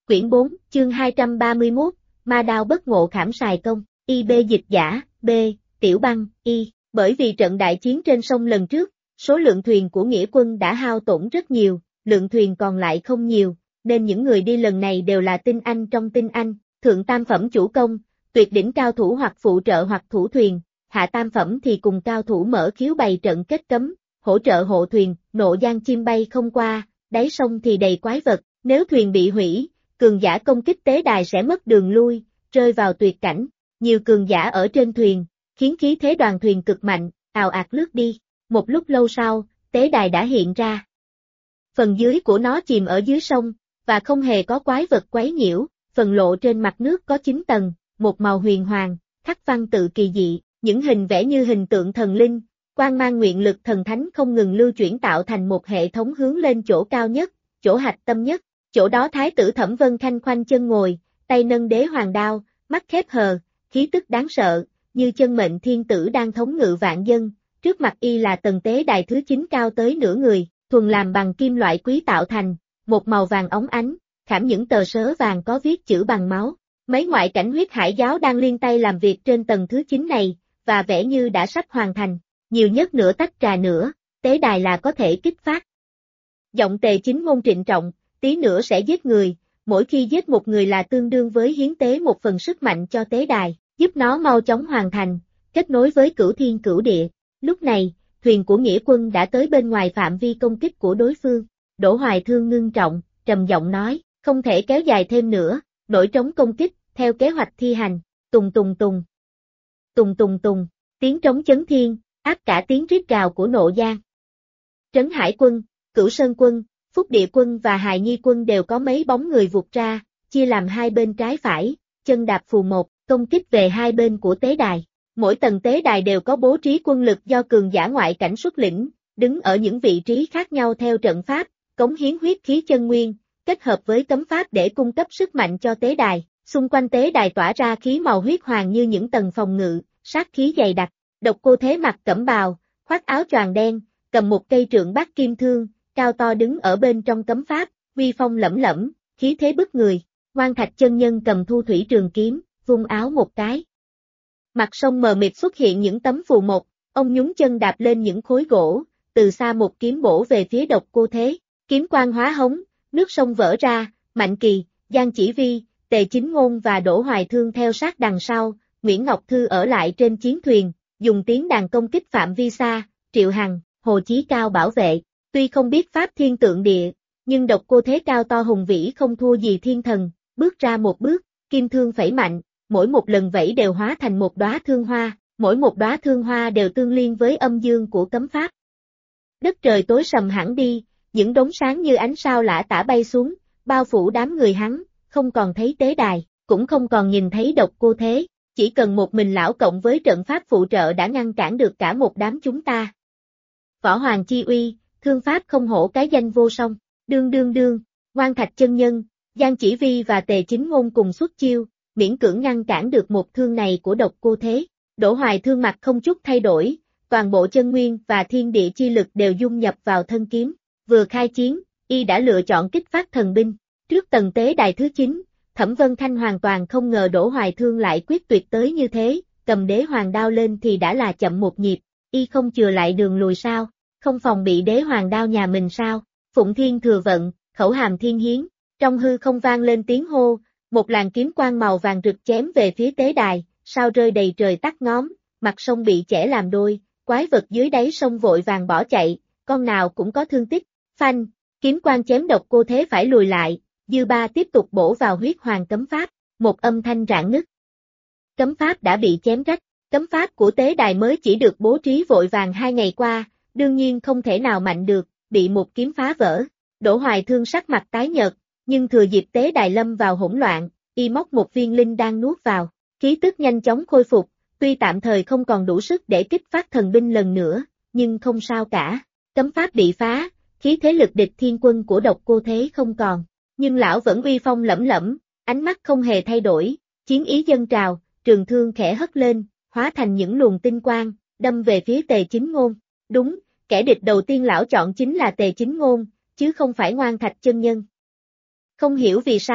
Quyển 4, chương 231, Ma đao bất ngộ khảm sài công, IB dịch giả, B, Tiểu Băng, Y. Bởi vì trận đại chiến trên sông lần trước, số lượng thuyền của nghĩa quân đã hao tổn rất nhiều, lượng thuyền còn lại không nhiều, nên những người đi lần này đều là tinh anh trong tinh anh, thượng tam phẩm chủ công, tuyệt đỉnh cao thủ hoặc phụ trợ hoặc thủ thuyền, hạ tam phẩm thì cùng cao thủ mở khiếu bày trận kết cấm, hỗ trợ hộ thuyền, nộ giang chim bay không qua, đáy sông thì đầy quái vật, nếu thuyền bị hủy, cường giả công kích tế đài sẽ mất đường lui, rơi vào tuyệt cảnh, nhiều cường giả ở trên thuyền, khiến khí thế đoàn thuyền cực mạnh, ào ạt lướt đi, một lúc lâu sau, tế đài đã hiện ra. Phần dưới của nó chìm ở dưới sông, và không hề có quái vật quấy nhiễu, phần lộ trên mặt nước có 9 tầng, một màu huyền hoàng, khắc văn tự kỳ dị, những hình vẽ như hình tượng thần linh, quang mang nguyện lực thần thánh không ngừng lưu chuyển tạo thành một hệ thống hướng lên chỗ cao nhất, chỗ hạch tâm nhất, chỗ đó Thái tử Thẩm Vân Khanh khoanh chân ngồi, tay nâng đế hoàng đao, mắt khép hờ, khí tức đáng sợ, như chân mệnh thiên tử đang thống ngự vạn dân, trước mặt y là tầng tế đài thứ 9 cao tới nửa người, thuần làm bằng kim loại quý tạo thành, một màu vàng óng ánh, khảm những tờ sớ vàng có viết chữ bằng máu. Mấy ngoại cảnh huyết hải giáo đang liên tay làm việc trên tầng thứ 9 này, và vẻ như đã sắp hoàn thành, nhiều nhất nửa tách trà nữa, tế đài là có thể kích phát. Giọng Tề Chính Ngôn trịnh trọng, tí nữa sẽ giết người, mỗi khi giết một người là tương đương với hiến tế một phần sức mạnh cho tế đài, giúp nó mau chóng hoàn thành, kết nối với cửu thiên cửu địa. Lúc này, thuyền của nghĩa quân đã tới bên ngoài phạm vi công kích của đối phương. Đỗ Hoài Thương ngưng trọng, trầm giọng nói, không thể kéo dài thêm nữa, nổi trống công kích, theo kế hoạch thi hành, tùng tùng tùng. Tùng tùng tùng, tiếng trống chấn thiên, áp cả tiếng rít gào của nộ giang. Trấn Hải quân, Cửu Sơn quân, Phúc Địa quân và Hài Nhi quân đều có mấy bóng người vụt ra, chia làm hai bên trái phải, chân đạp phù một, công kích về hai bên của tế đài. Mỗi tầng tế đài đều có bố trí quân lực do cường giả ngoại cảnh xuất lĩnh, đứng ở những vị trí khác nhau theo trận pháp, cống hiến huyết khí chân nguyên, kết hợp với cấm pháp để cung cấp sức mạnh cho tế đài. Xung quanh tế đài tỏa ra khí màu huyết hoàng như những tầng phòng ngự, sát khí dày đặc. Độc Cô Thế mặc cẩm bào, khoác áo choàng đen, cầm một cây trượng bát kim thương, cao to đứng ở bên trong cấm pháp, uy phong lẫm lẫm, khí thế bức người. Ngoan Thạch chân nhân cầm thu thủy trường kiếm, vung áo một cái. Mặt sông mờ mịt xuất hiện những tấm phù một, ông nhún chân đạp lên những khối gỗ, từ xa một kiếm bổ về phía Độc Cô Thế. Kiếm quang hóa hống, nước sông vỡ ra, Mạnh Kỳ, Giang Chỉ Vi, Tề Chính Ngôn và Đỗ Hoài Thương theo sát đằng sau, Nguyễn Ngọc Thư ở lại trên chiến thuyền, dùng tiếng đàn công kích phạm vi xa, Triệu Hằng, Hồ Chí Cao bảo vệ. Tuy không biết pháp thiên tượng địa, nhưng Độc Cô Thế cao to hùng vĩ không thua gì thiên thần, bước ra một bước, kim thương phẩy mạnh, mỗi một lần vẫy đều hóa thành một đóa thương hoa, mỗi một đóa thương hoa đều tương liên với âm dương của cấm pháp. Đất trời tối sầm hẳn đi, những đốm sáng như ánh sao lả tả bay xuống, bao phủ đám người hắn, không còn thấy tế đài, cũng không còn nhìn thấy Độc Cô Thế, chỉ cần một mình lão cộng với trận pháp phụ trợ đã ngăn cản được cả một đám chúng ta. Võ Hoàng chi uy, thương pháp không hổ cái danh vô song, đương, Ngoan Thạch chân nhân, Giang Chỉ Vi và Tề Chính Ngôn cùng xuất chiêu, miễn cưỡng ngăn cản được một thương này của Độc Cô Thế. Đỗ Hoài Thương mặt không chút thay đổi, toàn bộ chân nguyên và thiên địa chi lực đều dung nhập vào thân kiếm. Vừa khai chiến, y đã lựa chọn kích phát thần binh. Trước tầng tế đài thứ 9, Thẩm Vân Khanh hoàn toàn không ngờ Đỗ Hoài Thương lại quyết tuyệt tới như thế, cầm đế hoàng đao lên thì đã là chậm một nhịp, y không chừa lại đường lùi sao, không phòng bị đế hoàng đao nhà mình sao, Phụng Thiên Thừa Vận, Khẩu Hàm Thiên Hiến, trong hư không vang lên tiếng hô, một làn kiếm quang màu vàng rực chém về phía tế đài, sao rơi đầy trời tắt ngóm, mặt sông bị chẻ làm đôi, quái vật dưới đáy sông vội vàng bỏ chạy, con nào cũng có thương tích. Phanh, kiếm quang chém Độc Cô Thế phải lùi lại, dư ba tiếp tục bổ vào huyết hoàng cấm pháp, một âm thanh rạn nứt. Cấm pháp đã bị chém rách, cấm pháp của tế đài mới chỉ được bố trí vội vàng 2 ngày qua, đương nhiên không thể nào mạnh được, bị một kiếm phá vỡ. Đỗ Hoài Thương sắc mặt tái nhợt, nhưng thừa dịp tế đài lâm vào hỗn loạn, y móc một viên linh đan nuốt vào, khí tức nhanh chóng khôi phục, tuy tạm thời không còn đủ sức để kích phát thần binh lần nữa, nhưng không sao cả, cấm pháp bị phá. Khí thế lực địch thiên quân của Độc Cô Thế không còn, nhưng lão vẫn uy phong lẫm lẫm, ánh mắt không hề thay đổi, chiến ý dâng trào, trường thương khẽ hất lên, hóa thành những luồng tinh quang, đâm về phía Tề Chính Ngôn. Đúng, kẻ địch đầu tiên lão chọn chính là Tề Chính Ngôn, chứ không phải Ngoan Thạch chân nhân. Không hiểu vì sao,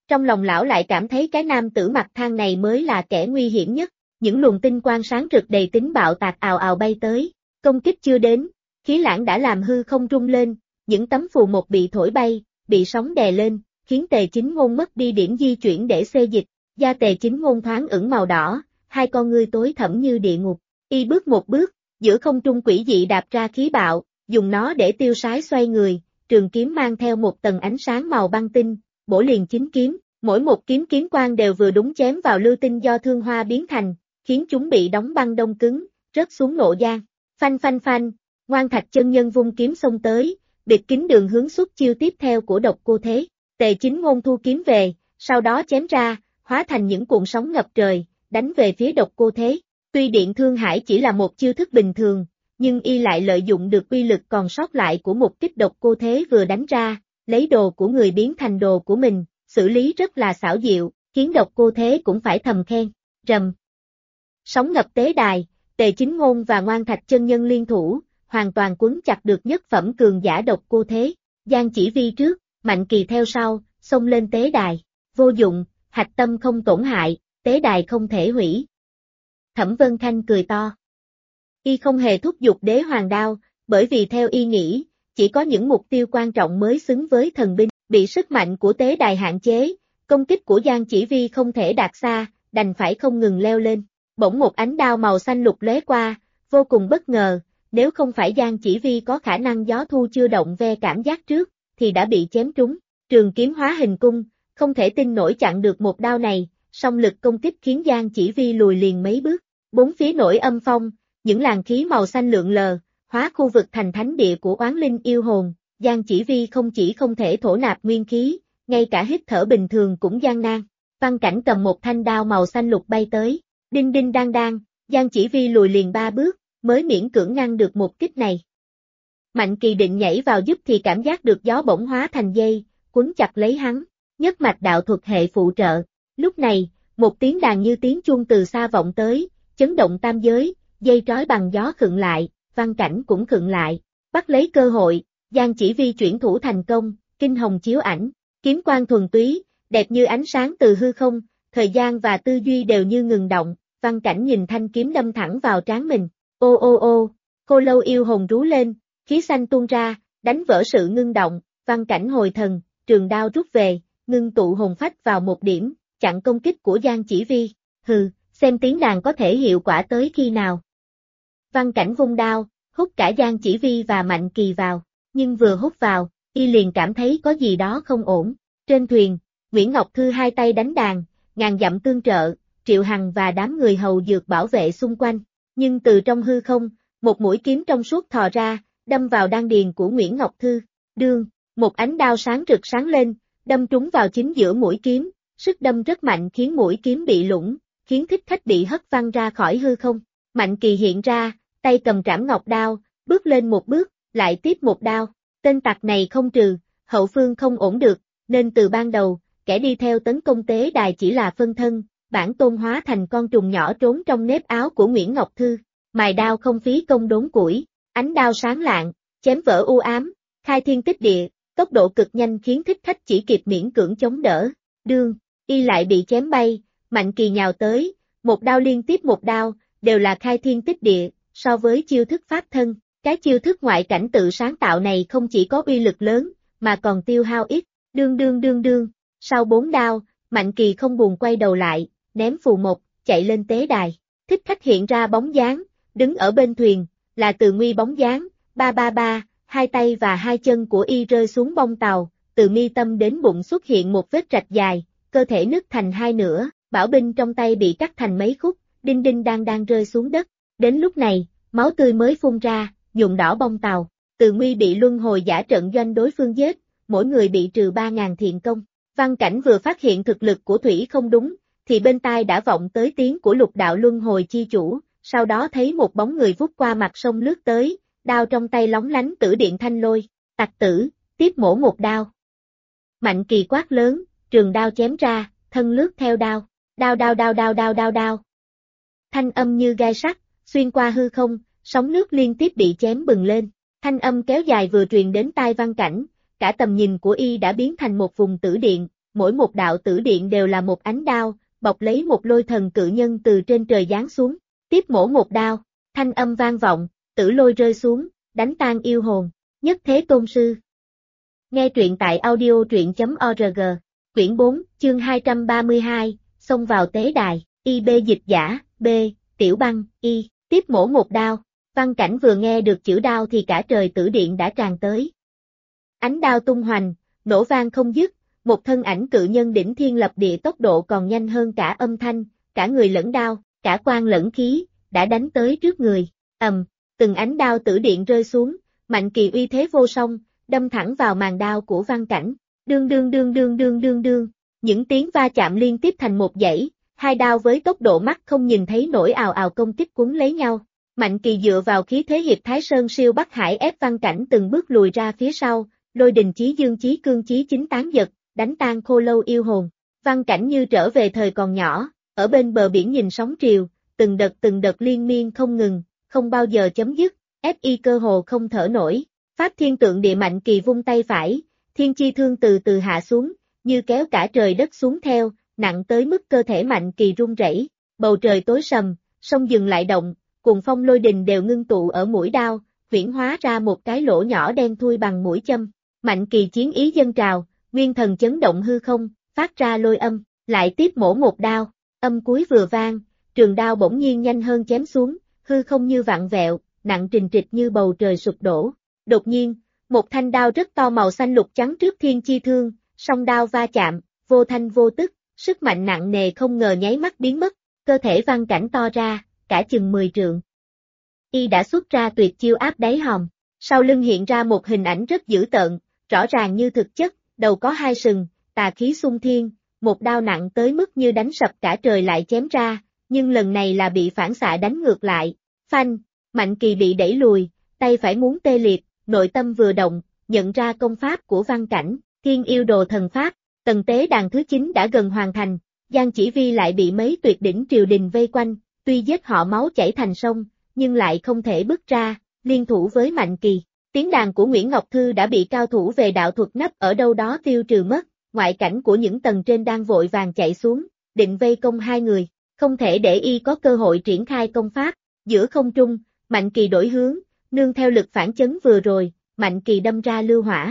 Trong lòng lão lại cảm thấy cái nam tử mặt than này mới là kẻ nguy hiểm nhất. Những luồng tinh quang sáng rực đầy tính bạo tạc ào ào bay tới, công kích chưa đến, khí lãng đã làm hư không rung lên, những tấm phù một bị thổi bay, bị sóng đè lên, khiến Tề Chính Ngôn mất đi điểm di chuyển để xê dịch, da Tề Chính Ngôn thoáng ửng màu đỏ, hai con ngươi tối thẳm như địa ngục, y bước một bước, giữa không trung quỷ dị đạp ra khí bạo, dùng nó để tiêu sái xoay người, trường kiếm mang theo một tầng ánh sáng màu băng tinh, bổ liền chính kiếm, mỗi một kiếm quang đều vừa đúng chém vào lưu tinh do thương hoa biến thành, khiến chúng bị đóng băng đông cứng, rớt xuống nộ giang. Phanh phanh phanh, Ngoan Thạch chân nhân vung kiếm xông tới, bịt kín đường hướng xuất chiêu tiếp theo của Độc Cô Thế. Tề Chính Ngôn thu kiếm về, sau đó chém ra, hóa thành những cuộn sóng ngập trời, đánh về phía Độc Cô Thế. Tuy Điện Thương Hải chỉ là một chiêu thức bình thường, nhưng y lại lợi dụng được uy lực còn sót lại của một kích Độc Cô Thế vừa đánh ra, lấy đồ của người biến thành đồ của mình, xử lý rất là xảo diệu, khiến Độc Cô Thế cũng phải thầm khen. Rầm. Sóng ngập tế đài, Tề Chính Ngôn và Ngoan Thạch chân nhân liên thủ, hoàn toàn quấn chặt được nhất phẩm cường giả Độc Cô Thế. Giang Chỉ Vi trước, Mạnh Kỳ theo sau, xông lên tế đài. Vô dụng, hạch tâm không tổn hại, tế đài không thể hủy. Thẩm Vân Khanh cười to. Y không hề thúc giục đế hoàng đao, bởi vì theo y nghĩ, chỉ có những mục tiêu quan trọng mới xứng với thần binh, bị sức mạnh của tế đài hạn chế, công kích của Giang Chỉ Vi không thể đạt xa, đành phải không ngừng leo lên. Bỗng một ánh đao màu xanh lục lóe qua, vô cùng bất ngờ, nếu không phải Giang Chỉ Vi có khả năng gió thu chưa động ve cảm giác trước, thì đã bị chém trúng. Trường kiếm hóa hình cung, không thể tin nổi chặn được một đao này, song lực công kích khiến Giang Chỉ Vi lùi liền mấy bước. Bốn phía nổi âm phong, những làn khí màu xanh lượn lờ, hóa khu vực thành thánh địa của oán linh yêu hồn. Giang Chỉ Vi không chỉ không thể thổ nạp nguyên khí, ngay cả hít thở bình thường cũng gian nan. Văn Cảnh cầm một thanh đao màu xanh lục bay tới, đinh đinh đang đang, Giang Chỉ Vi lùi liền 3 bước, mới miễn cưỡng ngăn được một kích này. Mạnh Kỳ định nhảy vào giúp thì cảm giác được gió bỗng hóa thành dây, quấn chặt lấy hắn, nhất mạch đạo thuật hệ phụ trợ. Lúc này, một tiếng đàn như tiếng chuông từ xa vọng tới, chấn động tam giới, dây trói bằng gió khựng lại, Văn Cảnh cũng khựng lại, bắt lấy cơ hội, Giang Chỉ Vi chuyển thủ thành công, kinh hồng chiếu ảnh, kiếm quang thuần túy, đẹp như ánh sáng từ hư không, thời gian và tư duy đều như ngừng động, Văn Cảnh nhìn thanh kiếm đâm thẳng vào trán mình, ô ô ô, Khô Lâu yêu hồn rú lên, khí xanh tuôn ra, đánh vỡ sự ngưng động, Văn Cảnh hồi thần, trường đao rút về, ngưng tụ hồn phách vào một điểm, chặn công kích của Giang Chỉ Vi, hừ, xem tiếng đàn có thể hiệu quả tới khi nào. Văn Cảnh vung đao, hút cả Giang Chỉ Vi và Mạnh Kỳ vào, nhưng vừa hút vào, y liền cảm thấy có gì đó không ổn. Trên thuyền, Nguyễn Ngọc Thư hai tay đánh đàn, ngàn dặm tương trợ, Triệu Hằng và đám người hầu dược bảo vệ xung quanh, nhưng từ trong hư không, một mũi kiếm trong suốt thò ra, đâm vào đan điền của Nguyễn Ngọc Thư, đương, một ánh đao sáng rực sáng lên, đâm trúng vào chính giữa mũi kiếm, sức đâm rất mạnh khiến mũi kiếm bị lủng, khiến thích khách bị hất văng ra khỏi hư không. Mạnh Kỳ hiện ra, tay cầm trảm ngọc đao, bước lên một bước, lại tiếp một đao, tên tặc này không trừ, hậu phương không ổn được, nên từ ban đầu, kẻ đi theo tấn công tế đài chỉ là phân thân, bản tôn hóa thành con trùng nhỏ trốn trong nếp áo của Nguyễn Ngọc Thư, mài đao không phí công đốn củi, ánh đao sáng lạng, chém vỡ u ám, khai thiên tích địa, tốc độ cực nhanh khiến thích khách chỉ kịp miễn cưỡng chống đỡ, đương, y lại bị chém bay, Mạnh Kỳ nhào tới, một đao liên tiếp một đao, đều là khai thiên tích địa, so với chiêu thức pháp thân, cái chiêu thức ngoại cảnh tự sáng tạo này không chỉ có uy lực lớn, mà còn tiêu hao ít, đương, sau 4 đao, Mạnh Kỳ không buồn quay đầu lại, ném phù một, chạy lên tế đài, thích khách hiện ra bóng dáng, đứng ở bên thuyền, là Từ Nguy bóng dáng, ba, hai tay và hai chân của y rơi xuống bông tàu, từ mi tâm đến bụng xuất hiện một vết rạch dài, cơ thể nứt thành hai nửa, bảo binh trong tay bị cắt thành mấy khúc, đinh đinh đang rơi xuống đất, đến lúc này, máu tươi mới phun ra, nhuộm đỏ bông tàu, Từ Nguy bị luân hồi giả trận doanh đối phương giết, mỗi người bị trừ 3.000 thiện công. Văn Cảnh vừa phát hiện thực lực của Thủy không đúng, thì bên tai đã vọng tới tiếng của Lục đạo luân hồi chi chủ, sau đó thấy một bóng người vút qua mặt sông lướt tới, đao trong tay lóng lánh tử điện thanh lôi, tặc tử, tiếp mổ một đao. Mạnh Kỳ quát lớn, trường đao chém ra, thân lướt theo đao, đao. Thanh âm như gai sắt, xuyên qua hư không, sóng nước liên tiếp bị chém bừng lên, thanh âm kéo dài vừa truyền đến tai Văn Cảnh, cả tầm nhìn của y đã biến thành một vùng tử điện, mỗi một đạo tử điện đều là một ánh đao, bọc lấy một lôi thần cự nhân từ trên trời giáng xuống, tiếp mổ một đao, thanh âm vang vọng, tử lôi rơi xuống, đánh tan yêu hồn, nhất thế tôn sư. Nghe truyện tại audio truyện.org, quyển 4, chương 232, xông vào tế đài, IB dịch giả, B, Tiểu Băng, Y, tiếp mổ một đao, Văn Cảnh vừa nghe được chữ đao thì cả trời tử điện đã tràn tới. Ánh đao tung hoành, nổ vang không dứt, một thân ảnh cự nhân đỉnh thiên lập địa tốc độ còn nhanh hơn cả âm thanh, cả người lẫn đao, cả quang lẫn khí, đã đánh tới trước người, từng ánh đao tử điện rơi xuống, Mạnh Kỳ uy thế vô song, đâm thẳng vào màn đao của Văn Cảnh, đương đương đương đương đương đương đương, những tiếng va chạm liên tiếp thành một dãy, hai đao với tốc độ mắt không nhìn thấy nổi ào ào công kích quấn lấy nhau. Mạnh Kỳ dựa vào khí thế hiệp Thái Sơn siêu Bắc Hải ép Văn Cảnh từng bước lùi ra phía sau, lôi đình chí dương chí cương chí chính tán giật, đánh tan khô lâu yêu hồn. Văn Cảnh như trở về thời còn nhỏ, ở bên bờ biển nhìn sóng triều, từng đợt liên miên không ngừng, không bao giờ chấm dứt, ép y cơ hồ không thở nổi. Pháp thiên tượng địa Mạnh Kỳ vung tay phải, thiên chi thương từ từ hạ xuống, như kéo cả trời đất xuống theo, nặng tới mức cơ thể Mạnh Kỳ run rẩy. Bầu trời tối sầm, sông dừng lại động, cuồng phong lôi đình đều ngưng tụ ở mũi đao, huyễn hóa ra một cái lỗ nhỏ đen thui bằng mũi châm. Mạnh Kỳ chiến ý dâng trào, nguyên thần chấn động hư không, phát ra lôi âm, lại tiếp mổ một đao, âm cuối vừa vang, trường đao bỗng nhiên nhanh hơn chém xuống, hư không như vặn vẹo, nặng trịch trịch như bầu trời sụp đổ. Đột nhiên, một thanh đao rất to màu xanh lục trắng trước thiên chi thương, song đao va chạm, vô thanh vô tức, sức mạnh nặng nề không ngờ nháy mắt biến mất, cơ thể Văn Cảnh to ra, cả chừng 10 trượng. Y đã xuất ra tuyệt chiêu áp đáy hòm, sau lưng hiện ra một hình ảnh rất dữ tợn, rõ ràng như thực chất, đầu có hai sừng, tà khí xung thiên, một đao nặng tới mức như đánh sập cả trời lại chém ra, nhưng lần này là bị phản xạ đánh ngược lại. Phanh, Mạnh Kỳ bị đẩy lùi, tay phải muốn tê liệt, nội tâm vừa động, nhận ra công pháp của Văn Cảnh, Thiên Yêu Đồ Thần Pháp, tầng tế đàn thứ 9 đã gần hoàn thành, Giang Chỉ Vi lại bị mấy tuyệt đỉnh triều đình vây quanh, tuy giết họ máu chảy thành sông, nhưng lại không thể bước ra, liên thủ với Mạnh Kỳ. Tiếng đàn của Nguyễn Ngọc Thư đã bị cao thủ về đạo thuật nấp ở đâu đó tiêu trừ mất, ngoại cảnh của những tầng trên đang vội vàng chạy xuống, định vây công hai người, không thể để y có cơ hội triển khai công pháp. Giữa không trung, Mạnh Kỳ đổi hướng, nương theo lực phản chấn vừa rồi, Mạnh Kỳ đâm ra lưu hỏa.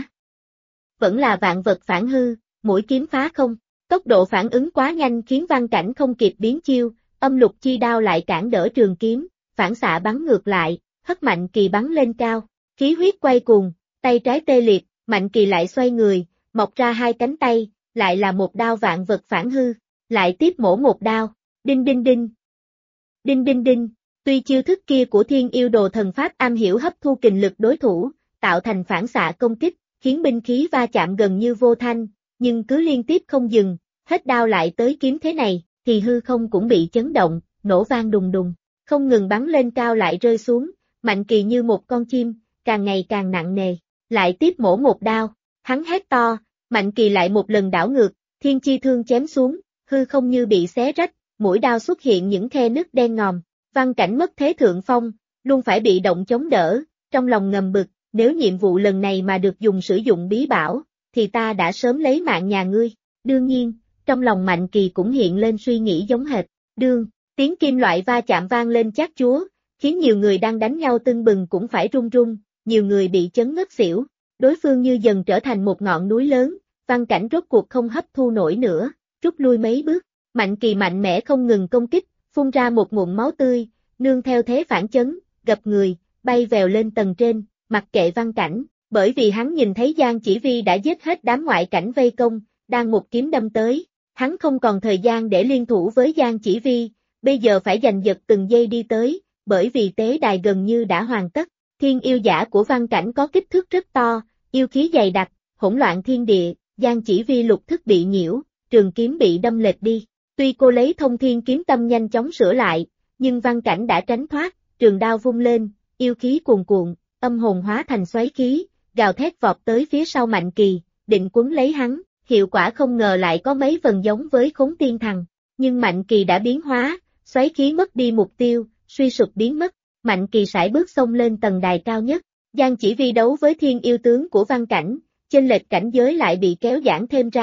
Vẫn là vạn vật phản hư, mũi kiếm phá không, tốc độ phản ứng quá nhanh khiến Văn Cảnh không kịp biến chiêu, âm lục chi đao lại cản đỡ trường kiếm, phản xạ bắn ngược lại, hất Mạnh Kỳ bắn lên cao, khí huyết quay cuồng, tay trái tê liệt, Mạnh Kỳ lại xoay người, mọc ra hai cánh tay, lại là một đao vạn vật phản hư, lại tiếp mổ một đao, đinh đinh đinh, đinh đinh đinh. Tuy chiêu thức kia của Thiên Yêu Đồ Thần Pháp am hiểu hấp thu kình lực đối thủ, tạo thành phản xạ công kích, khiến binh khí va chạm gần như vô thanh, nhưng cứ liên tiếp không dừng, hết đao lại tới kiếm thế này, thì hư không cũng bị chấn động, nổ vang đùng đùng, không ngừng bắn lên cao lại rơi xuống, Mạnh Kỳ như một con chim, càng ngày càng nặng nề, lại tiếp mổ một đao, hắn hét to, Mạnh Kỳ lại một lần đảo ngược, thiên chi thương chém xuống, hư không như bị xé rách, mũi đao xuất hiện những khe nứt đen ngòm. Văn Cảnh mất thế thượng phong, luôn phải bị động chống đỡ, trong lòng ngầm bực, nếu nhiệm vụ lần này mà được dùng sử dụng bí bảo, thì ta đã sớm lấy mạng nhà ngươi. Đương nhiên, trong lòng Mạnh Kỳ cũng hiện lên suy nghĩ giống hệt, tiếng kim loại va chạm vang lên chát chúa, khiến nhiều người đang đánh nhau tưng bừng cũng phải run run, nhiều người bị chấn ngất xỉu, đối phương như dần trở thành một ngọn núi lớn, Văn Cảnh rốt cuộc không hấp thu nổi nữa, rút lui mấy bước, Mạnh Kỳ mạnh mẽ không ngừng công kích, phun ra một ngụm máu tươi, nương theo thế phản chấn, gập người, bay vèo lên tầng trên, mặc kệ Văn Cảnh, bởi vì hắn nhìn thấy Giang Chỉ Vi đã giết hết đám ngoại cảnh vây công, đang một kiếm đâm tới, hắn không còn thời gian để liên thủ với Giang Chỉ Vi, bây giờ phải giành giật từng giây đi tới, bởi vì tế đài gần như đã hoàn tất. Thiên yêu giả của Văn Cảnh có kích thước rất to, yêu khí dày đặc, hỗn loạn thiên địa, Giang Chỉ Vi lục thức bị nhiễu, trường kiếm bị đâm lệch đi. Tuy cô lấy thông thiên kiếm tâm nhanh chóng sửa lại, nhưng Văn Cảnh đã tránh thoát, trường đao vung lên, yêu khí cuồn cuộn, âm hồn hóa thành xoáy khí, gào thét vọt tới phía sau Mạnh Kỳ, định quấn lấy hắn, hiệu quả không ngờ lại có mấy phần giống với Khốn Tiên Thằng, nhưng Mạnh Kỳ đã biến hóa, xoáy khí mất đi mục tiêu, suy sụp biến mất, Mạnh Kỳ sải bước xông lên tầng đài cao nhất, Giang Chỉ Vi đấu với thiên yêu tướng của Văn Cảnh, chênh lệch cảnh giới lại bị kéo giãn thêm ra,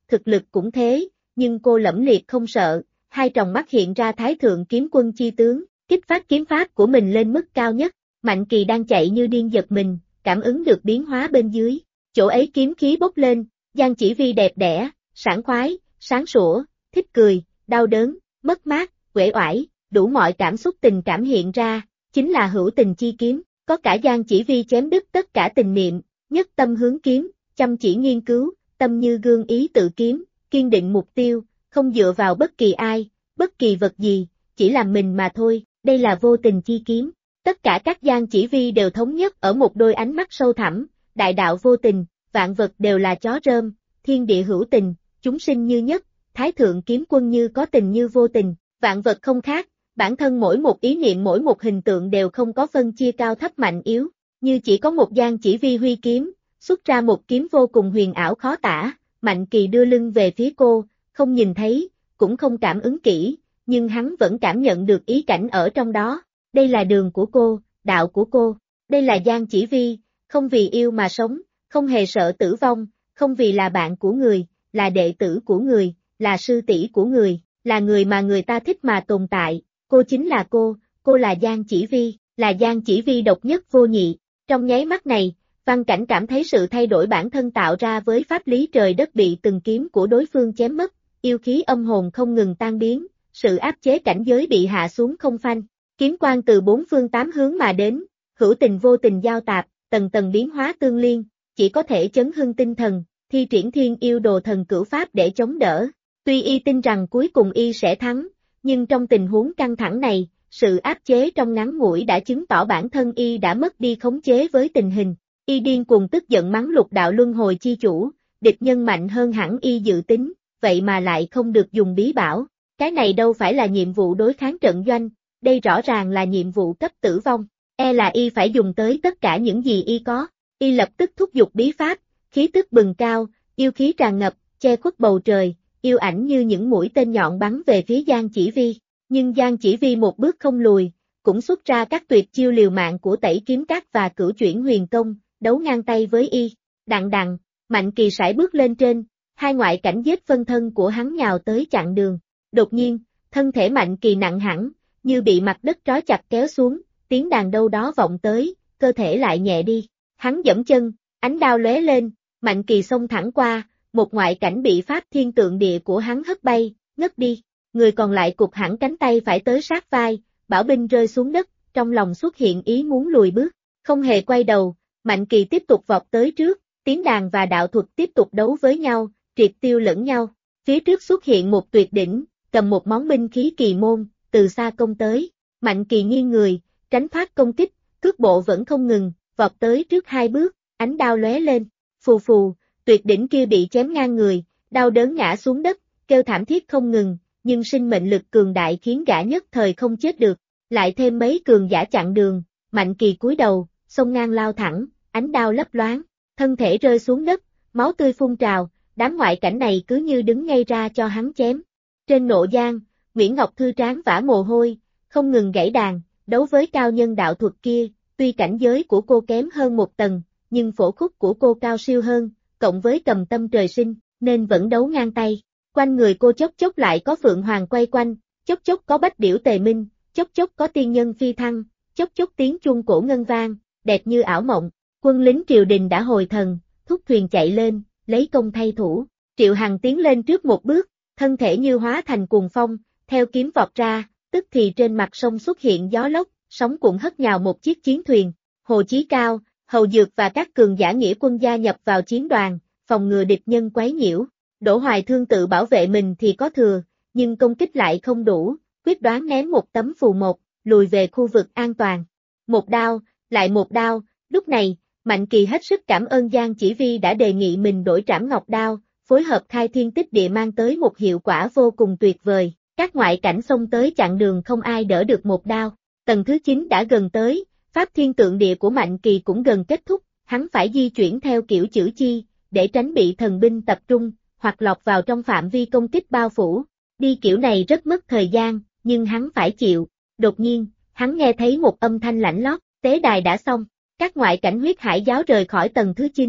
thực lực cũng thế, nhưng cô lẫm liệt không sợ, hai tròng mắt hiện ra Thái Thượng Kiếm Quân chi tướng, kích phát kiếm pháp của mình lên mức cao nhất. Mạnh Kỳ đang chạy như điên giật mình, cảm ứng được biến hóa bên dưới, chỗ ấy kiếm khí bốc lên, Giang Chỉ Vi đẹp đẽ, sảng khoái, sáng sủa, thích cười, đau đớn, mất mát, uể oải, đủ mọi cảm xúc tình cảm hiện ra, chính là hữu tình chi kiếm, có cả Giang Chỉ Vi chém đứt tất cả tình niệm, nhất tâm hướng kiếm, chăm chỉ nghiên cứu, tâm như gương ý tự kiếm, kiên định mục tiêu, không dựa vào bất kỳ ai, bất kỳ vật gì, chỉ làm mình mà thôi, đây là vô tình chi kiếm. Tất cả các Giang Chỉ Vi đều thống nhất ở một đôi ánh mắt sâu thẳm, đại đạo vô tình, vạn vật đều là chó rơm, thiên địa hữu tình, chúng sinh như nhất, Thái Thượng Kiếm Quân như có tình như vô tình, vạn vật không khác, bản thân mỗi một ý niệm mỗi một hình tượng đều không có phân chia cao thấp mạnh yếu, như chỉ có một Giang Chỉ Vi huy kiếm, xuất ra một kiếm vô cùng huyền ảo khó tả, Mạnh Kỳ đưa lưng về phía cô, không nhìn thấy, cũng không cảm ứng kỹ, nhưng hắn vẫn cảm nhận được ý cảnh ở trong đó. Đây là đường của cô, đạo của cô, đây là Giang Chỉ Vi, không vì yêu mà sống, không hề sợ tử vong, không vì là bạn của người, là đệ tử của người, là sư tỷ của người, là người mà người ta thích mà tồn tại, cô chính là cô là Giang Chỉ Vi, là Giang Chỉ Vi độc nhất vô nhị. Trong nháy mắt này, Văn Cảnh cảm thấy sự thay đổi bản thân tạo ra với pháp lý trời đất bị từng kiếm của đối phương chém mất, yêu khí âm hồn không ngừng tan biến, sự áp chế cảnh giới bị hạ xuống không phanh. Kiếm quang từ bốn phương tám hướng mà đến, hữu tình vô tình giao tạp, tầng tầng biến hóa tương liên, chỉ có thể chấn hưng tinh thần, thi triển thiên yêu đồ thần cửu pháp để chống đỡ. Tuy y tin rằng cuối cùng y sẽ thắng, nhưng trong tình huống căng thẳng này, sự áp chế trong ngắn ngủi đã chứng tỏ bản thân y đã mất đi khống chế với tình hình. Y điên cuồng tức giận mắng lục đạo luân hồi chi chủ, địch nhân mạnh hơn hẳn y dự tính, vậy mà lại không được dùng bí bảo. Cái này đâu phải là nhiệm vụ đối kháng trận doanh, đây rõ ràng là nhiệm vụ cấp tử vong, là y phải dùng tới tất cả những gì y có. Y lập tức thúc giục bí pháp, khí tức bừng cao, yêu khí tràn ngập, che khuất bầu trời, yêu ảnh như những mũi tên nhọn bắn về phía Giang Chỉ Vi. Nhưng Giang Chỉ Vi một bước không lùi, cũng xuất ra các tuyệt chiêu liều mạng của Tẩy Kiếm Các và Cửu Chuyển Huyền Công, đấu ngang tay với y. Đặng đặng, Mạnh Kỳ sải bước lên trên, hai ngoại cảnh giết phân thân của hắn nhào tới chặn đường. Đột nhiên, thân thể Mạnh Kỳ nặng hẳn, như bị mặt đất trói chặt kéo xuống, tiếng đàn đâu đó vọng tới, cơ thể lại nhẹ đi. Hắn giẫm chân, ánh đao lóe lên, Mạnh Kỳ xông thẳng qua, một ngoại cảnh bị pháp thiên tượng địa của hắn hất bay, ngất đi. Người còn lại cụt hẳn cánh tay phải tới sát vai, bảo binh rơi xuống đất, trong lòng xuất hiện ý muốn lùi bước. Không hề quay đầu, Mạnh Kỳ tiếp tục vọt tới trước, tiếng đàn và đạo thuật tiếp tục đấu với nhau, triệt tiêu lẫn nhau. Phía trước xuất hiện một tuyệt đỉnh, cầm một món binh khí kỳ môn, từ xa công tới. Mạnh Kỳ nghiêng người, tránh thoát công kích, cước bộ vẫn không ngừng, vọt tới trước hai bước, ánh đao lóe lên. Phù phù, tuyệt đỉnh kia bị chém ngang người, đau đớn ngã xuống đất, kêu thảm thiết không ngừng, nhưng sinh mệnh lực cường đại khiến gã nhất thời không chết được. Lại thêm mấy cường giả chặn đường, Mạnh Kỳ cúi đầu, xông ngang lao thẳng, ánh đao lấp loáng, thân thể rơi xuống đất, máu tươi phun trào, đám ngoại cảnh này cứ như đứng ngay ra cho hắn chém. Trên nộ giang, Nguyễn Ngọc Thư trán vã mồ hôi, không ngừng gãy đàn, đấu với cao nhân đạo thuật kia, tuy cảnh giới của cô kém hơn một tầng, nhưng phổ khúc của cô cao siêu hơn, cộng với cầm tâm trời sinh, nên vẫn đấu ngang tay. Quanh người cô chốc chốc lại có phượng hoàng quay quanh, chốc chốc có bách điểu tề minh, chốc chốc có tiên nhân phi thăng, chốc chốc tiếng chuông cổ ngân vang, đẹp như ảo mộng. Quân lính triều đình đã hồi thần, thúc thuyền chạy lên, lấy công thay thủ. Triệu Hằng tiến lên trước một bước, thân thể như hóa thành cuồng phong, theo kiếm vọt ra, tức thì trên mặt sông xuất hiện gió lốc, sóng cuộn hất nhào một chiếc chiến thuyền. Hồ Chí Cao, Hầu Dược và các cường giả nghĩa quân gia nhập vào chiến đoàn, phòng ngừa địch nhân quấy nhiễu. Đỗ Hoài Thương tự bảo vệ mình thì có thừa, nhưng công kích lại không đủ, quyết đoán ném một tấm phù một, lùi về khu vực an toàn. Một đao, lại một đao, lúc này, Mạnh Kỳ hết sức cảm ơn Giang Chỉ Vi đã đề nghị mình đổi Trảm Ngọc Đao, phối hợp khai thiên tích địa mang tới một hiệu quả vô cùng tuyệt vời. Các ngoại cảnh xông tới chặn đường không ai đỡ được một đao. Tầng thứ 9 đã gần tới, pháp thiên tượng địa của Mạnh Kỳ cũng gần kết thúc, hắn phải di chuyển theo kiểu chữ chi, để tránh bị thần binh tập trung, hoặc lọt vào trong phạm vi công kích bao phủ. Đi kiểu này rất mất thời gian, nhưng hắn phải chịu. Đột nhiên, hắn nghe thấy một âm thanh lạnh lót, tế đài đã xong. Các ngoại cảnh huyết hải giáo rời khỏi tầng thứ 9,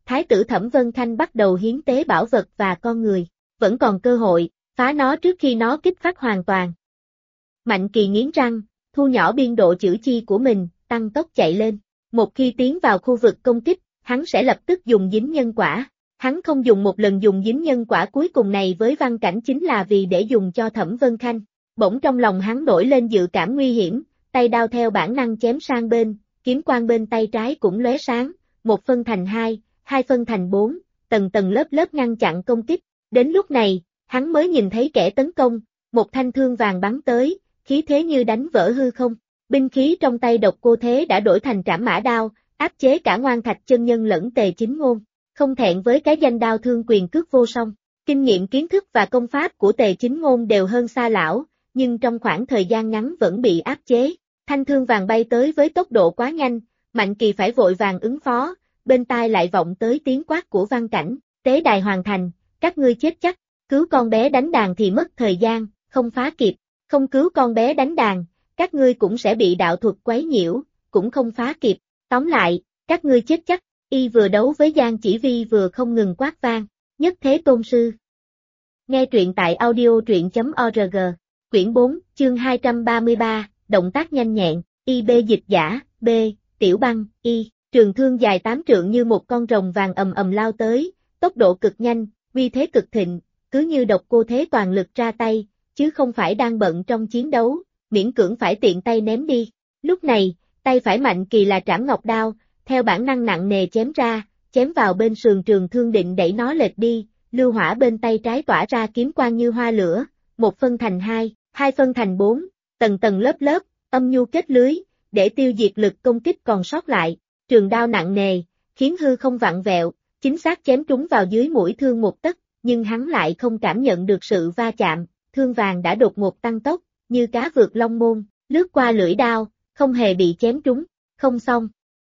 Thái tử Thẩm Vân Khanh bắt đầu hiến tế bảo vật và con người, vẫn còn cơ hội, phá nó trước khi nó kích phát hoàn toàn. Mạnh Kỳ nghiến răng, thu nhỏ biên độ chữ chi của mình, tăng tốc chạy lên. Một khi tiến vào khu vực công kích, hắn sẽ lập tức dùng dính nhân quả. Hắn không dùng một lần dùng dính nhân quả cuối cùng này với Văn Cảnh chính là vì để dùng cho Thẩm Vân Khanh. Bỗng trong lòng hắn nổi lên dự cảm nguy hiểm, tay đao theo bản năng chém sang bên, kiếm quang bên tay trái cũng lóe sáng, một phân thành hai, hai phân thành bốn, tầng tầng lớp lớp ngăn chặn công kích. Đến lúc này, hắn mới nhìn thấy kẻ tấn công, một thanh thương vàng bắn tới, khí thế như đánh vỡ hư không. Binh khí trong tay Độc Cô Thế đã đổi thành Trảm Mã Đao, áp chế cả Ngoan Thạch chân nhân lẫn Tề Chính Ngôn. Không thẹn với cái danh đao thương quyền cước vô song, kinh nghiệm kiến thức và công pháp của Tề Chính Ngôn đều hơn xa lão, nhưng trong khoảng thời gian ngắn vẫn bị áp chế. Thanh thương vàng bay tới với tốc độ quá nhanh, Mạnh Kỳ phải vội vàng ứng phó, bên tai lại vọng tới tiếng quát của Văn Cảnh, tế đài hoàn thành, các ngươi chết chắc, cứu con bé đánh đàn thì mất thời gian, không phá kịp, không cứu con bé đánh đàn, các ngươi cũng sẽ bị đạo thuật quấy nhiễu, cũng không phá kịp, tóm lại, các ngươi chết chắc. Y vừa đấu với Giang Chỉ Vi vừa không ngừng quát vang, nhất thế tôn sư. Nghe truyện tại audio.truyện.org, quyển 4, chương 233, động tác nhanh nhẹn, IB dịch giả, B, Tiểu Băng, Y, trường thương dài 8 trượng như một con rồng vàng ầm ầm lao tới, tốc độ cực nhanh, uy thế cực thịnh, cứ như Độc Cô Thế toàn lực ra tay, chứ không phải đang bận trong chiến đấu, miễn cưỡng phải tiện tay ném đi. Lúc này, tay phải Mạnh Kỳ là Trảm Ngọc Đao, theo bản năng nặng nề chém ra, chém vào bên sườn trường thương định đẩy nó lệch đi, lưu hỏa bên tay trái tỏa ra kiếm quang như hoa lửa, một phân thành hai, hai phân thành bốn, tầng tầng lớp lớp, âm nhu kết lưới, để tiêu diệt lực công kích còn sót lại, trường đao nặng nề, khiến hư không vặn vẹo, chính xác chém trúng vào dưới mũi thương một tấc, nhưng hắn lại không cảm nhận được sự va chạm, thương vàng đã đột ngột tăng tốc, như cá vượt long môn, lướt qua lưỡi đao, không hề bị chém trúng, không xong.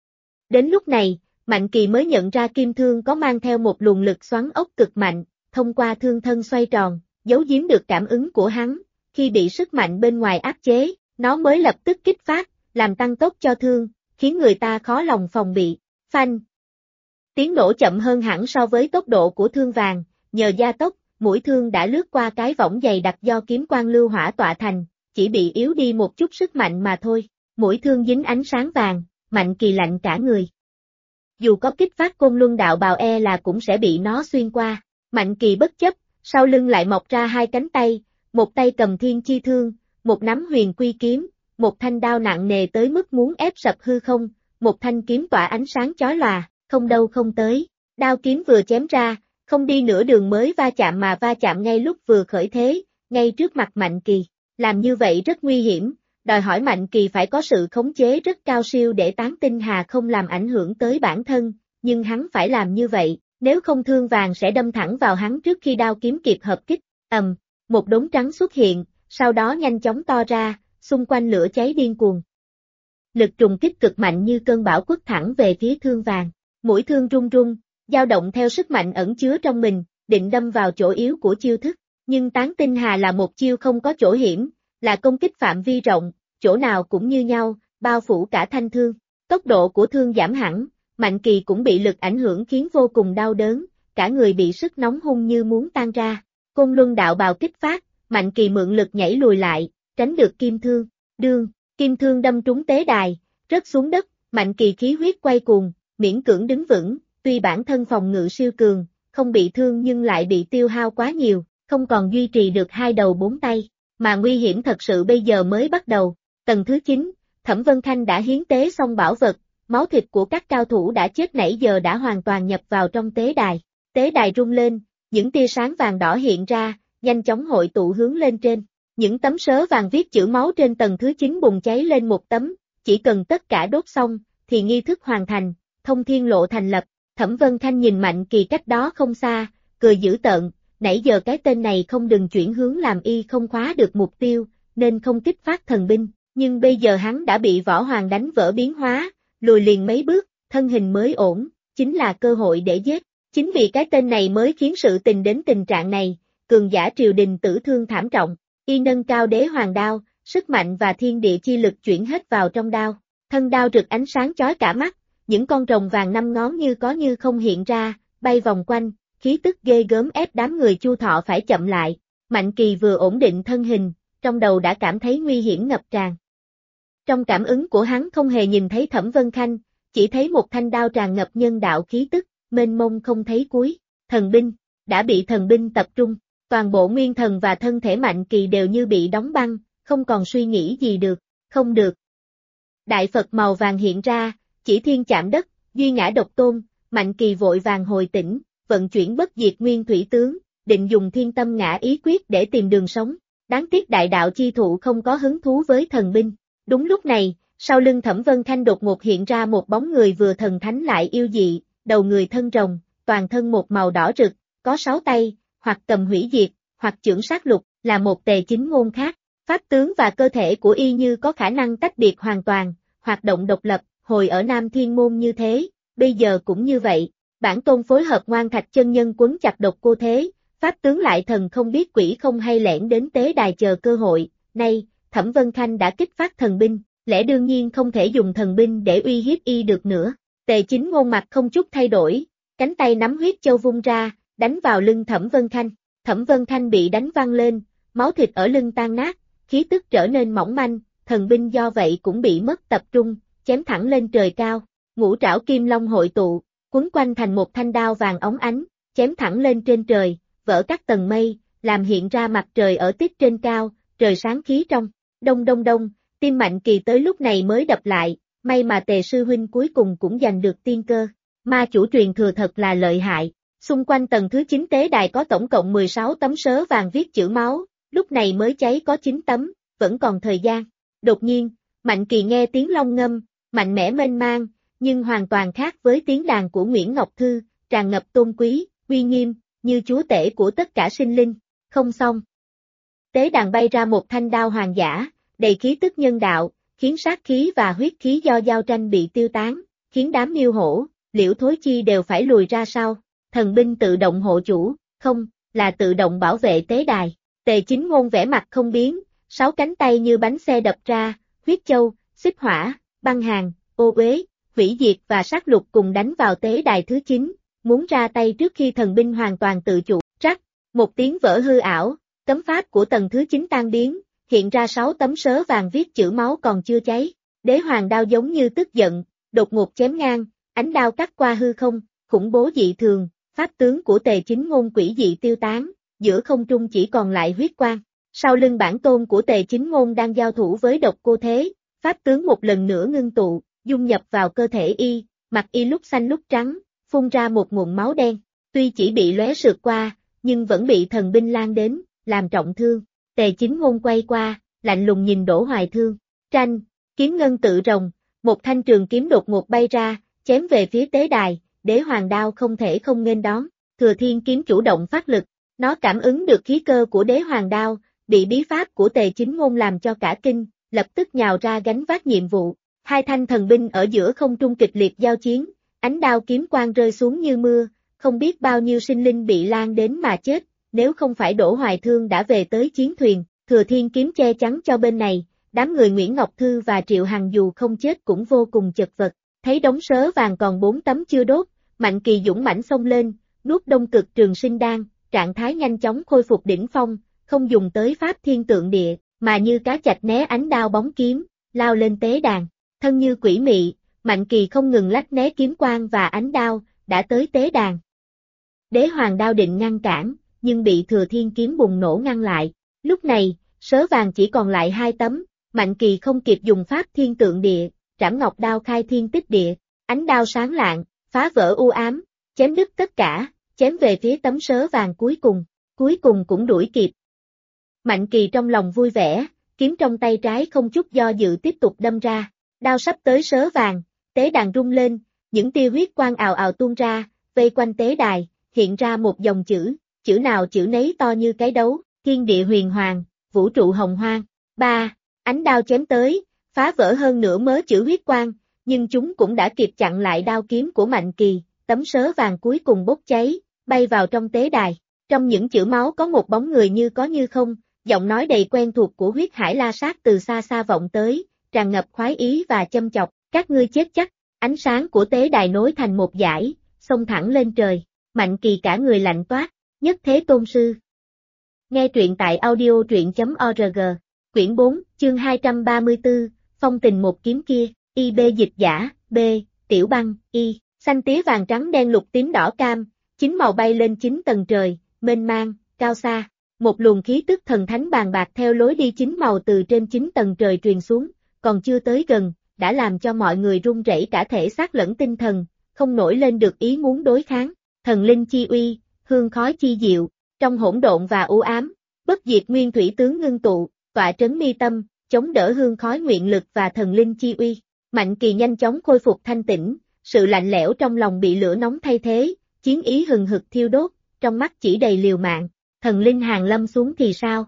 Đến lúc này, Mạnh Kỳ mới nhận ra kim thương có mang theo một luồng lực xoắn ốc cực mạnh, thông qua thương thân xoay tròn, giấu giếm được cảm ứng của hắn, khi bị sức mạnh bên ngoài áp chế, nó mới lập tức kích phát, làm tăng tốc cho thương, khiến người ta khó lòng phòng bị. Phanh! Tiếng nổ chậm hơn hẳn so với tốc độ của thương vàng, nhờ gia tốc, mũi thương đã lướt qua cái võng dày đặc do kiếm quang lưu hỏa tọa thành, chỉ bị yếu đi một chút sức mạnh mà thôi. Mũi thương dính ánh sáng vàng, Mạnh Kỳ lạnh cả người. Dù có kích phát Côn Luân Đạo Bào là cũng sẽ bị nó xuyên qua. Mạnh Kỳ bất chấp, sau lưng lại mọc ra hai cánh tay, một tay cầm Thiên Chi Thương, một nắm Huyền Quy Kiếm, một thanh đao nặng nề tới mức muốn ép sập hư không, một thanh kiếm tỏa ánh sáng chói lòa, không đâu không tới. Đao kiếm vừa chém ra, không đi nửa đường mới va chạm mà va chạm ngay lúc vừa khởi thế, ngay trước mặt Mạnh Kỳ. Làm như vậy rất nguy hiểm, đòi hỏi Mạnh Kỳ phải có sự khống chế rất cao siêu để tán tinh hà không làm ảnh hưởng tới bản thân, nhưng hắn phải làm như vậy, nếu không thương vàng sẽ đâm thẳng vào hắn trước khi đao kiếm kịp hợp kích. Một đốm trắng xuất hiện, sau đó nhanh chóng to ra, xung quanh lửa cháy điên cuồng. Lực trùng kích cực mạnh như cơn bão quất thẳng về phía thương vàng, mũi thương rung rung, dao động theo sức mạnh ẩn chứa trong mình, định đâm vào chỗ yếu của chiêu thức, nhưng tán tinh hà là một chiêu không có chỗ hiểm, là công kích phạm vi rộng, chỗ nào cũng như nhau, bao phủ cả thanh thương. Tốc độ của thương giảm hẳn, Mạnh Kỳ cũng bị lực ảnh hưởng khiến vô cùng đau đớn, cả người bị sức nóng hung như muốn tan ra. Côn Luân Đạo Bào kích phát, Mạnh Kỳ mượn lực nhảy lùi lại, tránh được kim thương. Đương, kim thương đâm trúng tế đài, rớt xuống đất, Mạnh Kỳ khí huyết quay cuồng, miễn cưỡng đứng vững, tuy bản thân phòng ngự siêu cường, không bị thương nhưng lại bị tiêu hao quá nhiều, không còn duy trì được hai đầu bốn tay. Mà nguy hiểm thật sự bây giờ mới bắt đầu. Tầng thứ 9, Thẩm Vân Khanh đã hiến tế xong bảo vật, máu thịt của các cao thủ đã chết nãy giờ đã hoàn toàn nhập vào trong tế đài. Tế đài rung lên, những tia sáng vàng đỏ hiện ra, nhanh chóng hội tụ hướng lên trên. Những tấm sớ vàng viết chữ máu trên tầng thứ 9 bùng cháy lên một tấm, chỉ cần tất cả đốt xong, thì nghi thức hoàn thành, thông thiên lộ thành lập. Thẩm Vân Khanh nhìn Mạnh Kỳ cách đó không xa, cười dữ tợn. Nãy giờ cái tên này không đừng chuyển hướng làm y không khóa được mục tiêu, nên không kích phát thần binh, nhưng bây giờ hắn đã bị Võ Hoàng đánh vỡ biến hóa, lùi liền mấy bước, thân hình mới ổn, chính là cơ hội để giết. Chính vì cái tên này mới khiến sự tình đến tình trạng này, cường giả triều đình tử thương thảm trọng, y nâng cao Đế Hoàng đao, sức mạnh và thiên địa chi lực chuyển hết vào trong đao, thân đao rực ánh sáng chói cả mắt, những con rồng vàng 5 ngón như có như không hiện ra, bay vòng quanh, khí tức ghê gớm ép đám người Chu Thọ phải chậm lại. Mạnh Kỳ vừa ổn định thân hình, trong đầu đã cảm thấy nguy hiểm ngập tràn. Trong cảm ứng của hắn không hề nhìn thấy Thẩm Vân Khanh, chỉ thấy một thanh đao tràn ngập nhân đạo khí tức, mênh mông không thấy cuối. Thần binh, đã bị thần binh tập trung, toàn bộ nguyên thần và thân thể Mạnh Kỳ đều như bị đóng băng, không còn suy nghĩ gì được, không được. Đại Phật màu vàng hiện ra, chỉ thiên chạm đất, duy ngã độc tôn, Mạnh Kỳ vội vàng hồi tỉnh, vận chuyển bất diệt nguyên thủy tướng, định dùng thiên tâm ngã ý quyết để tìm đường sống. Đáng tiếc đại đạo chi thụ không có hứng thú với thần binh. Đúng lúc này, sau lưng Thẩm Vân Khanh đột ngột hiện ra một bóng người vừa thần thánh lại yêu dị, đầu người thân rồng, toàn thân một màu đỏ rực, có 6 tay, hoặc cầm hủy diệt, hoặc chưởng sát lục, là một Tề Chính Ngôn khác. Pháp tướng và cơ thể của y như có khả năng tách biệt hoàn toàn, hoạt động độc lập, hồi ở Nam Thiên Môn như thế, bây giờ cũng như vậy. Bản tôn phối hợp Ngoan Thạch chân nhân quấn chặt Độc Cô Thế, pháp tướng lại thần không biết quỷ không hay lẻn đến tế đài chờ cơ hội. Nay, Thẩm Vân Khanh đã kích phát thần binh, lẽ đương nhiên không thể dùng thần binh để uy hiếp y được nữa. Tề Chính Ngôn mặt không chút thay đổi, cánh tay nắm huyết châu vung ra, đánh vào lưng Thẩm Vân Khanh. Thẩm Vân Khanh bị đánh văng lên, máu thịt ở lưng tan nát, khí tức trở nên mỏng manh, thần binh do vậy cũng bị mất tập trung, chém thẳng lên trời cao. Ngũ trảo kim long hội tụ, quấn quanh thành một thanh đao vàng óng ánh, chém thẳng lên trên trời, vỡ các tầng mây, làm hiện ra mặt trời ở tiết trên cao, trời sáng khí trong. Đông đông đông, tim Mạnh Kỳ tới lúc này mới đập lại, may mà Tề sư huynh cuối cùng cũng giành được tiên cơ. Ma chủ truyền thừa thật là lợi hại. Xung quanh tầng thứ 9 tế đài có tổng cộng 16 tấm sớ vàng viết chữ máu, lúc này mới cháy có 9 tấm, vẫn còn thời gian. Đột nhiên, Mạnh Kỳ nghe tiếng long ngâm, mạnh mẽ mênh mang, nhưng hoàn toàn khác với tiếng đàn của Nguyễn Ngọc Thư, tràn ngập tôn quý, uy nghiêm, như chúa tể của tất cả sinh linh. Không xong. Tế đàn bay ra một thanh đao hoàng giả, đầy khí tức nhân đạo, khiến sát khí và huyết khí do giao tranh bị tiêu tán, khiến đám miêu hổ, Liễu Thối Chi đều phải lùi ra sau. Thần binh tự động hộ chủ, không, là tự động bảo vệ tế đài. Tề Chính Ngôn vẻ mặt không biến, 6 cánh tay như bánh xe đập ra, huyết châu, xích hỏa, băng hàn, ô uế, hủy diệt và sát lục cùng đánh vào tế đài thứ 9, muốn ra tay trước khi thần binh hoàn toàn tự chủ. Rắc, một tiếng vỡ hư ảo, cấm pháp của tầng thứ 9 tan biến, hiện ra 6 tấm sớ vàng viết chữ máu còn chưa cháy. Đế hoàng đao giống như tức giận, đột ngột chém ngang, ánh đao cắt qua hư không, khủng bố dị thường. Pháp tướng của Tề Chính Ngôn quỷ dị tiêu tán, giữa không trung chỉ còn lại huyết quang. Sau lưng bản tôn của Tề Chính Ngôn đang giao thủ với Độc Cô Thế, pháp tướng một lần nữa ngưng tụ, dung nhập vào cơ thể y, mặt y lúc xanh lúc trắng, phun ra một nguồn máu đen. Tuy chỉ bị lóe sượt qua, nhưng vẫn bị thần binh lan đến, làm trọng thương. Tề Chính Ngôn quay qua, lạnh lùng nhìn Đỗ Hoài Thương. Tranh, kiếm ngân tự rồng, một thanh trường kiếm đột ngột bay ra, chém về phía tế đài. Đế hoàng đao không thể không nghênh đón, Thừa Thiên kiếm chủ động phát lực, nó cảm ứng được khí cơ của đế hoàng đao, bị bí pháp của Tề Chính Ngôn làm cho cả kinh, lập tức nhào ra gánh vác nhiệm vụ. Hai thanh thần binh ở giữa không trung kịch liệt giao chiến, ánh đao kiếm quang rơi xuống như mưa, không biết bao nhiêu sinh linh bị lan đến mà chết, nếu không phải Đỗ Hoài Thương đã về tới chiến thuyền, Thừa Thiên kiếm che chắn cho bên này, đám người Nguyễn Ngọc Thư và Triệu Hằng dù không chết cũng vô cùng chật vật. Thấy đống sớ vàng còn 4 tấm chưa đốt, Mạnh Kỳ dũng mãnh xông lên, nuốt đông cực trường sinh đan, trạng thái nhanh chóng khôi phục đỉnh phong, không dùng tới pháp thiên tượng địa, mà như cá chạch né ánh đao bóng kiếm, lao lên tế đàn. Thân như quỷ mị, Mạnh Kỳ không ngừng lách né kiếm quang và ánh đao, đã tới tế đàn. Đế hoàng đao định ngăn cản, nhưng bị Thừa Thiên kiếm bùng nổ ngăn lại. Lúc này, sớ vàng chỉ còn lại 2 tấm, Mạnh Kỳ không kịp dùng pháp thiên tượng địa, trảm ngọc đao khai thiên tích địa, ánh đao sáng lạng, phá vỡ u ám, chém đứt tất cả, chém về phía tấm sớ vàng cuối cùng cũng đuổi kịp. Mạnh Kỳ trong lòng vui vẻ, kiếm trong tay trái không chút do dự tiếp tục đâm ra, đao sắp tới sớ vàng, tế đàn rung lên, những tia huyết quang ào ào tuôn ra, vây quanh tế đài, hiện ra một dòng chữ nào chữ nấy to như cái đấu, thiên địa huyền hoàng, vũ trụ hồng hoang. 3. Ánh đao chém tới, phá vỡ hơn nửa mớ chữ huyết quang, nhưng chúng cũng đã kịp chặn lại đao kiếm của Mạnh Kỳ, tấm sớ vàng cuối cùng bốc cháy, bay vào trong tế đài. Trong những chữ máu có một bóng người như có như không, giọng nói đầy quen thuộc của huyết hải la sát từ xa xa vọng tới, tràn ngập khoái ý và châm chọc, các ngươi chết chắc. Ánh sáng của tế đài nối thành một dải, xông thẳng lên trời. Mạnh Kỳ cả người lạnh toát, nhất thế tôn sư. Nghe truyện tại audio truyện.org. Quyển 4, chương 234, phong tình một kiếm kia, IB dịch giả, B, tiểu băng, Y, xanh tía vàng trắng đen lục tím đỏ cam, 9 màu bay lên 9 tầng trời, mênh mang, cao xa. Một luồng khí tức thần thánh bàn bạc theo lối đi 9 màu từ trên 9 tầng trời truyền xuống, còn chưa tới gần, đã làm cho mọi người run rẩy cả thể xác lẫn tinh thần, không nổi lên được ý muốn đối kháng. Thần linh chi uy, hương khói chi diệu, trong hỗn độn và u ám, bất diệt nguyên thủy tướng ngưng tụ, tọa trấn mi tâm, chống đỡ hương khói nguyện lực và thần linh chi uy. Mạnh Kỳ nhanh chóng khôi phục thanh tĩnh, sự lạnh lẽo trong lòng bị lửa nóng thay thế, chiến ý hừng hực thiêu đốt, trong mắt chỉ đầy liều mạng. Thần linh hàng lâm xuống thì sao?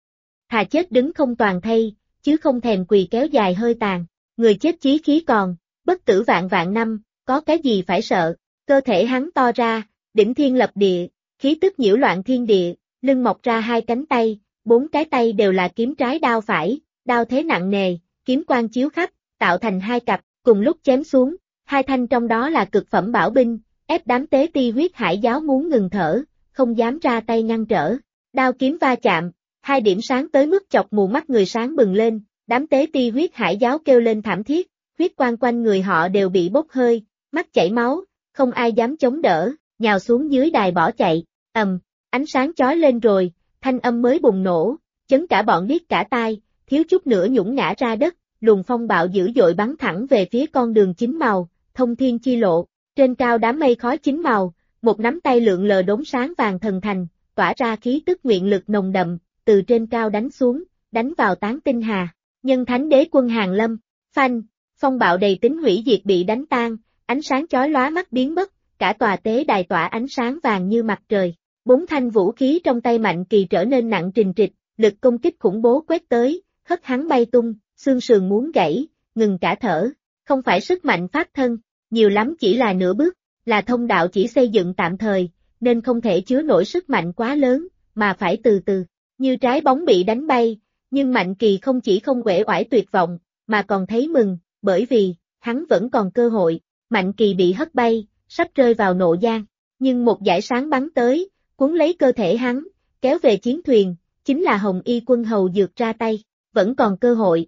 Thà chết đứng không toàn thây, chứ không thèm quỳ kéo dài hơi tàn. Người chết chí khí còn, bất tử vạn vạn năm, có cái gì phải sợ? Cơ thể hắn to ra, đỉnh thiên lập địa, khí tức nhiễu loạn thiên địa, lưng mọc ra 2 cánh tay, 4 cái tay đều là kiếm trái đao phải, đao thế nặng nề, kiếm quang chiếu khắp, tạo thành 2 cặp, cùng lúc chém xuống, 2 thanh trong đó là cực phẩm bảo binh, ép đám tế ti huyết hải giáo muốn ngừng thở, không dám ra tay ngăn trở. Đao kiếm va chạm, 2 điểm sáng tới mức chọc mù mắt người sáng bừng lên, đám tế ti huyết hải giáo kêu lên thảm thiết, huyết quang quanh người họ đều bị bốc hơi, mắt chảy máu, không ai dám chống đỡ, nhào xuống dưới đài bỏ chạy. Ánh sáng chói lên rồi, thanh âm mới bùng nổ, chấn cả bọn điếc cả tai, thiếu chút nữa nhũng ngã ra đất, luồng phong bạo dữ dội bắn thẳng về phía con đường 9 màu, thông thiên chi lộ. Trên cao đám mây khói 9 màu, một nắm tay lượn lờ đốm sáng vàng thần thành, tỏa ra khí tức nguyện lực nồng đậm, từ trên cao đánh xuống, đánh vào tán tinh hà. Nhân thánh đế quân hàng lâm, phanh, phong bạo đầy tính hủy diệt bị đánh tan, ánh sáng chói lóa mắt biến mất, cả tòa tế đài tỏa ánh sáng vàng như mặt trời. 4 thanh vũ khí trong tay Mạnh Kỳ trở nên nặng trình trịch, lực công kích khủng bố quét tới, hất hắn bay tung, xương sườn muốn gãy, ngừng cả thở. Không phải sức mạnh pháp thân, nhiều lắm chỉ là nửa bước, là thông đạo chỉ xây dựng tạm thời, nên không thể chứa nổi sức mạnh quá lớn, mà phải từ từ, như trái bóng bị đánh bay. Nhưng Mạnh Kỳ không chỉ không uể oải tuyệt vọng, mà còn thấy mừng, bởi vì, hắn vẫn còn cơ hội. Mạnh Kỳ bị hất bay, sắp rơi vào nộ giang, nhưng một dải sáng bắn tới, cuốn lấy cơ thể hắn, kéo về chiến thuyền, chính là Hồng Y quân hầu Dược ra tay, vẫn còn cơ hội.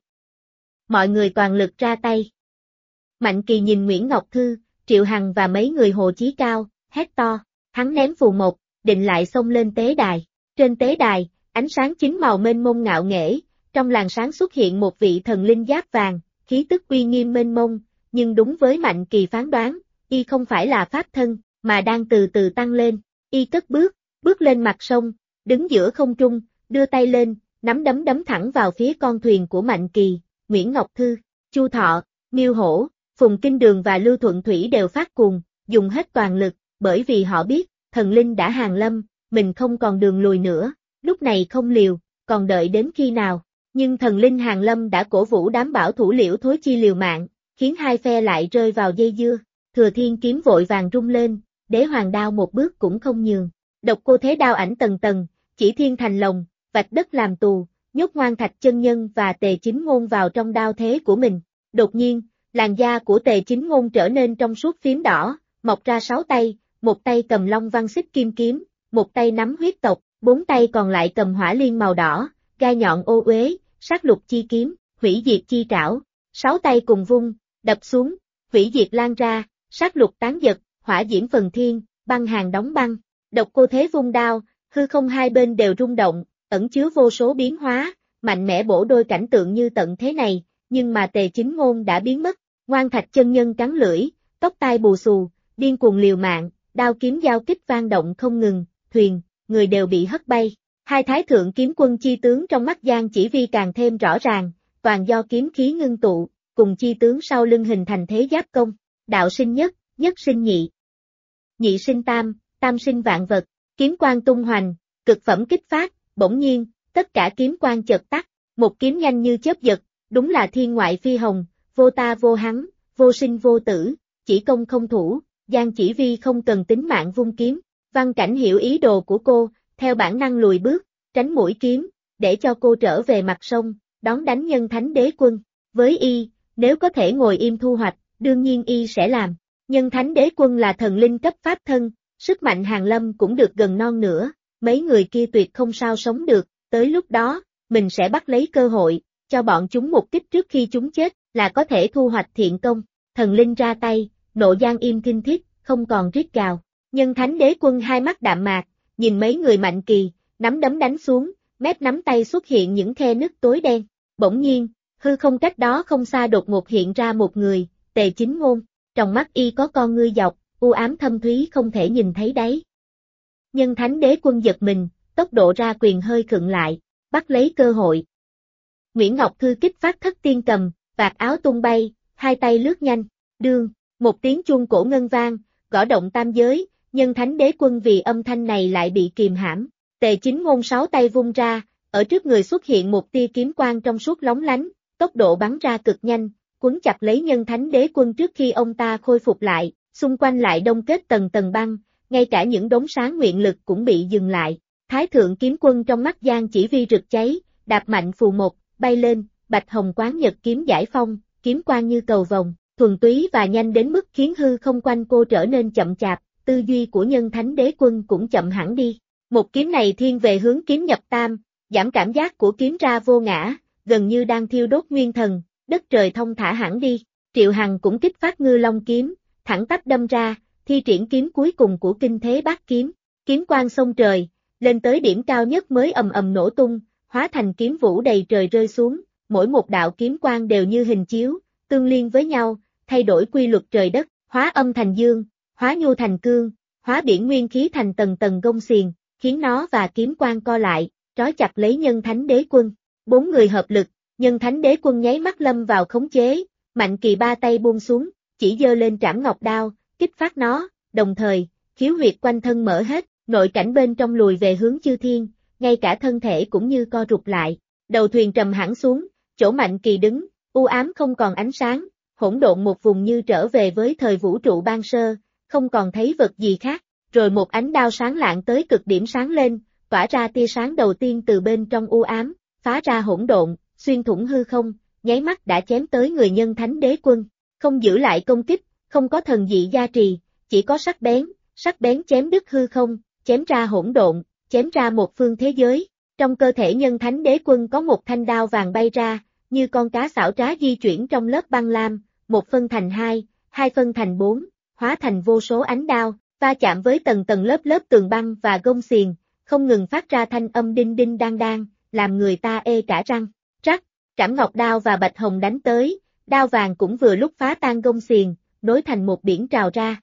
Mọi người toàn lực ra tay. Mạnh Kỳ nhìn Nguyễn Ngọc Thư, Triệu Hằng và mấy người Hồ Chí Cao, hét to, hắn ném phù một, định lại xông lên tế đài. Trên tế đài, ánh sáng 9 màu mênh mông ngạo nghễ, trong làn sáng xuất hiện một vị thần linh giáp vàng, khí tức uy nghiêm mênh mông, nhưng đúng với Mạnh Kỳ phán đoán, y không phải là pháp thân, mà đang từ từ tăng lên. Y cất bước lên mặt sông, đứng giữa không trung, đưa tay lên, nắm đấm đấm thẳng vào phía con thuyền của Mạnh Kỳ. Nguyễn Ngọc Thư, Chu Thọ, Miêu Hổ, Phùng Kinh Đường và Lưu Thuận Thủy đều phát cuồng, dùng hết toàn lực, bởi vì họ biết, thần linh đã hàng lâm, mình không còn đường lùi nữa, lúc này không liều, còn đợi đến khi nào. Nhưng thần linh hàng lâm đã cổ vũ đám bảo thủ Liễu Thối Chi liều mạng, khiến hai phe lại rơi vào dây dưa. Thừa Thiên kiếm vội vàng rung lên, Đế Hoàng đao một bước cũng không nhường. Độc Cô Thế đao ảnh tầng tầng, chỉ thiên thành lồng, vạch đất làm tù, nhốt Ngoan Thạch chân nhân và Tề Chính Ngôn vào trong đao thế của mình. Đột nhiên, làn da của Tề Chính Ngôn trở nên trong suốt phím đỏ, mọc ra 6 tay, một tay cầm Long Văn Xích Kim kiếm, một tay nắm huyết tộc, 4 tay còn lại cầm hỏa liên màu đỏ, gai nhọn ô uế, sát lục chi kiếm, hủy diệt chi trảo. 6 tay cùng vung, đập xuống, hủy diệt lan ra, sát lục tán giật, hỏa diễm phần thiên, băng hàng đóng băng. Độc Cô Thế vung đao, hư không hai bên đều rung động, ẩn chứa vô số biến hóa, mạnh mẽ bổ đôi cảnh tượng như tận thế này, nhưng mà Tề Chính Ngôn đã biến mất. Ngoan Thạch chân nhân cắn lưỡi, tóc tai bù xù, điên cuồng liều mạng, đao kiếm giao kích vang động không ngừng, thuyền, người đều bị hất bay. Hai thái thượng kiếm quân chi tướng trong mắt Giang Chỉ Vi càng thêm rõ ràng, toàn do kiếm khí ngưng tụ, cùng chi tướng sau lưng hình thành thế giáp công. Đạo sinh nhất, nhất sinh nhị, nhị sinh tam, tam sinh vạn vật, kiếm quang tung hoành, cực phẩm kích phát. Bỗng nhiên, tất cả kiếm quang chợt tắt, một kiếm nhanh như chớp giật, đúng là thiên ngoại phi hồng, vô ta vô hắn, vô sinh vô tử, chỉ công không thủ. Giang Chỉ Vi không cần tính mạng vung kiếm. Văn Cảnh hiểu ý đồ của cô, theo bản năng lùi bước, tránh mũi kiếm, để cho cô trở về mặt sông, đón đánh nhân thánh đế quân. Với y, nếu có thể ngồi im thu hoạch, đương nhiên y sẽ làm. Nhân Thánh Đế Quân là thần linh cấp pháp thân, sức mạnh hàn lâm cũng được gần non nữa, mấy người kia tuyệt không sao sống được, tới lúc đó, mình sẽ bắt lấy cơ hội, cho bọn chúng một kích trước khi chúng chết, là có thể thu hoạch thiện công. Thần linh ra tay, nộ giang im thinh thiết, không còn rít gào. Nhân Thánh Đế Quân hai mắt đạm mạc, nhìn mấy người Mạnh Kỳ, nắm đấm đánh xuống, mép nắm tay xuất hiện những khe nứt tối đen. Bỗng nhiên, hư không cách đó không xa đột ngột hiện ra một người, Tề Chính Ngôn. Trong mắt y có con ngươi dọc, u ám thâm thúy không thể nhìn thấy đáy. Nhân Thánh Đế Quân giật mình, tốc độ ra quyền hơi khựng lại, bắt lấy cơ hội. Nguyễn Ngọc Thư kích phát thất tiên cầm, vạt áo tung bay, hai tay lướt nhanh, đương, một tiếng chuông cổ ngân vang, gõ động tam giới, Nhân Thánh Đế Quân vì âm thanh này lại bị kìm hãm. Tề Chính Ngôn sáu tay vung ra, ở trước người xuất hiện một tia kiếm quang trong suốt lóng lánh, tốc độ bắn ra cực nhanh, quấn chặt lấy Nhân Thánh Đế Quân trước khi ông ta khôi phục lại, xung quanh lại đông kết tầng tầng băng, ngay cả những đốm sáng nguyện lực cũng bị dừng lại. Thái thượng kiếm quân trong mắt Giang Chỉ Vi rực cháy, đạp mạnh phù một, bay lên, bạch hồng quán nhật kiếm giải phong, kiếm quang như cầu vồng, thuần túy và nhanh đến mức khiến hư không quanh cô trở nên chậm chạp, tư duy của Nhân Thánh Đế Quân cũng chậm hẳn đi. Một kiếm này thiên về hướng kiếm nhập tam, giảm cảm giác của kiếm ra vô ngã, gần như đang thiêu đốt nguyên thần, đất trời thông thả hẳn đi. Triệu Hằng cũng kích phát Ngư Long kiếm, thẳng tắp đâm ra, thi triển kiếm cuối cùng của kinh thế bát kiếm, kiếm quang sông trời, lên tới điểm cao nhất mới ầm ầm nổ tung, hóa thành kiếm vũ đầy trời rơi xuống, mỗi một đạo kiếm quang đều như hình chiếu, tương liên với nhau, thay đổi quy luật trời đất, hóa âm thành dương, hóa nhu thành cương, hóa biển nguyên khí thành tầng tầng gông xiềng, khiến nó và kiếm quang co lại, trói chặt lấy Nhân Thánh Đế Quân. Bốn người hợp lực, Nhân Thánh Đế Quân nháy mắt lâm vào khống chế, Mạnh Kỳ ba tay buông xuống, chỉ giơ lên trảm ngọc đao, kích phát nó, đồng thời, khiếu huyệt quanh thân mở hết, nội cảnh bên trong lùi về hướng chư thiên, ngay cả thân thể cũng như co rụt lại. Đầu thuyền trầm hẳn xuống, chỗ Mạnh Kỳ đứng, u ám không còn ánh sáng, hỗn độn một vùng như trở về với thời vũ trụ ban sơ, không còn thấy vật gì khác. Rồi một ánh đao sáng lạng tới cực điểm sáng lên, tỏa ra tia sáng đầu tiên từ bên trong u ám, phá ra hỗn độn, xuyên thủng hư không, nháy mắt đã chém tới người Nhân Thánh Đế Quân. Không giữ lại công kích, không có thần dị gia trì, chỉ có sắc bén chém đứt hư không, chém ra hỗn độn, chém ra một phương thế giới. Trong cơ thể Nhân Thánh Đế Quân có một thanh đao vàng bay ra, như con cá xảo trá di chuyển trong lớp băng lam, một phân thành hai, hai phân thành bốn, hóa thành vô số ánh đao, va chạm với tầng tầng lớp tường băng và gông xiềng, không ngừng phát ra thanh âm đinh đinh đang đang, làm người ta ê cả răng. Rắc, trảm ngọc đao và bạch hồng đánh tới, đao vàng cũng vừa lúc phá tan gông xiềng, nối thành một biển trào ra.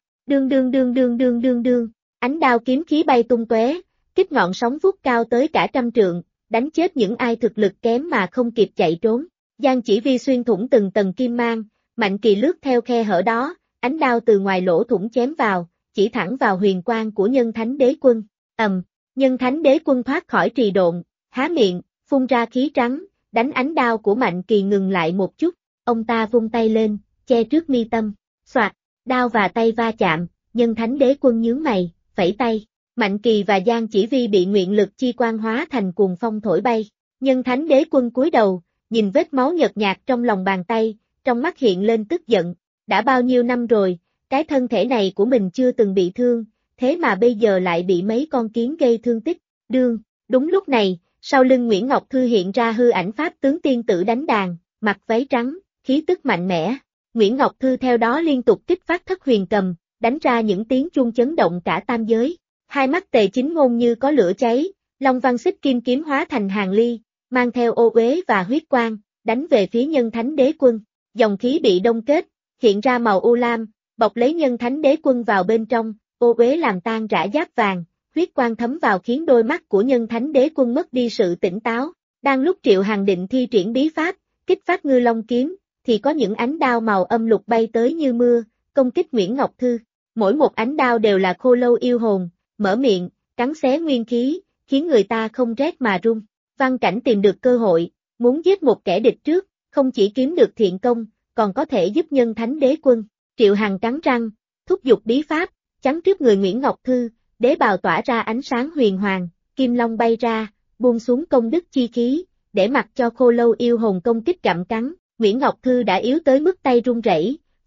Đương, ánh đao kiếm khí bay tung tóe, kích ngọn sóng vút cao tới cả trăm trượng, đánh chết những ai thực lực kém mà không kịp chạy trốn. Giang Chỉ Vi xuyên thủng từng tầng kim mang, Mạnh Kỳ lướt theo khe hở đó, ánh đao từ ngoài lỗ thủng chém vào, chỉ thẳng vào huyền quang của Nhân Thánh Đế Quân. Nhân Thánh Đế Quân thoát khỏi trì độn, há miệng, phun ra khí trắng, đánh ánh đao của Mạnh Kỳ ngừng lại một chút, ông ta vung tay lên, che trước mi tâm, xoạt, đao và tay va chạm, Nhân Thánh Đế Quân nhướng mày, phẩy tay, Mạnh Kỳ và Giang Chỉ Vi bị nguyện lực chi quan hóa thành cuồng phong thổi bay. Nhân Thánh Đế Quân cúi đầu, nhìn vết máu nhợt nhạt trong lòng bàn tay, trong mắt hiện lên tức giận, đã bao nhiêu năm rồi, cái thân thể này của mình chưa từng bị thương, thế mà bây giờ lại bị mấy con kiến gây thương tích. Đúng lúc này, sau lưng Nguyễn Ngọc Thư hiện ra hư ảnh pháp tướng tiên tử đánh đàn, mặc váy trắng, khí tức mạnh mẽ. Nguyễn Ngọc Thư theo đó liên tục kích phát thất huyền cầm, đánh ra những tiếng chuông chấn động cả tam giới. Hai mắt Tề Chính Ngôn như có lửa cháy, Long Văn Xích Kim kiếm hóa thành hàng ly, mang theo ô uế và huyết quang, đánh về phía Nhân Thánh Đế Quân. Dòng khí bị đông kết, hiện ra màu u lam, bọc lấy Nhân Thánh Đế Quân vào bên trong, ô uế làm tan rã giáp vàng, huyết quang thấm vào khiến đôi mắt của Nhân Thánh Đế Quân mất đi sự tỉnh táo. Đang lúc Triệu Hằng định thi triển bí pháp, kích phát Ngư Long kiếm, thì có những ánh đao màu âm lục bay tới như mưa, công kích Nguyễn Ngọc Thư. Mỗi một ánh đao đều là khô lâu yêu hồn, mở miệng, cắn xé nguyên khí, khiến người ta không rét mà run. Văn Cảnh tìm được cơ hội, muốn giết một kẻ địch trước, không chỉ kiếm được thiện công, còn có thể giúp Nhân Thánh Đế Quân. Triệu Hằng cắn răng, thúc giục bí pháp, chắn trước người Nguyễn Ngọc Thư, đế bào tỏa ra ánh sáng huyền hoàng, kim long bay ra, buông xuống công đức chi khí, để mặc cho khô lâu yêu hồn công kích gặm cắn. Nguyễn Ngọc Thư đã yếu tới mức tay run rẩy,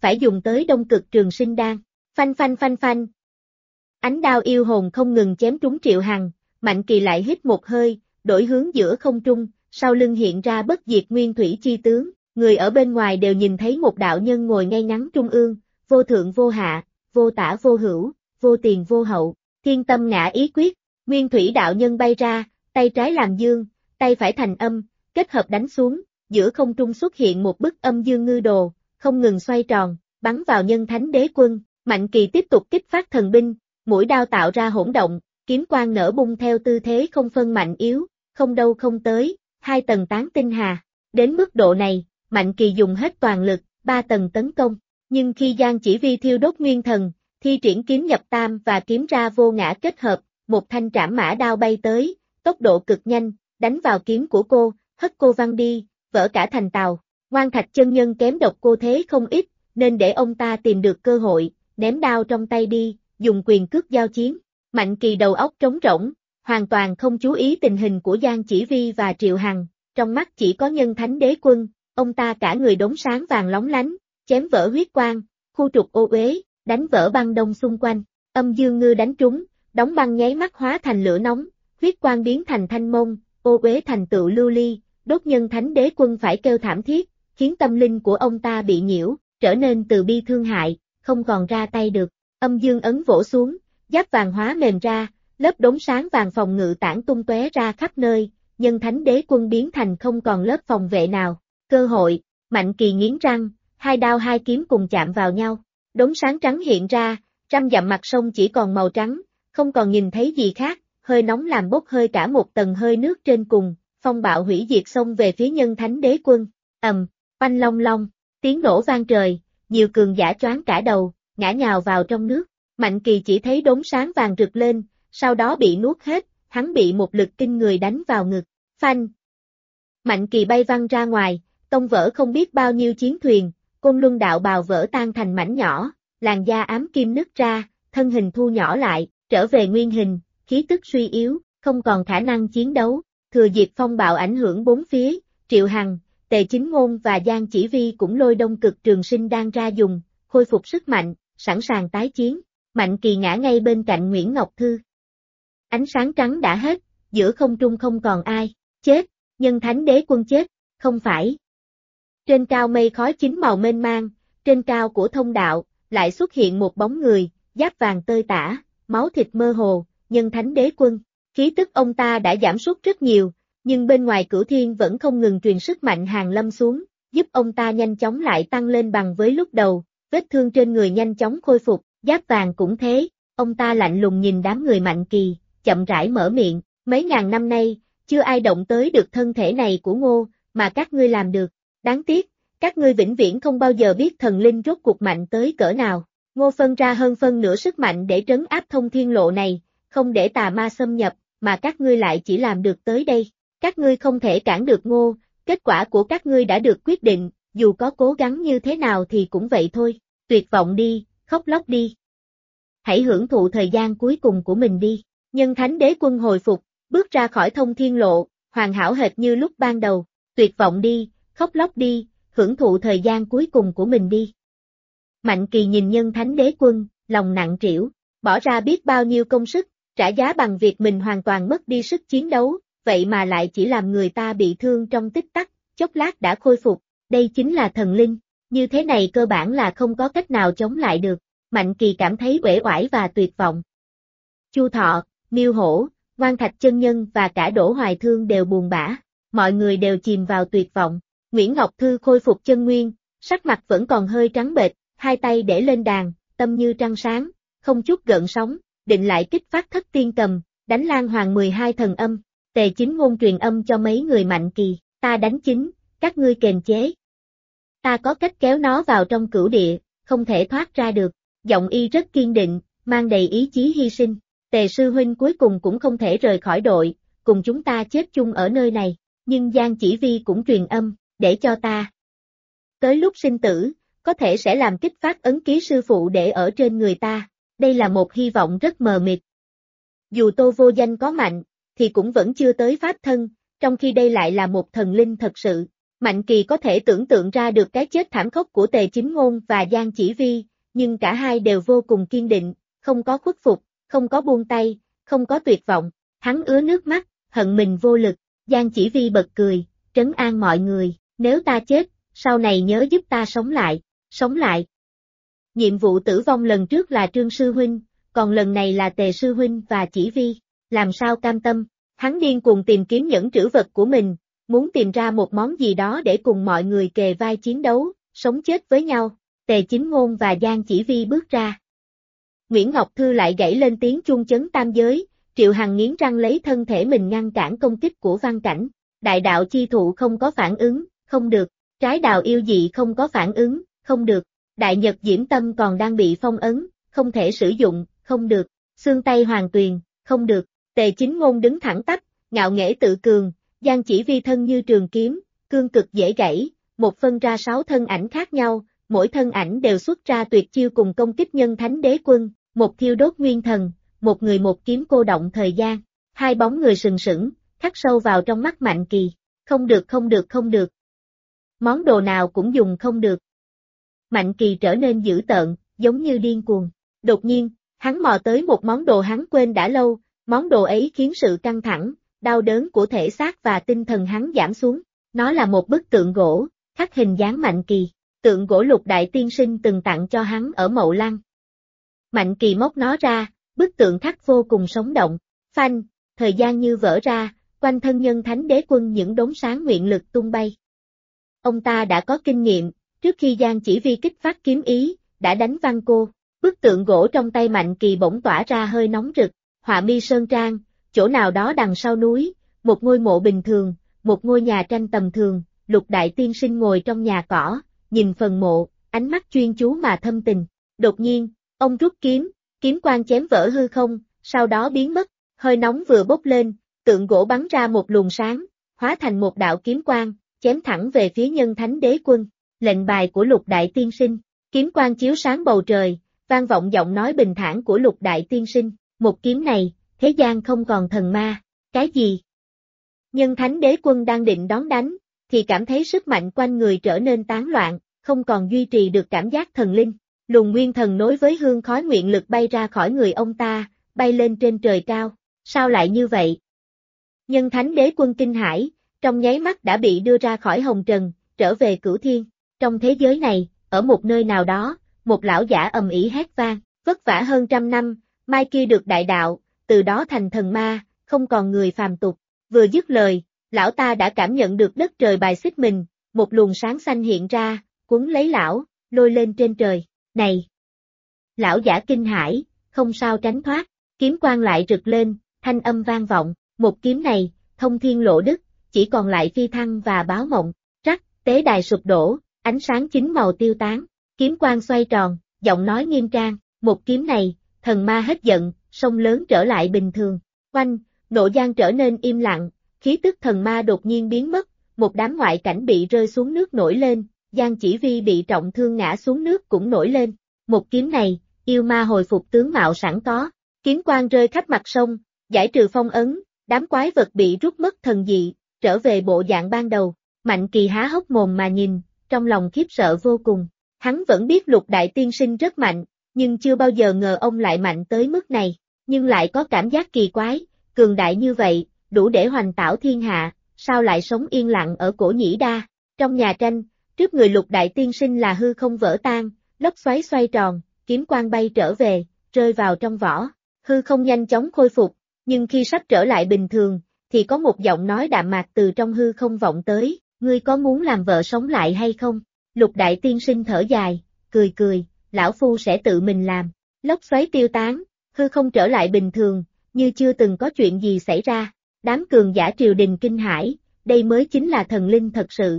phải dùng tới Đông Cực Trường Sinh Đan. Phanh phanh phanh phanh. Ánh đao yêu hồn không ngừng chém trúng Triệu Hằng, Mạnh Kỳ lại hít một hơi, đổi hướng giữa không trung, sau lưng hiện ra bất diệt nguyên thủy chi tướng, người ở bên ngoài đều nhìn thấy một đạo nhân ngồi ngay ngắn trung ương, vô thượng vô hạ, vô tả vô hữu, vô tiền vô hậu, thiên tâm ngã ý quyết, nguyên thủy đạo nhân bay ra, tay trái làm dương, tay phải thành âm, kết hợp đánh xuống, giữa không trung xuất hiện một bức âm dương ngư đồ, không ngừng xoay tròn, bắn vào Nhân Thánh Đế Quân, Mạnh Kỳ tiếp tục kích phát thần binh, mũi đao tạo ra hỗn động, kiếm quang nở bung theo tư thế không phân mạnh yếu, không đâu không tới, 2 tầng tán tinh hà. Đến mức độ này, Mạnh Kỳ dùng hết toàn lực, 3 tầng tấn công, nhưng khi Giang Chỉ Vi thiêu đốt nguyên thần, thi triển kiếm nhập tam và kiếm ra vô ngã kết hợp, một thanh trảm mã đao bay tới, tốc độ cực nhanh, đánh vào kiếm của cô, hất cô văng đi, vỡ cả thành tàu. Ngoan Thạch chân nhân kém độc cô thế không ít, nên để ông ta tìm được cơ hội, ném đao trong tay đi, dùng quyền cước giao chiến. Mạnh Kỳ đầu óc trống rỗng, hoàn toàn không chú ý tình hình của Giang Chỉ Vi và Triệu Hằng, trong mắt chỉ có Nhân Thánh Đế Quân, ông ta cả người đốm sáng vàng lóng lánh, chém vỡ huyết quang, khu trục ô uế, đánh vỡ băng đông xung quanh, âm dương ngư đánh trúng, đóng băng nháy mắt hóa thành lửa nóng, huyết quang biến thành thanh mông, ô uế thành tựu lưu ly, đốt Nhân Thánh Đế Quân phải kêu thảm thiết, khiến tâm linh của ông ta bị nhiễu, trở nên từ bi thương hại, không còn ra tay được, âm dương ấn vỗ xuống, giáp vàng hóa mềm ra, lớp đốm sáng vàng phòng ngự tản tung tóe ra khắp nơi, Nhân Thánh Đế Quân biến thành không còn lớp phòng vệ nào. Cơ hội, Mạnh Kỳ nghiến răng, 2 đao 2 kiếm cùng chạm vào nhau, đốm sáng trắng hiện ra, trăm dặm mặt sông chỉ còn màu trắng, không còn nhìn thấy gì khác, hơi nóng làm bốc hơi cả một tầng hơi nước trên cùng, phong bạo hủy diệt xông về phía Nhân Thánh Đế Quân, oanh long long, tiếng nổ vang trời, nhiều cường giả choáng cả đầu, ngã nhào vào trong nước, Mạnh Kỳ chỉ thấy đốm sáng vàng rực lên, sau đó bị nuốt hết, hắn bị một lực kinh người đánh vào ngực, phanh. Mạnh Kỳ bay văng ra ngoài, tông vỡ không biết bao nhiêu chiến thuyền, Côn Luân đạo bào vỡ tan thành mảnh nhỏ, làn da ám kim nứt ra, thân hình thu nhỏ lại, trở về nguyên hình, khí tức suy yếu, không còn khả năng chiến đấu, thừa dịp phong bạo ảnh hưởng bốn phía, Triệu Hằng, Tề Chính Ngôn và Giang Chỉ Vi cũng lôi Đông Cực Trường Sinh Đan ra dùng, khôi phục sức mạnh, sẵn sàng tái chiến. Mạnh Kỳ ngã ngay bên cạnh Nguyễn Ngọc Thư. Ánh sáng trắng đã hết, giữa không trung không còn ai, chết, Nhân Thánh Đế Quân chết, không phải. Trên cao mây khói chín màu mênh mang, trên cao của thông đạo, lại xuất hiện một bóng người, giáp vàng tơi tả, máu thịt mơ hồ, Nhân Thánh Đế Quân. Khí tức ông ta đã giảm sút rất nhiều, nhưng bên ngoài Cửu Thiên vẫn không ngừng truyền sức mạnh hàng lâm xuống, giúp ông ta nhanh chóng lại tăng lên bằng với lúc đầu, vết thương trên người nhanh chóng khôi phục, giáp vàng cũng thế, ông ta lạnh lùng nhìn đám người Mạnh Kỳ, chậm rãi mở miệng, mấy ngàn năm nay, chưa ai động tới được thân thể này của Ngô, mà các ngươi làm được, đáng tiếc, các ngươi vĩnh viễn không bao giờ biết thần linh rốt cuộc mạnh tới cỡ nào. Ngô phân ra hơn phân nửa sức mạnh để trấn áp thông thiên lộ này, không để tà ma xâm nhập, mà các ngươi lại chỉ làm được tới đây. Các ngươi không thể cản được Ngô, kết quả của các ngươi đã được quyết định, dù có cố gắng như thế nào thì cũng vậy thôi. Tuyệt vọng đi, khóc lóc đi. Hãy hưởng thụ thời gian cuối cùng của mình đi. Nhân Thánh Đế Quân hồi phục, bước ra khỏi thông thiên lộ, hoàn hảo hệt như lúc ban đầu. Tuyệt vọng đi, khóc lóc đi, hưởng thụ thời gian cuối cùng của mình đi. Mạnh Kỳ nhìn Nhân Thánh Đế Quân, lòng nặng trĩu, bỏ ra biết bao nhiêu công sức, trả giá bằng việc mình hoàn toàn mất đi sức chiến đấu, vậy mà lại chỉ làm người ta bị thương trong tích tắc, chốc lát đã khôi phục, đây chính là thần linh, như thế này cơ bản là không có cách nào chống lại được, Mạnh Kỳ cảm thấy uể oải và tuyệt vọng. Chu Thọ, Miêu Hổ, Ngoan Thạch chân nhân và cả Đỗ Hoài Thương đều buồn bã, mọi người đều chìm vào tuyệt vọng, Nguyễn Ngọc Thư khôi phục chân nguyên, sắc mặt vẫn còn hơi trắng bệch, hai tay để lên đàn, tâm như trăng sáng, không chút gợn sóng, định lại kích phát Thất Tiên Cầm, đánh Lan Hoàng 12 thần âm. Tề Chính Ngôn truyền âm cho mấy người Mạnh Kỳ, ta đánh chính, các ngươi kềm chế. Ta có cách kéo nó vào trong cửu địa, không thể thoát ra được. Giọng y rất kiên định, mang đầy ý chí hy sinh. Tề sư huynh cuối cùng cũng không thể rời khỏi đội, cùng chúng ta chết chung ở nơi này. Nhưng Giang Chỉ Vi cũng truyền âm, để cho ta. Tới lúc sinh tử, có thể sẽ làm kích phát ấn ký sư phụ để ở trên người ta. Đây là một hy vọng rất mờ mịt. Dù Tô Vô Danh có mạnh, thì cũng vẫn chưa tới pháp thân, trong khi đây lại là một thần linh thật sự. Mạnh Kỳ có thể tưởng tượng ra được cái chết thảm khốc của Tề Chính Ngôn và Giang Chỉ Vi, nhưng cả hai đều vô cùng kiên định, không có khuất phục, không có buông tay, không có tuyệt vọng. Hắn ứa nước mắt, hận mình vô lực. Giang Chỉ Vi bật cười, trấn an mọi người, nếu ta chết, sau này nhớ giúp ta sống lại, sống lại. Nhiệm vụ tử vong lần trước là Trương Sư Huynh, còn lần này là Tề Sư Huynh và Chỉ Vi, làm sao cam tâm, hắn điên cuồng tìm kiếm nhẫn trữ vật của mình, muốn tìm ra một món gì đó để cùng mọi người kề vai chiến đấu, sống chết với nhau. Tề Chính Ngôn và Giang Chỉ Vi bước ra. Nguyễn Ngọc Thư lại gãy lên tiếng chuông chấn tam giới, Triệu Hằng nghiến răng lấy thân thể mình ngăn cản công kích của Văn Cảnh. Đại đạo chi thụ không có phản ứng, không được. Trái đào yêu dị không có phản ứng, không được. Đại Nhật Diễm Tâm còn đang bị phong ấn, không thể sử dụng, không được. Xương Tây Hoàng Tuyền, không được. Tề Chính Ngôn đứng thẳng tắp, ngạo nghễ tự cường, Giang Chỉ Vi thân như trường kiếm, cương cực dễ gãy, một phân ra 6 thân ảnh khác nhau, mỗi thân ảnh đều xuất ra tuyệt chiêu cùng công kích Nhân Thánh Đế Quân, một thiêu đốt nguyên thần, một người một kiếm cô động thời gian. Hai bóng người sừng sững, khắc sâu vào trong mắt Mạnh Kỳ. Không được không được không được. Món đồ nào cũng dùng không được. Mạnh Kỳ trở nên dữ tợn, giống như điên cuồng. Đột nhiên, hắn mò tới một món đồ hắn quên đã lâu, món đồ ấy khiến sự căng thẳng, đau đớn của thể xác và tinh thần hắn giảm xuống. Nó là một bức tượng gỗ, khắc hình dáng Mạnh Kỳ, tượng gỗ Lục Đại Tiên Sinh từng tặng cho hắn ở Mậu Lăng. Mạnh Kỳ móc nó ra, bức tượng khắc vô cùng sống động, phanh, thời gian như vỡ ra, quanh thân Nhân Thánh Đế Quân những đốm sáng nguyện lực tung bay. Ông ta đã có kinh nghiệm, trước khi Giang Chỉ Vi kích phát kiếm ý, đã đánh văng cô. Bức tượng gỗ trong tay Mạnh Kỳ bỗng tỏa ra hơi nóng rực, họa mi sơn trang, chỗ nào đó đằng sau núi, một ngôi mộ bình thường, một ngôi nhà tranh tầm thường, Lục Đại Tiên Sinh ngồi trong nhà cỏ, nhìn phần mộ, ánh mắt chuyên chú mà thâm tình. Đột nhiên, ông rút kiếm, kiếm quang chém vỡ hư không, sau đó biến mất, hơi nóng vừa bốc lên, tượng gỗ bắn ra một luồng sáng, hóa thành một đạo kiếm quang, chém thẳng về phía Nhân Thánh Đế Quân. Lệnh bài của Lục Đại Tiên Sinh, kiếm quang chiếu sáng bầu trời, vang vọng giọng nói bình thản của Lục Đại Tiên Sinh, một kiếm này, thế gian không còn thần ma, cái gì? Nhân Thánh Đế Quân đang định đón đánh, thì cảm thấy sức mạnh quanh người trở nên tán loạn, không còn duy trì được cảm giác thần linh. Luồng nguyên thần nối với hương khói nguyện lực bay ra khỏi người ông ta, bay lên trên trời cao. Sao lại như vậy? Nhân Thánh Đế Quân kinh hãi, trong nháy mắt đã bị đưa ra khỏi hồng trần, trở về cửu thiên. Trong thế giới này, ở một nơi nào đó, một lão giả ầm ĩ hét vang, vất vả hơn 100 năm, mai kia được đại đạo, từ đó thành thần ma, không còn người phàm tục. Vừa dứt lời, lão ta đã cảm nhận được đất trời bài xích mình, một luồng sáng xanh hiện ra, cuốn lấy lão, lôi lên trên trời. Này! Lão giả kinh hãi, không sao tránh thoát, kiếm quang lại rực lên, thanh âm vang vọng, một kiếm này, thông thiên lộ đức, chỉ còn lại phi thăng và báo mộng. Rắc, tế đài sụp đổ, ánh sáng chính màu tiêu tán, kiếm quang xoay tròn, giọng nói nghiêm trang, một kiếm này, thần ma hết giận, sông lớn trở lại bình thường. Oanh, nộ giang trở nên im lặng, khí tức thần ma đột nhiên biến mất, một đám ngoại cảnh bị rơi xuống nước nổi lên, Giang Chỉ Vi bị trọng thương ngã xuống nước cũng nổi lên. Một kiếm này, yêu ma hồi phục tướng mạo sẵn có, kiếm quang rơi khắp mặt sông, giải trừ phong ấn, đám quái vật bị rút mất thần dị, trở về bộ dạng ban đầu. Mạnh Kỳ há hốc mồm mà nhìn, trong lòng khiếp sợ vô cùng. Hắn vẫn biết Lục Đại Tiên Sinh rất mạnh, nhưng chưa bao giờ ngờ ông lại mạnh tới mức này, nhưng lại có cảm giác kỳ quái, cường đại như vậy, đủ để hoành tảo thiên hạ, sao lại sống yên lặng ở cổ Nhĩ Đa. Trong nhà tranh, trước người Lục Đại Tiên Sinh là hư không vỡ tan, lốc xoáy xoay tròn, kiếm quang bay trở về, rơi vào trong vỏ, hư không nhanh chóng khôi phục, nhưng khi sắp trở lại bình thường, thì có một giọng nói đạm mạc từ trong hư không vọng tới, ngươi có muốn làm vợ sống lại hay không? Lục Đại Tiên Sinh thở dài, cười cười, lão phu sẽ tự mình làm. Lốc xoáy tiêu tán, hư không trở lại bình thường, như chưa từng có chuyện gì xảy ra. Đám cường giả triều đình kinh hãi, đây mới chính là thần linh thật sự.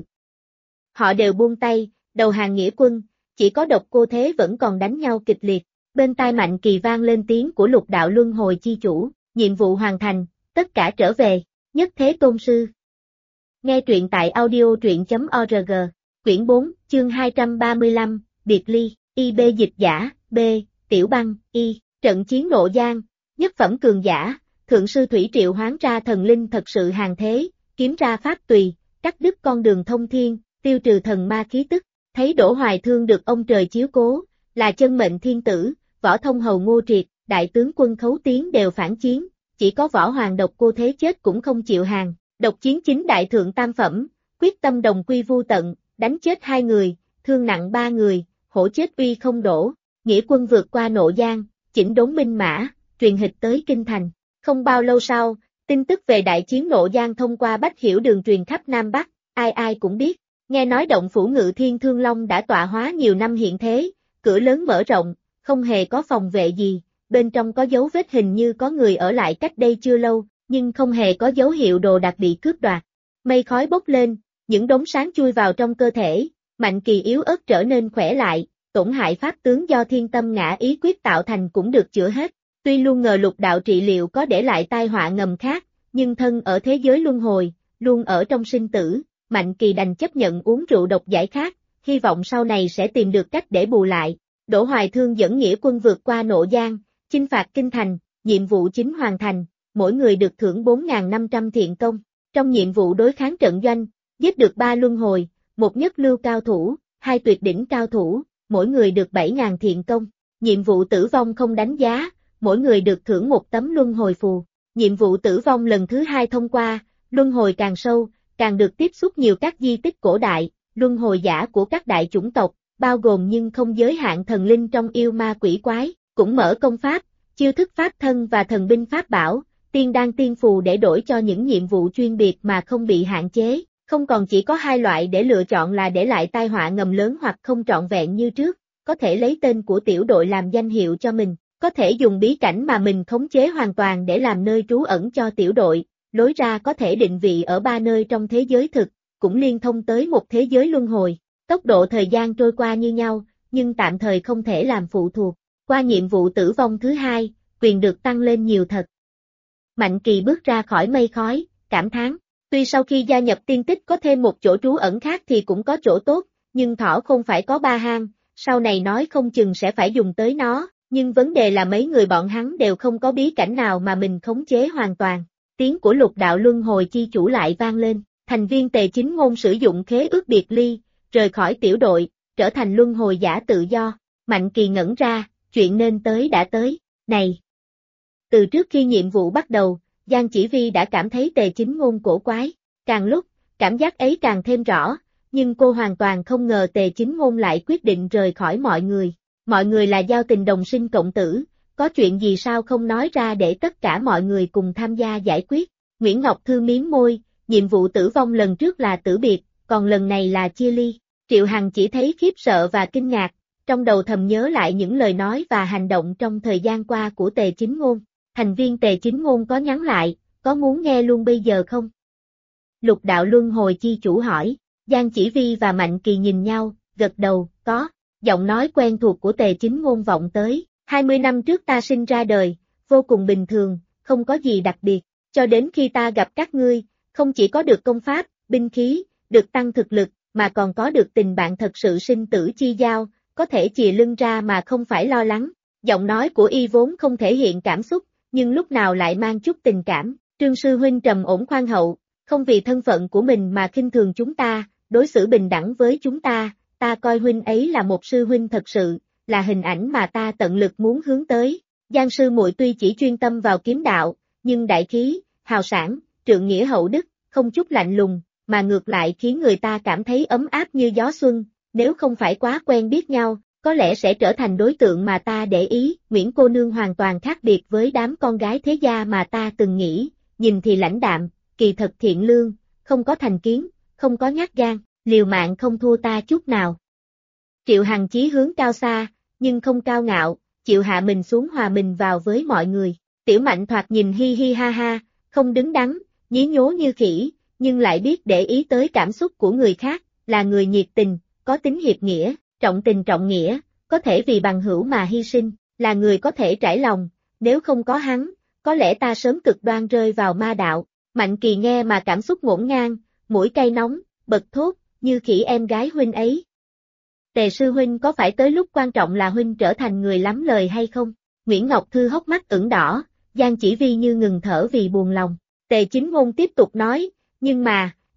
Họ đều buông tay, đầu hàng nghĩa quân, chỉ có độc cô thế vẫn còn đánh nhau kịch liệt. Bên tai Mạnh Kỳ vang lên tiếng của Lục Đạo Luân Hồi chi chủ, nhiệm vụ hoàn thành, tất cả trở về, nhất thế tôn sư. Nghe truyện tại audio.org, quyển 4, chương 235, Biệt Ly, IB dịch giả, B, Tiểu Băng, Y, trận chiến nộ giang, nhất phẩm cường giả, thượng sư Thủy Triệu hoán ra thần linh thật sự hàng thế, kiếm ra pháp tùy, cắt đứt con đường thông thiên, tiêu trừ thần ma khí tức. Thấy Đỗ Hoài Thương được ông trời chiếu cố, là chân mệnh thiên tử, võ thông hầu Ngô Triệt, đại tướng quân Khấu Tiến đều phản chiến, chỉ có võ hoàng Độc Cô Thế chết cũng không chịu hàng. Độc chiến chính đại thượng tam phẩm, quyết tâm đồng quy vu tận, đánh chết 2 người, thương nặng 3 người, hổ chết uy không đổ. Nghĩa quân vượt qua Nộ Giang, chỉnh đốn binh mã, truyền hịch tới Kinh Thành. Không bao lâu sau, tin tức về đại chiến Nộ Giang thông qua Bách Hiểu Đường truyền khắp Nam Bắc, ai ai cũng biết. Nghe nói động phủ Ngự Thiên Thương Long đã tọa hóa nhiều năm hiện thế, cửa lớn mở rộng, không hề có phòng vệ gì, bên trong có dấu vết hình như có người ở lại cách đây chưa lâu, nhưng không hề có dấu hiệu đồ đạc bị cướp đoạt. Mây khói bốc lên, những đốm sáng chui vào trong cơ thể, Mạnh Kỳ yếu ớt trở nên khỏe lại, tổn hại pháp tướng do thiên tâm ngã ý quyết tạo thành cũng được chữa hết. Tuy luôn ngờ lục đạo trị liệu có để lại tai họa ngầm khác, nhưng thân ở thế giới luân hồi, luôn ở trong sinh tử, Mạnh Kỳ đành chấp nhận uống rượu độc giải khát, hy vọng sau này sẽ tìm được cách để bù lại. Đỗ Hoài Thương dẫn nghĩa quân vượt qua Nộ Giang, chinh phạt Kinh Thành, nhiệm vụ chính hoàn thành, mỗi người được thưởng 4.500 thiện công. Trong nhiệm vụ đối kháng trận doanh, giết được 3 luân hồi, 1 nhất lưu cao thủ, 2 tuyệt đỉnh cao thủ, mỗi người được 7.000 thiện công. Nhiệm vụ tử vong không đánh giá, mỗi người được thưởng 1 tấm luân hồi phù. Nhiệm vụ tử vong lần thứ 2 thông qua, luân hồi càng sâu, càng được tiếp xúc nhiều các di tích cổ đại, luân hồi giả của các đại chủng tộc, bao gồm nhưng không giới hạn thần linh trong yêu ma quỷ quái, cũng mở công pháp, chiêu thức pháp thân và thần binh pháp bảo, tiên đan tiên phù để đổi cho những nhiệm vụ chuyên biệt mà không bị hạn chế, không còn chỉ có 2 loại để lựa chọn là để lại tai họa ngầm lớn hoặc không trọn vẹn như trước, có thể lấy tên của tiểu đội làm danh hiệu cho mình, có thể dùng bí cảnh mà mình khống chế hoàn toàn để làm nơi trú ẩn cho tiểu đội, lối ra có thể định vị ở 3 nơi trong thế giới thực, cũng liên thông tới một thế giới luân hồi. Tốc độ thời gian trôi qua như nhau, nhưng tạm thời không thể làm phụ thuộc. Qua nhiệm vụ tử vong thứ 2, quyền được tăng lên nhiều thật. Mạnh Kỳ bước ra khỏi mây khói, cảm thán. Tuy sau khi gia nhập tiên tích có thêm một chỗ trú ẩn khác thì cũng có chỗ tốt, nhưng thỏ không phải có 3 hang, sau này nói không chừng sẽ phải dùng tới nó, nhưng vấn đề là mấy người bọn hắn đều không có bí cảnh nào mà mình khống chế hoàn toàn. Tiếng của lục đạo luân hồi chi chủ lại vang lên, thành viên Tề Chính Ngôn sử dụng khế ước biệt ly, rời khỏi tiểu đội, trở thành luân hồi giả tự do. Mạnh Kỳ ngẩn ra, chuyện nên tới đã tới, này. Từ trước khi nhiệm vụ bắt đầu, Giang Chỉ Vi đã cảm thấy Tề Chính Ngôn cổ quái, càng lúc, cảm giác ấy càng thêm rõ, nhưng cô hoàn toàn không ngờ Tề Chính Ngôn lại quyết định rời khỏi mọi người. Mọi người là giao tình đồng sinh cộng tử, có chuyện gì sao không nói ra để tất cả mọi người cùng tham gia giải quyết. Nguyễn Ngọc Thư miếm môi, nhiệm vụ tử vong lần trước là tử biệt, còn lần này là chia ly. Triệu Hằng chỉ thấy khiếp sợ và kinh ngạc, trong đầu thầm nhớ lại những lời nói và hành động trong thời gian qua của Tề Chính Ngôn. Thành viên Tề Chính Ngôn có nhắn lại, có muốn nghe luôn bây giờ không? Lục đạo luân hồi chi chủ hỏi, Giang Chỉ Vi và Mạnh Kỳ nhìn nhau, gật đầu, có. Giọng nói quen thuộc của Tề Chính Ngôn vọng tới, 20 năm trước ta sinh ra đời, vô cùng bình thường, không có gì đặc biệt, cho đến khi ta gặp các ngươi, không chỉ có được công pháp, binh khí, được tăng thực lực, mà còn có được tình bạn thật sự sinh tử chi giao, có thể chìa lưng ra mà không phải lo lắng. Giọng nói của y vốn không thể hiện cảm xúc, nhưng lúc nào lại mang chút tình cảm. Trương sư huynh trầm ổn khoan hậu, không vì thân phận của mình mà khinh thường chúng ta, đối xử bình đẳng với chúng ta coi huynh ấy là một sư huynh thật sự, là hình ảnh mà ta tận lực muốn hướng tới. Giang sư muội tuy chỉ chuyên tâm vào kiếm đạo, nhưng đại khí, hào sảng, trượng nghĩa hậu đức, không chút lạnh lùng, mà ngược lại khiến người ta cảm thấy ấm áp như gió xuân, nếu không phải quá quen biết nhau, có lẽ sẽ trở thành đối tượng mà ta để ý. Nguyễn cô nương hoàn toàn khác biệt với đám con gái thế gia mà ta từng nghĩ, nhìn thì lãnh đạm, kỳ thật thiện lương, không có thành kiến, không có nhát gan, liều mạng không thua ta chút nào. Triệu Hằng chí hướng cao xa, nhưng không cao ngạo, chịu hạ mình xuống hòa mình vào với mọi người. Tiểu Mạnh thoạt nhìn hi hi ha ha, không đứng đắn, nhí nhố như khỉ, nhưng lại biết để ý tới cảm xúc của người khác, là người nhiệt tình, có tính hiệp nghĩa, trọng tình trọng nghĩa, có thể vì bằng hữu mà hy sinh, là người có thể trải lòng, nếu không có hắn, có lẽ ta sớm cực đoan rơi vào ma đạo. Mạnh Kỳ nghe mà cảm xúc ngổn ngang, mũi cay nóng, bật thốt, như khỉ em gái huynh ấy. Tề sư huynh có phải tới lúc quan trọng là huynh trở thành người lắm lời hay không? Nguyễn Ngọc Thư hốc mắt ửng đỏ, Giang Chỉ Vi như ngừng thở vì buồn lòng. Tề Chính Ngôn tiếp tục nói, nhưng mà,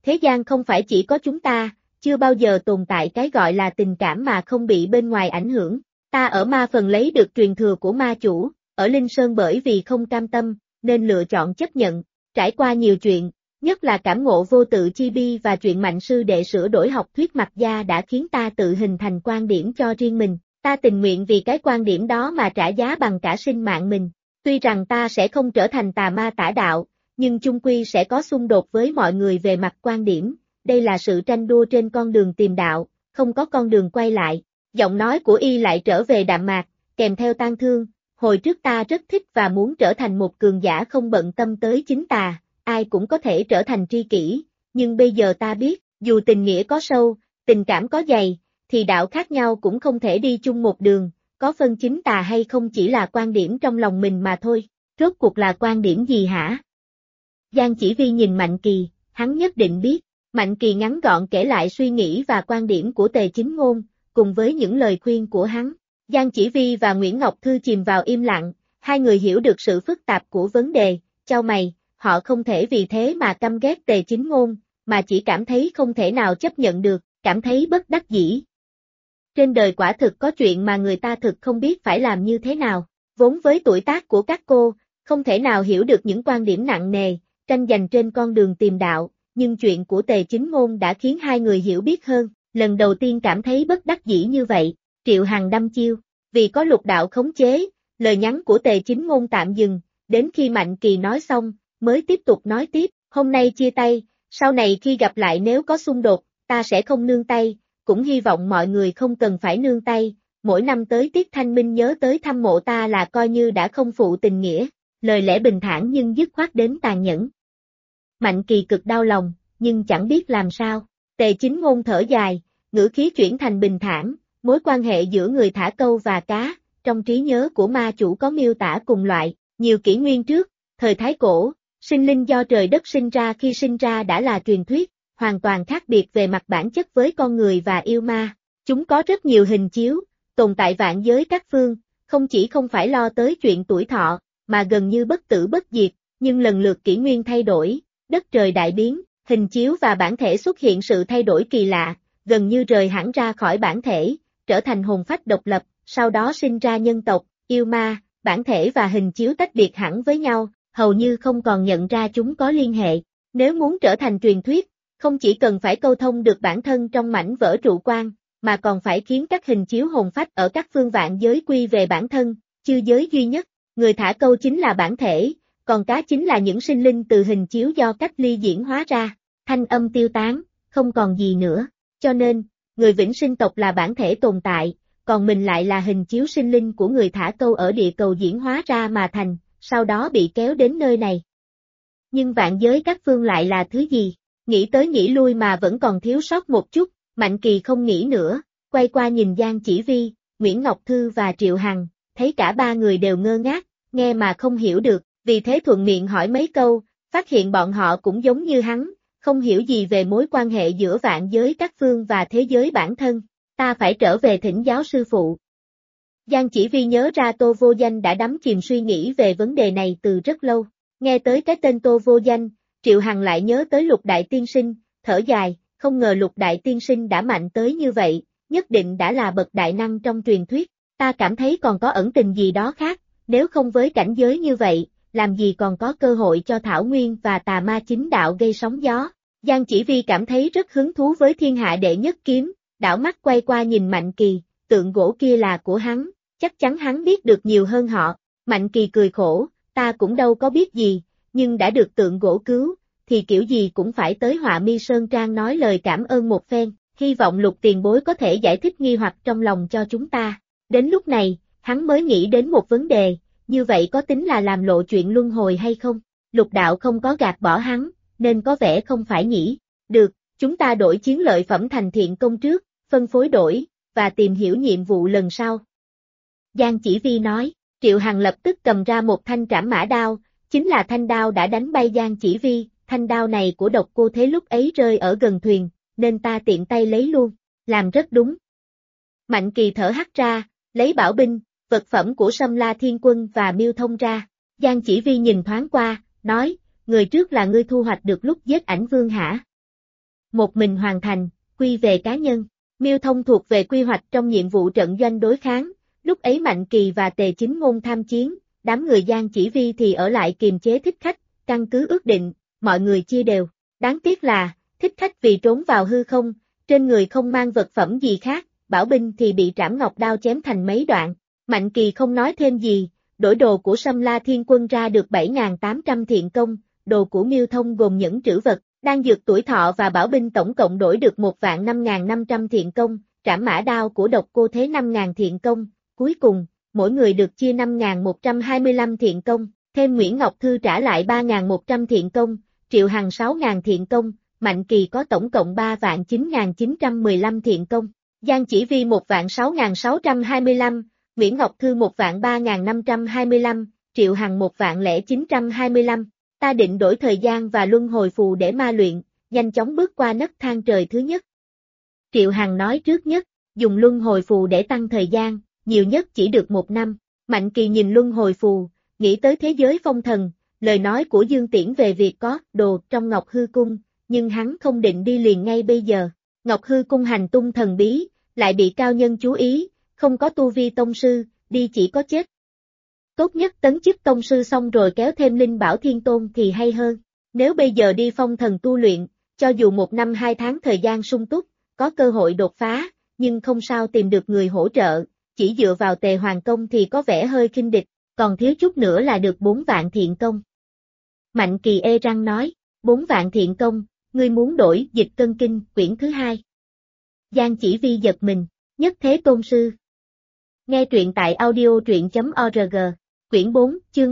Thế gian không phải chỉ có chúng ta, chưa bao giờ tồn tại cái gọi là tình cảm mà không bị bên ngoài ảnh hưởng. Ta ở ma phần lấy được truyền thừa của ma chủ, ở Linh Sơn bởi vì không cam tâm, nên lựa chọn chấp nhận, trải qua nhiều chuyện, nhất là cảm ngộ vô tự chi bi và chuyện mạnh sư đệ sửa đổi học thuyết mặc gia đã khiến ta tự hình thành quan điểm cho riêng mình, ta tình nguyện vì cái quan điểm đó mà trả giá bằng cả sinh mạng mình. Tuy rằng ta sẽ không trở thành tà ma tả đạo, nhưng chung quy sẽ có xung đột với mọi người về mặt quan điểm, đây là sự tranh đua trên con đường tìm đạo, không có con đường quay lại. Giọng nói của y lại trở về đạm mạc, kèm theo tang thương, hồi trước ta rất thích và muốn trở thành một cường giả không bận tâm tới chính tà, ai cũng có thể trở thành tri kỷ, nhưng bây giờ ta biết, dù tình nghĩa có sâu, tình cảm có dày, thì đạo khác nhau cũng không thể đi chung một đường, có phân chính tà hay không chỉ là quan điểm trong lòng mình mà thôi, rốt cuộc là quan điểm gì hả? Giang Chỉ Vi nhìn Mạnh Kỳ, hắn nhất định biết, Mạnh Kỳ ngắn gọn kể lại suy nghĩ và quan điểm của Tề Chính Ngôn, cùng với những lời khuyên của hắn. Giang Chỉ Vi và Nguyễn Ngọc Thư chìm vào im lặng, hai người hiểu được sự phức tạp của vấn đề, chau mày, họ không thể vì thế mà căm ghét Tề Chính Ngôn, mà chỉ cảm thấy không thể nào chấp nhận được, cảm thấy bất đắc dĩ. Trên đời quả thực có chuyện mà người ta thực không biết phải làm như thế nào, vốn với tuổi tác của các cô, không thể nào hiểu được những quan điểm nặng nề, tranh giành trên con đường tìm đạo, nhưng chuyện của Tề Chính Ngôn đã khiến hai người hiểu biết hơn, lần đầu tiên cảm thấy bất đắc dĩ như vậy, Triệu Hằng đăm chiêu, vì có lục đạo khống chế, lời nhắn của Tề Chính Ngôn tạm dừng, đến khi Mạnh Kỳ nói xong, mới tiếp tục nói tiếp, hôm nay chia tay, sau này khi gặp lại nếu có xung đột, ta sẽ không nương tay, cũng hy vọng mọi người không cần phải nương tay, mỗi năm tới tiết thanh minh nhớ tới thăm mộ ta là coi như đã không phụ tình nghĩa, lời lẽ bình thản nhưng dứt khoát đến tàn nhẫn. Mạnh Kỳ cực đau lòng, nhưng chẳng biết làm sao, Tề Chính Ngôn thở dài, ngữ khí chuyển thành bình thản, mối quan hệ giữa người thả câu và cá, trong trí nhớ của ma chủ có miêu tả cùng loại, nhiều kỷ nguyên trước, thời Thái Cổ, sinh linh do trời đất sinh ra khi sinh ra đã là truyền thuyết, hoàn toàn khác biệt về mặt bản chất với con người và yêu ma, chúng có rất nhiều hình chiếu, tồn tại vạn giới các phương, không chỉ không phải lo tới chuyện tuổi thọ, mà gần như bất tử bất diệt, nhưng lần lượt kỷ nguyên thay đổi, đất trời đại biến, hình chiếu và bản thể xuất hiện sự thay đổi kỳ lạ, gần như rời hẳn ra khỏi bản thể, trở thành hồn phách độc lập, sau đó sinh ra nhân tộc, yêu ma, bản thể và hình chiếu tách biệt hẳn với nhau, hầu như không còn nhận ra chúng có liên hệ. Nếu muốn trở thành truyền thuyết, không chỉ cần phải câu thông được bản thân trong mảnh vỡ trụ quan, mà còn phải khiến các hình chiếu hồn phách ở các phương vạn giới quy về bản thân, chư giới duy nhất, người thả câu chính là bản thể, còn cá chính là những sinh linh từ hình chiếu do cách ly diễn hóa ra, thanh âm tiêu tán, không còn gì nữa, cho nên, người vĩnh sinh tộc là bản thể tồn tại, còn mình lại là hình chiếu sinh linh của người thả câu ở địa cầu diễn hóa ra mà thành, sau đó bị kéo đến nơi này. Nhưng vạn giới các phương lại là thứ gì? Nghĩ tới nghĩ lui mà vẫn còn thiếu sót một chút, Mạnh Kỳ không nghĩ nữa, quay qua nhìn Giang Chỉ Vi, Nguyễn Ngọc Thư và Triệu Hằng, thấy cả ba người đều ngơ ngác, nghe mà không hiểu được, vì thế thuận miệng hỏi mấy câu, phát hiện bọn họ cũng giống như hắn, không hiểu gì về mối quan hệ giữa vạn giới các phương và thế giới bản thân, ta phải trở về thỉnh giáo sư phụ. Giang Chỉ Vi nhớ ra Tô Vô Danh đã đắm chìm suy nghĩ về vấn đề này từ rất lâu, nghe tới cái tên Tô Vô Danh, Triệu Hằng lại nhớ tới Lục Đại Tiên Sinh, thở dài, không ngờ Lục Đại Tiên Sinh đã mạnh tới như vậy, nhất định đã là bậc đại năng trong truyền thuyết, ta cảm thấy còn có ẩn tình gì đó khác, nếu không với cảnh giới như vậy, làm gì còn có cơ hội cho Thảo Nguyên và tà ma chính đạo gây sóng gió. Giang Chỉ Vi cảm thấy rất hứng thú với thiên hạ đệ nhất kiếm, đảo mắt quay qua nhìn Mạnh Kỳ, tượng gỗ kia là của hắn, chắc chắn hắn biết được nhiều hơn họ. Mạnh Kỳ cười khổ, ta cũng đâu có biết gì, nhưng đã được tượng gỗ cứu, thì kiểu gì cũng phải tới Họa Mi Sơn Trang nói lời cảm ơn một phen, hy vọng Lục tiền bối có thể giải thích nghi hoặc trong lòng cho chúng ta. Đến lúc này, hắn mới nghĩ đến một vấn đề, như vậy có tính là làm lộ chuyện luân hồi hay không? Lục đạo không có gạt bỏ hắn, nên có vẻ không phải nhỉ. Được, chúng ta đổi chiến lợi phẩm thành thiện công trước, phân phối đổi, và tìm hiểu nhiệm vụ lần sau. Giang Chỉ Vi nói, Triệu Hằng lập tức cầm ra một thanh trảm mã đao, chính là thanh đao đã đánh bay Giang Chỉ Vi, thanh đao này của Độc Cô Thế lúc ấy rơi ở gần thuyền, nên ta tiện tay lấy luôn, làm rất đúng. Mạnh Kỳ thở hắt ra, lấy bảo binh, vật phẩm của Sâm La Thiên Quân và Miêu Thông ra, Giang Chỉ Vi nhìn thoáng qua, nói, người trước là ngươi thu hoạch được lúc giết Ảnh Vương hả? một mình hoàn thành, quy về cá nhân. Miêu Thông thuộc về quy hoạch trong nhiệm vụ trận doanh đối kháng, lúc ấy Mạnh Kỳ và Tề Chính Ngôn tham chiến, đám người Giang Chỉ Vi thì ở lại kiềm chế Thích Khách, căn cứ ước định, mọi người chia đều. Đáng tiếc là, Thích Khách vì trốn vào hư không, trên người không mang vật phẩm gì khác, Bảo Binh thì bị Trảm Ngọc đao chém thành mấy đoạn. Mạnh Kỳ không nói thêm gì, đổi đồ của Sâm La Thiên Quân ra được 7.800 thiện công, đồ của Miêu Thông gồm những trữ vật, đan dược tuổi thọ và bảo binh tổng cộng đổi được 1.500 thiện công, Trảm Mã đao của Độc Cô Thế 5.000 thiện công, cuối cùng, mỗi người được chia 5.125 thiện công, thêm Nguyễn Ngọc Thư trả lại 3.100 thiện công, Triệu Hằng 6.000 thiện công, Mạnh Kỳ có tổng cộng 3.915 thiện công, Giang Chỉ Vi 1.6.625, Nguyễn Ngọc Thư 1.3.525, Triệu Hằng 1.925. Ta định đổi thời gian và luân hồi phù để ma luyện, nhanh chóng bước qua nấc thang trời thứ nhất. Triệu Hằng nói trước nhất, dùng luân hồi phù để tăng thời gian, nhiều nhất chỉ được 1 năm. Mạnh Kỳ nhìn luân hồi phù, nghĩ tới thế giới phong thần, lời nói của Dương Tiễn về việc có đồ trong Ngọc Hư Cung, nhưng hắn không định đi liền ngay bây giờ. Ngọc Hư Cung hành tung thần bí, lại bị cao nhân chú ý, không có tu vi tông sư, đi chỉ có chết. Tốt nhất tấn chức tông sư xong rồi kéo thêm Linh Bảo Thiên Tôn thì hay hơn. Nếu bây giờ đi phong thần tu luyện, cho dù 1 năm 2 tháng thời gian sung túc, có cơ hội đột phá, nhưng không sao tìm được người hỗ trợ, chỉ dựa vào Tề Hoàng Công thì có vẻ hơi khinh địch, còn thiếu chút nữa là được 4 vạn thiện công. Mạnh Kỳ ê răng nói, 4 vạn thiện công, ngươi muốn đổi Dịch Cân Kinh quyển thứ 2. Giang Chỉ Vi giật mình, nhất thế tôn sư. Nghe truyện tại audio.truyện.org. Quyển 4, chương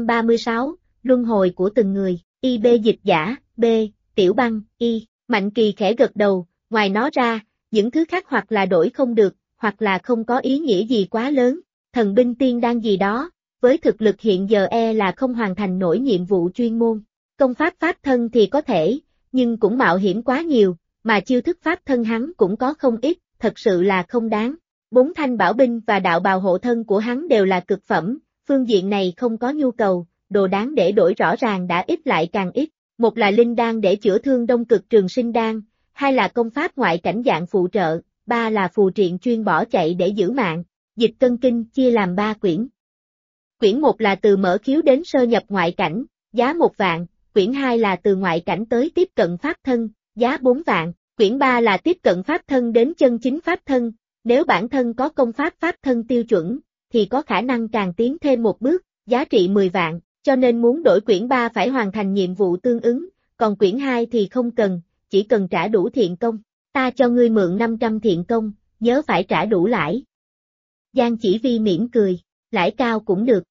236, Luân hồi của từng người, IB dịch giả, B, Tiểu Băng, Y, Mạnh Kỳ khẽ gật đầu, ngoài nó ra, những thứ khác hoặc là đổi không được, hoặc là không có ý nghĩa gì quá lớn, thần binh tiên đan gì đó, với thực lực hiện giờ là không hoàn thành nổi nhiệm vụ chuyên môn. Công pháp pháp thân thì có thể, nhưng cũng mạo hiểm quá nhiều, mà chiêu thức pháp thân hắn cũng có không ít, thật sự là không đáng. 4 thanh bảo binh và đạo bào hộ thân của hắn đều là cực phẩm, phương diện này không có nhu cầu, đồ đáng để đổi rõ ràng đã ít lại càng ít. Một là linh đan để chữa thương đông cực trường sinh đan, hai là công pháp ngoại cảnh dạng phụ trợ, ba là phù triện chuyên bỏ chạy để giữ mạng. Dịch Cân Kinh chia làm 3 quyển. Quyển 1 là từ mở khiếu đến sơ nhập ngoại cảnh, giá 1 vạn, quyển 2 là từ ngoại cảnh tới tiếp cận pháp thân, giá 4 vạn, quyển 3 là tiếp cận pháp thân đến chân chính pháp thân. Nếu bản thân có công pháp pháp thân tiêu chuẩn, thì có khả năng càng tiến thêm một bước, giá trị 10 vạn, cho nên muốn đổi quyển 3 phải hoàn thành nhiệm vụ tương ứng, còn quyển 2 thì không cần, chỉ cần trả đủ thiện công. Ta cho ngươi mượn 500 thiện công, nhớ phải trả đủ lãi. Giang Chỉ Vi mỉm cười, lãi cao cũng được.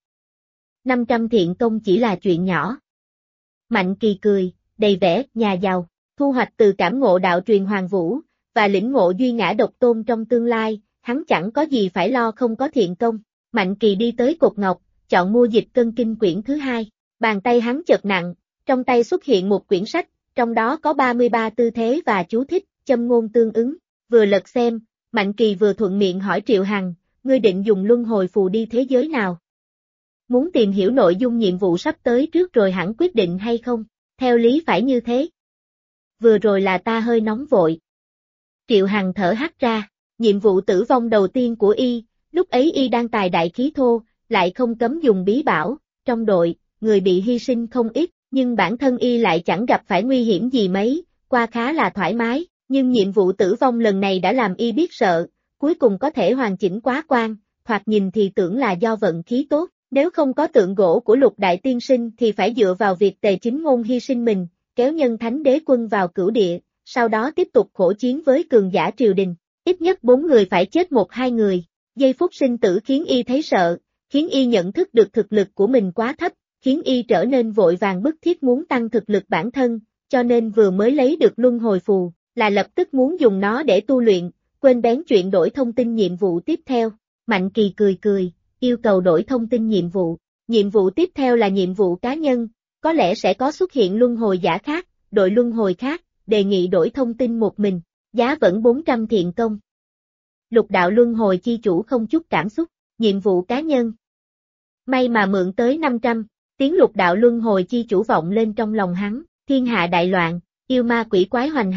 500 thiện công chỉ là chuyện nhỏ. Mạnh Kỳ cười, đầy vẻ nhà giàu, thu hoạch từ cảm ngộ đạo truyền Hoàng Vũ, và lĩnh ngộ duy ngã độc tôn trong tương lai, hắn chẳng có gì phải lo không có thiện công. Mạnh Kỳ đi tới cột ngọc, chọn mua Dịch Cân Kinh quyển thứ 2, bàn tay hắn chợt nặng, trong tay xuất hiện một quyển sách, trong đó có 33 tư thế và chú thích, châm ngôn tương ứng, vừa lật xem, Mạnh Kỳ vừa thuận miệng hỏi Triệu Hằng, ngươi định dùng luân hồi phù đi thế giới nào? Muốn tìm hiểu nội dung nhiệm vụ sắp tới trước rồi hẳn quyết định hay không? Theo lý phải như thế. Vừa rồi là ta hơi nóng vội. Triệu Hằng thở hắt ra, nhiệm vụ tử vong đầu tiên của y, lúc ấy y đang tài đại khí thô, lại không cấm dùng bí bảo, trong đội, người bị hy sinh không ít, nhưng bản thân y lại chẳng gặp phải nguy hiểm gì mấy, qua khá là thoải mái, nhưng nhiệm vụ tử vong lần này đã làm y biết sợ, cuối cùng có thể hoàn chỉnh quá quan, thoạt nhìn thì tưởng là do vận khí tốt, nếu không có tượng gỗ của Lục Đại Tiên Sinh thì phải dựa vào việc Tề Chính Ngôn hy sinh mình, kéo Nhân Thánh Đế Quân vào cửu địa, sau đó tiếp tục khổ chiến với cường giả triều đình, ít nhất 4 người phải chết 1-2 người, giây phút sinh tử khiến y thấy sợ, khiến y nhận thức được thực lực của mình quá thấp, khiến y trở nên vội vàng bức thiết muốn tăng thực lực bản thân, cho nên vừa mới lấy được luân hồi phù, là lập tức muốn dùng nó để tu luyện, quên bén chuyện đổi thông tin nhiệm vụ tiếp theo. Mạnh Kỳ cười cười, yêu cầu đổi thông tin nhiệm vụ tiếp theo là nhiệm vụ cá nhân, có lẽ sẽ có xuất hiện luân hồi giả khác, đội luân hồi khác, đề nghị đổi thông tin một mình, giá vẫn 400 thiện công. Lục đạo luân hồi chi chủ không chút cảm xúc, nhiệm vụ cá nhân. May mà mượn tới 500, tiếng lục đạo luân hồi chi chủ vọng lên trong lòng hắn, thiên hạ đại loạn, yêu ma quỷ quái hoành hành,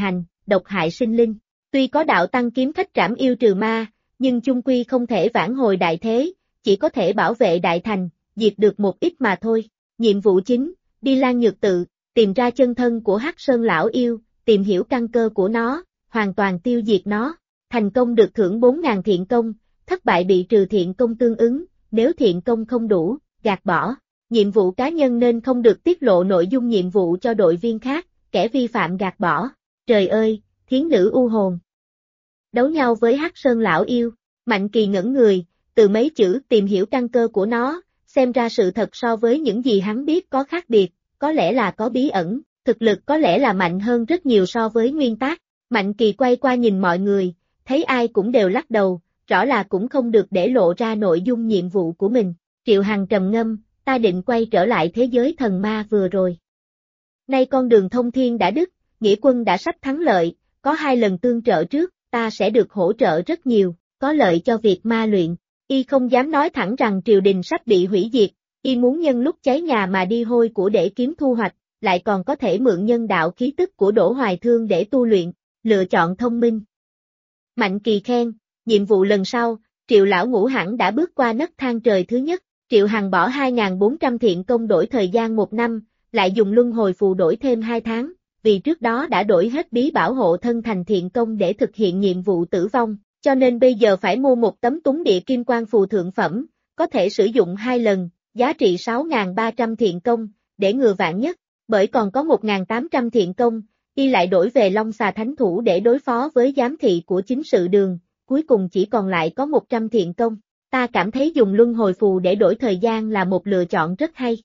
độc hại sinh linh. Tuy có đạo tăng kiếm khách trảm yêu trừ ma, nhưng chung quy không thể vãn hồi đại thế, chỉ có thể bảo vệ đại thành, diệt được một ít mà thôi. Nhiệm vụ chính, đi Lan Nhược Tự, tìm ra chân thân của Hắc Sơn lão yêu, tìm hiểu căn cơ của nó, hoàn toàn tiêu diệt nó. Thành công được thưởng 4.000 thiện công, thất bại bị trừ thiện công tương ứng, nếu thiện công không đủ, gạt bỏ. Nhiệm vụ cá nhân nên không được tiết lộ nội dung nhiệm vụ cho đội viên khác, kẻ vi phạm gạt bỏ. Trời ơi, thiến nữ u hồn. Đấu nhau với Hắc Sơn lão yêu, Mạnh Kỳ ngẩn người, từ mấy chữ tìm hiểu căn cơ của nó, xem ra sự thật so với những gì hắn biết có khác biệt, có lẽ là có bí ẩn, thực lực có lẽ là mạnh hơn rất nhiều so với nguyên tác. Mạnh Kỳ quay qua nhìn mọi người, thấy ai cũng đều lắc đầu, rõ là cũng không được để lộ ra nội dung nhiệm vụ của mình. Triệu Hằng trầm ngâm, ta định quay trở lại thế giới thần ma vừa rồi. Nay con đường thông thiên đã đứt, nghĩa quân đã sắp thắng lợi, có 2 lần tương trợ trước, ta sẽ được hỗ trợ rất nhiều, có lợi cho việc ma luyện. Y không dám nói thẳng rằng triều đình sắp bị hủy diệt, y muốn nhân lúc cháy nhà mà đi hôi của để kiếm thu hoạch, lại còn có thể mượn nhân đạo khí tức của Đỗ Hoài Thương để tu luyện, lựa chọn thông minh. Mạnh Kỳ khen, nhiệm vụ lần sau, Triệu lão ngũ hẳn đã bước qua nấc thang trời thứ nhất. Triệu Hằng bỏ 2.400 thiện công đổi thời gian 1 năm, lại dùng luân hồi phù đổi thêm 2 tháng, vì trước đó đã đổi hết bí bảo hộ thân thành thiện công để thực hiện nhiệm vụ tử vong, cho nên bây giờ phải mua một tấm túng địa kim quan phù thượng phẩm, có thể sử dụng 2 lần, giá trị 6.300 thiện công, để ngừa vạn nhất, bởi còn có 1.800 thiện công, y lại đổi về Long Xà Thánh Thủ để đối phó với giám thị của chính sự đường, cuối cùng chỉ còn lại có 100 thiện công. Ta cảm thấy dùng luân hồi phù để đổi thời gian là một lựa chọn rất hay.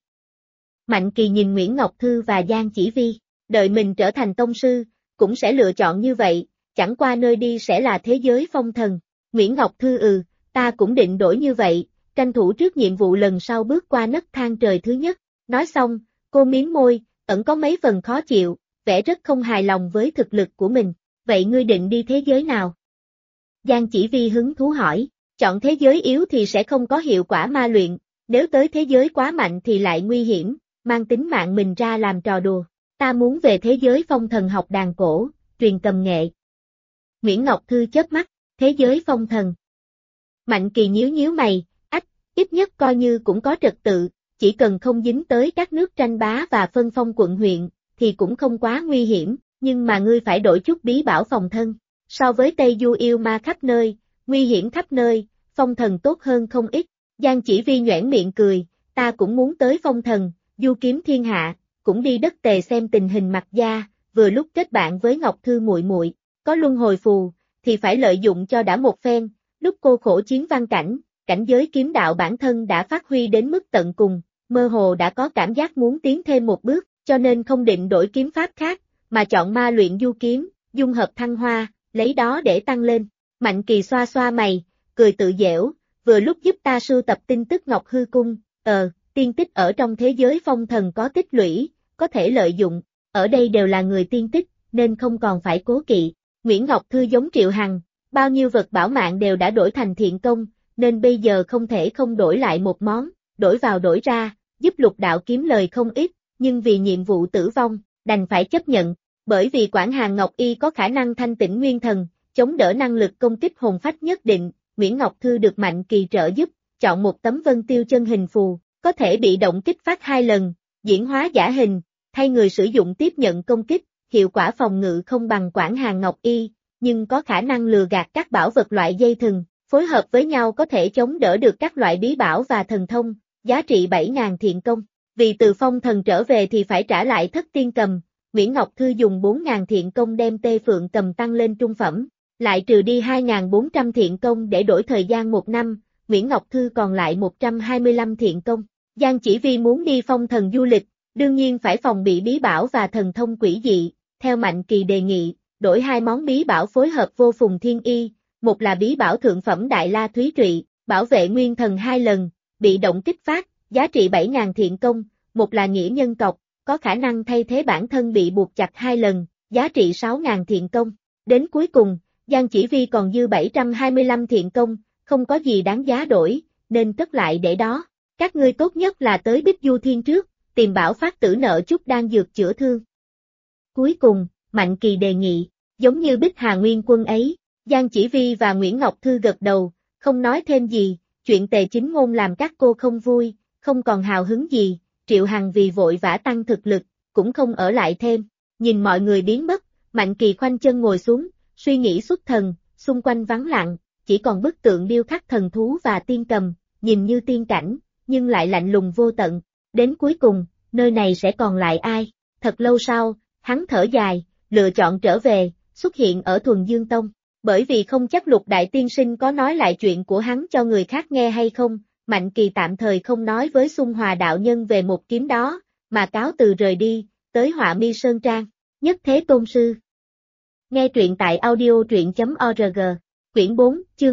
Mạnh Kỳ nhìn Nguyễn Ngọc Thư và Giang Chỉ Vi, đợi mình trở thành tông sư, cũng sẽ lựa chọn như vậy, chẳng qua nơi đi sẽ là thế giới phong thần. Nguyễn Ngọc Thư ta cũng định đổi như vậy, tranh thủ trước nhiệm vụ lần sau bước qua nấc thang trời thứ nhất. Nói xong, cô mím môi, ẩn có mấy phần khó chịu, vẻ rất không hài lòng với thực lực của mình. Vậy ngươi định đi thế giới nào? Giang Chỉ Vi hứng thú hỏi. Chọn thế giới yếu thì sẽ không có hiệu quả ma luyện, nếu tới thế giới quá mạnh thì lại nguy hiểm, mang tính mạng mình ra làm trò đùa. Ta muốn về thế giới phong thần học đàn cổ, truyền cầm nghệ. Nguyễn Ngọc Thư chớp mắt, thế giới phong thần. Mạnh Kỳ nhíu nhíu mày, ít nhất coi như cũng có trật tự, chỉ cần không dính tới các nước tranh bá và phân phong quận huyện, thì cũng không quá nguy hiểm, nhưng mà ngươi phải đổi chút bí bảo phòng thân. So với Tây Du yêu ma khắp nơi, nguy hiểm khắp nơi, phong thần tốt hơn không ít. Giang Chỉ Vi nhoẻn miệng cười, ta cũng muốn tới phong thần, du kiếm thiên hạ, cũng đi đất Tề xem tình hình mặt gia, vừa lúc kết bạn với Ngọc Thư muội muội, có luân hồi phù, thì phải lợi dụng cho đã một phen, lúc cô khổ chiến văn cảnh, cảnh giới kiếm đạo bản thân đã phát huy đến mức tận cùng, mơ hồ đã có cảm giác muốn tiến thêm một bước, cho nên không định đổi kiếm pháp khác, mà chọn ma luyện du kiếm, dung hợp thăng hoa, lấy đó để tăng lên. Mạnh Kỳ xoa xoa mày, cười tự giễu, vừa lúc giúp ta sưu tập tin tức Ngọc Hư Cung, tiên tích ở trong thế giới phong thần có tích lũy, có thể lợi dụng, ở đây đều là người tiên tích, nên không còn phải cố kỵ. Nguyễn Ngọc Thư giống Triệu Hằng, bao nhiêu vật bảo mạng đều đã đổi thành thiện công, nên bây giờ không thể không đổi lại một món, đổi vào đổi ra, giúp Lục đạo kiếm lời không ít, nhưng vì nhiệm vụ tử vong, đành phải chấp nhận, bởi vì Quản Hàn Ngọc Y có khả năng thanh tĩnh nguyên thần, chống đỡ năng lực công kích hồn phách nhất định, Nguyễn Ngọc Thư được Mạnh Kỳ trợ giúp, chọn một tấm vân tiêu chân hình phù, có thể bị động kích phát 2 lần, diễn hóa giả hình, thay người sử dụng tiếp nhận công kích, hiệu quả phòng ngự không bằng Quản Hàn Ngọc Y, nhưng có khả năng lừa gạt các bảo vật loại dây thừng, phối hợp với nhau có thể chống đỡ được các loại bí bảo và thần thông, giá trị 7.000 thiện công. Vì từ phong thần trở về thì phải trả lại thất tiên cầm, Nguyễn Ngọc Thư dùng 4.000 thiện công đem tê phượng cầm tăng lên trung phẩm, lại trừ đi 2.400 thiện công để đổi thời gian 1 năm, Nguyễn Ngọc Thư còn lại 125 thiện công. Giang Chỉ Vi muốn đi phong thần du lịch, đương nhiên phải phòng bị bí bảo và thần thông quỷ dị, theo Mạnh Kỳ đề nghị, đổi 2 món bí bảo phối hợp vô phùng thiên y, một là bí bảo thượng phẩm Đại La Thúy Trụy, bảo vệ nguyên thần 2 lần, bị động kích phát, giá trị 7.000 thiện công, một là nghĩa nhân cọc, có khả năng thay thế bản thân bị buộc chặt 2 lần, giá trị 6.000 thiện công. Đến cuối cùng, Giang Chỉ Vi còn dư 725 thiện công, không có gì đáng giá đổi, nên cất lại để đó. Các ngươi tốt nhất là tới Bích Du Thiên trước, tìm Bảo Phát Tử nợ chút đan dược chữa thương. Cuối cùng, Mạnh Kỳ đề nghị, giống như Bích Hà Nguyên Quân ấy. Giang Chỉ Vi và Nguyễn Ngọc Thư gật đầu, không nói thêm gì, chuyện Tề Chính Ngôn làm các cô không vui, không còn hào hứng gì, Triệu Hằng vì vội vã tăng thực lực, cũng không ở lại thêm. Nhìn mọi người biến mất, Mạnh Kỳ khoanh chân ngồi xuống, suy nghĩ xuất thần, xung quanh vắng lặng, chỉ còn bức tượng điêu khắc thần thú và tiên cầm, nhìn như tiên cảnh, nhưng lại lạnh lùng vô tận. Đến cuối cùng, nơi này sẽ còn lại ai? Thật lâu sau, hắn thở dài, lựa chọn trở về, xuất hiện ở Thuần Dương Tông. Bởi vì không chắc Lục Đại Tiên Sinh có nói lại chuyện của hắn cho người khác nghe hay không, Mạnh Kỳ tạm thời không nói với Xung Hòa đạo nhân về một kiếm đó, mà cáo từ rời đi, tới Họa Mi Sơn Trang. Nhất Thế Tôn Sư. Nghe truyện tại audio truyện.org. Quyển 4, chương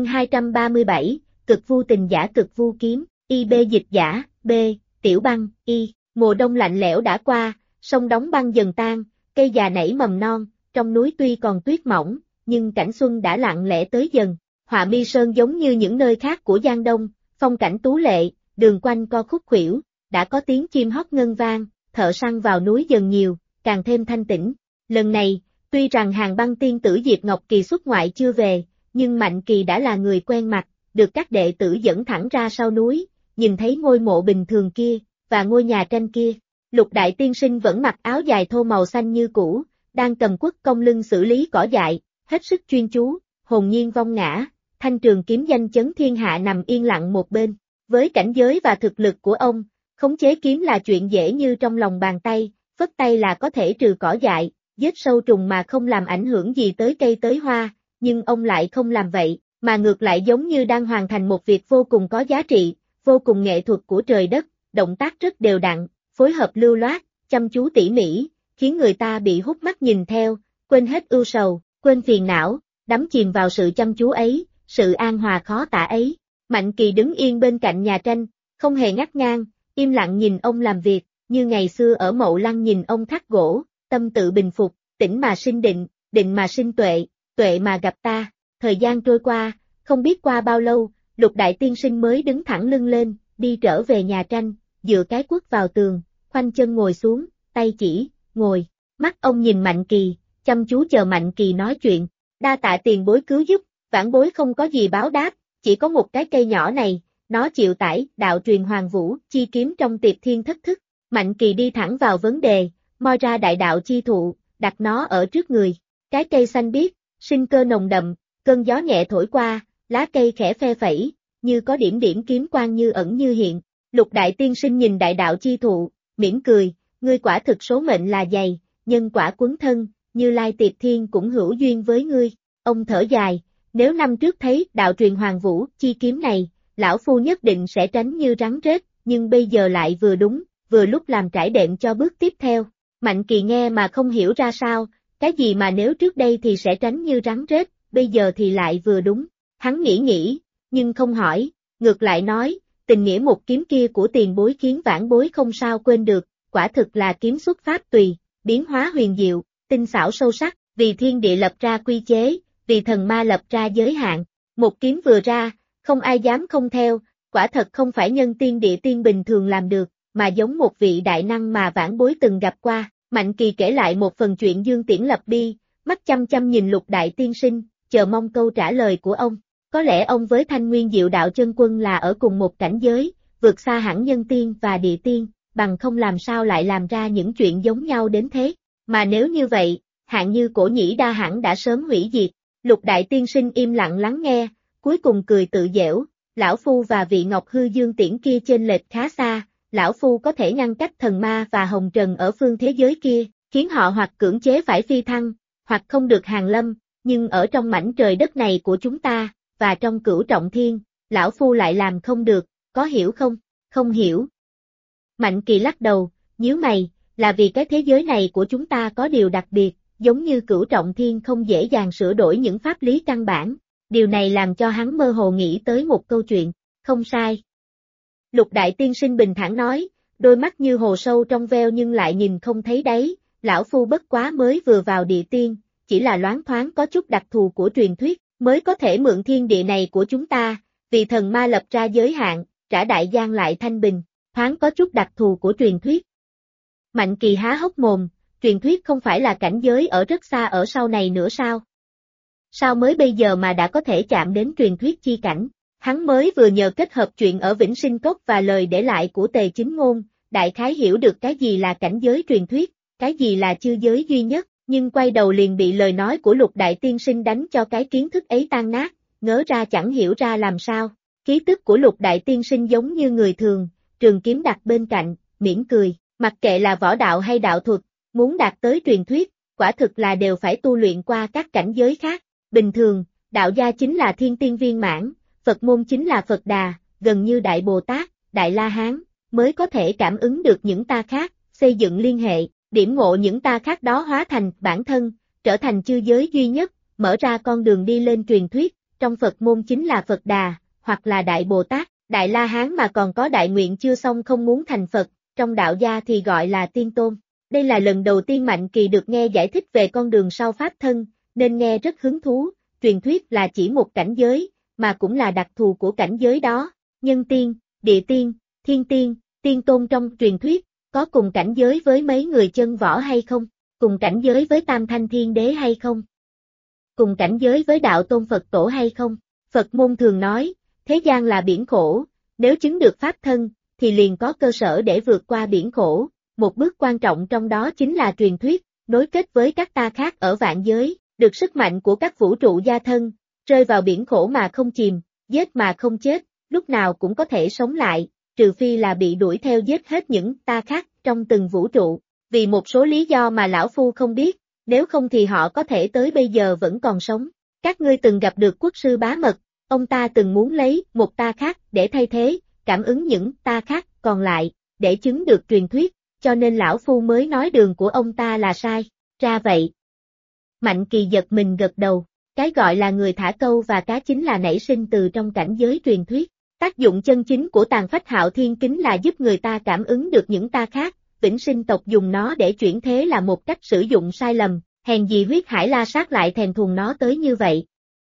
237, Cực Vu Tình Giả Cực Vu Kiếm, IB dịch giả, B, Tiểu Băng, Y. Mùa đông lạnh lẽo đã qua, sông đóng băng dần tan, cây già nảy mầm non, trong núi tuy còn tuyết mỏng, nhưng cảnh xuân đã lặng lẽ tới dần. Họa Mi Sơn giống như những nơi khác của Giang Đông, phong cảnh tú lệ, đường quanh co khúc khuỷu, đã có tiếng chim hót ngân vang, thợ săn vào núi dần nhiều, càng thêm thanh tĩnh. Lần này, tuy rằng Hàng Băng tiên tử Diệp Ngọc Kỳ xuất ngoại chưa về, nhưng Mạnh Kỳ đã là người quen mặt, được các đệ tử dẫn thẳng ra sau núi, nhìn thấy ngôi mộ bình thường kia, và ngôi nhà tranh kia. Lục Đại Tiên Sinh vẫn mặc áo dài thô màu xanh như cũ, đang cầm quất cong lưng xử lý cỏ dại, hết sức chuyên chú, hồn nhiên vong ngã, thanh trường kiếm danh chấn thiên hạ nằm yên lặng một bên. Với cảnh giới và thực lực của ông, khống chế kiếm là chuyện dễ như trong lòng bàn tay, phất tay là có thể trừ cỏ dại, giết sâu trùng mà không làm ảnh hưởng gì tới cây tới hoa, nhưng ông lại không làm vậy, mà ngược lại giống như đang hoàn thành một việc vô cùng có giá trị, vô cùng nghệ thuật của trời đất, động tác rất đều đặn, phối hợp lưu loát, chăm chú tỉ mỉ, khiến người ta bị hút mắt nhìn theo, quên hết ưu sầu, quên phiền não, đắm chìm vào sự chăm chú ấy, sự an hòa khó tả ấy. Mạnh Kỳ đứng yên bên cạnh nhà tranh, không hề ngắt ngang, im lặng nhìn ông làm việc, như ngày xưa ở Mậu Lăng nhìn ông khắc gỗ, tâm tự bình phục, tĩnh mà sinh định, định mà sinh tuệ, tuệ mà gặp ta. Thời gian trôi qua, không biết qua bao lâu, Lục Đại Tiên Sinh mới đứng thẳng lưng lên, đi trở về nhà tranh, dựa cái quất vào tường, khoanh chân ngồi xuống, tay chỉ, ngồi. Mắt ông nhìn Mạnh Kỳ, chăm chú chờ Mạnh Kỳ nói chuyện. Đa tạ tiền bối cứu giúp, vãn bối không có gì báo đáp, chỉ có một cái cây nhỏ này, nó chịu tải đạo truyền Hoàng Vũ chi kiếm trong Tiệp Thiên Thất Thức. Mạnh Kỳ đi thẳng vào vấn đề, moi ra đại đạo chi thụ, đặt nó ở trước người. Cái cây xanh biếc, sinh cơ nồng đậm, cơn gió nhẹ thổi qua, lá cây khẽ phe phẩy, như có điểm điểm kiếm quang như ẩn như hiện. Lục Đại Tiên Sinh nhìn đại đạo chi thụ, mỉm cười, ngươi quả thực số mệnh là dày, nhân quả quấn thân, Như Lai Tiệp Thiên cũng hữu duyên với ngươi. Ông thở dài, nếu năm trước thấy đạo truyền Hoàng Vũ chi kiếm này, lão phu nhất định sẽ tránh như rắn rết, nhưng bây giờ lại vừa đúng, vừa lúc làm trải đệm cho bước tiếp theo. Mạnh Kỳ nghe mà không hiểu ra sao, cái gì mà nếu trước đây thì sẽ tránh như rắn rết, bây giờ thì lại vừa đúng. Hắn nghĩ, nhưng không hỏi, ngược lại nói, tình nghĩa một kiếm kia của tiền bối khiến vãn bối không sao quên được, quả thực là kiếm xuất pháp tùy, biến hóa huyền diệu, tinh xảo sâu sắc, vì thiên địa lập ra quy chế, vì thần ma lập ra giới hạn. Một kiếm vừa ra, không ai dám không theo, quả thật không phải nhân tiên địa tiên bình thường làm được, mà giống một vị đại năng mà vãn bối từng gặp qua. Mạnh Kỳ kể lại một phần chuyện Dương Tiễn lập đi, mắt chăm chăm nhìn Lục Đại Tiên Sinh, chờ mong câu trả lời của ông. Có lẽ ông với Thanh Nguyên Diệu Đạo Chân Quân là ở cùng một cảnh giới, vượt xa hẳn nhân tiên và địa tiên, bằng không làm sao lại làm ra những chuyện giống nhau đến thế. Mà nếu như vậy, hạng Như Cổ Nhĩ Đa hẳn đã sớm hủy diệt. Lục Đại Tiên Sinh im lặng lắng nghe, cuối cùng cười tự giễu, lão phu và vị Ngọc Hư Dương Tiễn kia chênh lệch khá xa, lão phu có thể ngăn cách thần ma và hồng trần ở phương thế giới kia, khiến họ hoặc cưỡng chế phải phi thăng, hoặc không được hàng lâm, nhưng ở trong mảnh trời đất này của chúng ta, và trong Cửu Trọng Thiên, lão phu lại làm không được, có hiểu không? Không hiểu. Mạnh Kỳ lắc đầu, nhíu mày, là vì cái thế giới này của chúng ta có điều đặc biệt, giống như Cửu Trọng Thiên không dễ dàng sửa đổi những pháp lý căn bản. Điều này làm cho hắn mơ hồ nghĩ tới một câu chuyện, không sai. Lục Đại Tiên Sinh bình thản nói, đôi mắt như hồ sâu trong veo nhưng lại nhìn không thấy đáy, lão phu bất quá mới vừa vào địa tiên, chỉ là loáng thoáng có chút đặc thù của truyền thuyết, mới có thể mượn thiên địa này của chúng ta, vì thần ma lập ra giới hạn, trả đại gian lại thanh bình, thoáng có chút đặc thù của truyền thuyết. Mạnh Kỳ há hốc mồm, truyền thuyết không phải là cảnh giới ở rất xa ở sau này nữa sao? Sao mới bây giờ mà đã có thể chạm đến truyền thuyết chi cảnh? Hắn mới vừa nhờ kết hợp chuyện ở Vĩnh Sinh Cốc và lời để lại của Tề Chính Ngôn, đại khái hiểu được cái gì là cảnh giới truyền thuyết, cái gì là chư giới duy nhất, nhưng quay đầu liền bị lời nói của Lục Đại Tiên Sinh đánh cho cái kiến thức ấy tan nát, ngớ ra chẳng hiểu ra làm sao. Ký tức của Lục Đại Tiên Sinh giống như người thường, trường kiếm đặt bên cạnh, mỉm cười, mặc kệ là võ đạo hay đạo thuật, muốn đạt tới truyền thuyết, quả thực là đều phải tu luyện qua các cảnh giới khác. Bình thường, đạo gia chính là thiên tiên viên mãn, Phật môn chính là Phật Đà, gần như Đại Bồ Tát, Đại La Hán, mới có thể cảm ứng được những ta khác, xây dựng liên hệ, điểm ngộ những ta khác đó hóa thành bản thân, trở thành chư giới duy nhất, mở ra con đường đi lên truyền thuyết, trong Phật môn chính là Phật Đà, hoặc là Đại Bồ Tát, Đại La Hán mà còn có đại nguyện chưa xong không muốn thành Phật, trong đạo gia thì gọi là tiên tôn. Đây là lần đầu tiên Mạnh Kỳ được nghe giải thích về con đường sau pháp thân, nên nghe rất hứng thú, truyền thuyết là chỉ một cảnh giới, mà cũng là đặc thù của cảnh giới đó, nhân tiên, địa tiên, thiên tiên, tiên tôn trong truyền thuyết, có cùng cảnh giới với mấy người chân võ hay không? Cùng cảnh giới với Tam Thanh Thiên Đế hay không? Cùng cảnh giới với đạo tôn Phật Tổ hay không? Phật môn thường nói, thế gian là biển khổ, nếu chứng được pháp thân, thì liền có cơ sở để vượt qua biển khổ, một bước quan trọng trong đó chính là truyền thuyết, nối kết với các ta khác ở vạn giới, được sức mạnh của các vũ trụ gia thân, rơi vào biển khổ mà không chìm, giết mà không chết, lúc nào cũng có thể sống lại, trừ phi là bị đuổi theo giết hết những ta khác trong từng vũ trụ, vì một số lý do mà lão phu không biết, nếu không thì họ có thể tới bây giờ vẫn còn sống. Các ngươi từng gặp được quốc sư Bá Mật, ông ta từng muốn lấy một ta khác để thay thế, cảm ứng những ta khác còn lại, để chứng được truyền thuyết, cho nên lão phu mới nói đường của ông ta là sai, ra vậy. Mạnh Kỳ giật mình gật đầu, cái gọi là người thả câu và cá chính là nảy sinh từ trong cảnh giới truyền thuyết. Tác dụng chân chính của tàn phách hạo thiên kính là giúp người ta cảm ứng được những ta khác, Vĩnh Sinh tộc dùng nó để chuyển thế là một cách sử dụng sai lầm, hèn gì Huyết Hải La Sát lại thèm thuồng nó tới như vậy.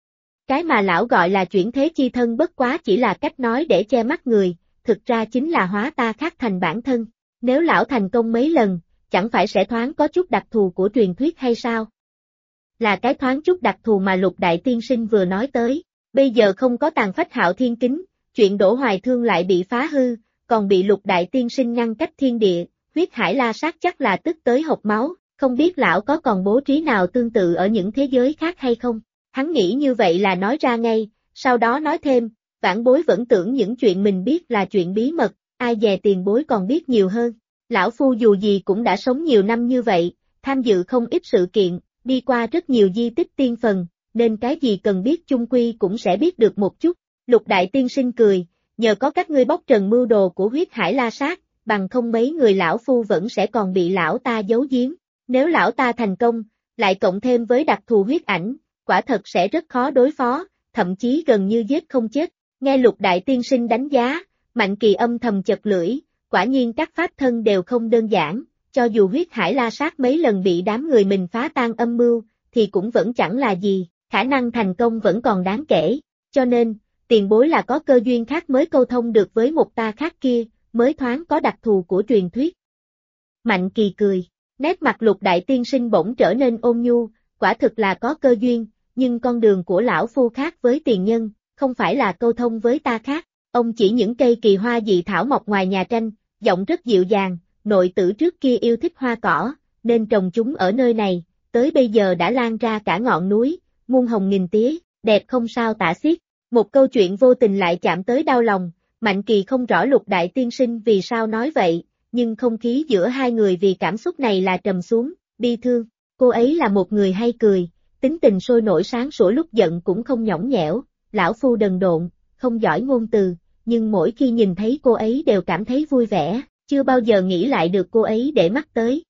Cái mà lão gọi là chuyển thế chi thân bất quá chỉ là cách nói để che mắt người, thực ra chính là hóa ta khác thành bản thân. Nếu lão thành công mấy lần, chẳng phải sẽ thoáng có chút đặc thù của truyền thuyết hay sao? Là cái thoáng chút đặc thù mà Lục Đại Tiên Sinh vừa nói tới, bây giờ không có tàn phách hạo thiên kính, chuyện Đỗ Hoài Thương lại bị phá hư, còn bị Lục Đại Tiên Sinh ngăn cách thiên địa, Huyết Hải La Sát chắc là tức tới hộc máu, không biết lão có còn bố trí nào tương tự ở những thế giới khác hay không? Hắn nghĩ như vậy là nói ra ngay, sau đó nói thêm, vãn bối vẫn tưởng những chuyện mình biết là chuyện bí mật, ai dè tiền bối còn biết nhiều hơn. Lão phu dù gì cũng đã sống nhiều năm như vậy, tham dự không ít sự kiện, đi qua rất nhiều di tích tiên phần, nên cái gì cần biết chung quy cũng sẽ biết được một chút. Lục Đại Tiên Sinh cười, nhờ có các ngươi bóc trần mưu đồ của Huyết Hải La Sát, bằng không mấy người lão phu vẫn sẽ còn bị lão ta giấu giếm. Nếu lão ta thành công, lại cộng thêm với đặc thù huyết ảnh, quả thật sẽ rất khó đối phó, thậm chí gần như giết không chết. Nghe Lục Đại Tiên Sinh đánh giá, Mạnh Kỳ âm thầm chật lưỡi, quả nhiên các pháp thân đều không đơn giản, cho dù Huyết Hải La Sát mấy lần bị đám người mình phá tan âm mưu, thì cũng vẫn chẳng là gì, khả năng thành công vẫn còn đáng kể, cho nên, tiền bối là có cơ duyên khác mới câu thông được với một ta khác kia, mới thoáng có đặc thù của truyền thuyết. Mạnh Kỳ cười, nét mặt Lục Đại Tiên Sinh bỗng trở nên ôn nhu, quả thực là có cơ duyên, nhưng con đường của lão phu khác với tiền nhân, không phải là câu thông với ta khác. Ông chỉ những cây kỳ hoa dị thảo mọc ngoài nhà tranh, giọng rất dịu dàng, nội tử trước kia yêu thích hoa cỏ, nên trồng chúng ở nơi này, tới bây giờ đã lan ra cả ngọn núi, muôn hồng nghìn tía, đẹp không sao tả xiết. Một câu chuyện vô tình lại chạm tới đau lòng, Mạnh Kỳ không rõ Lục Đại Tiên Sinh vì sao nói vậy, nhưng không khí giữa hai người vì cảm xúc này là trầm xuống, bi thương. Cô ấy là một người hay cười, tính tình sôi nổi sáng sủa lúc giận cũng không nhõng nhẽo, lão phu đần độn, không giỏi ngôn từ, nhưng mỗi khi nhìn thấy cô ấy đều cảm thấy vui vẻ, chưa bao giờ nghĩ lại được cô ấy để mắt tới.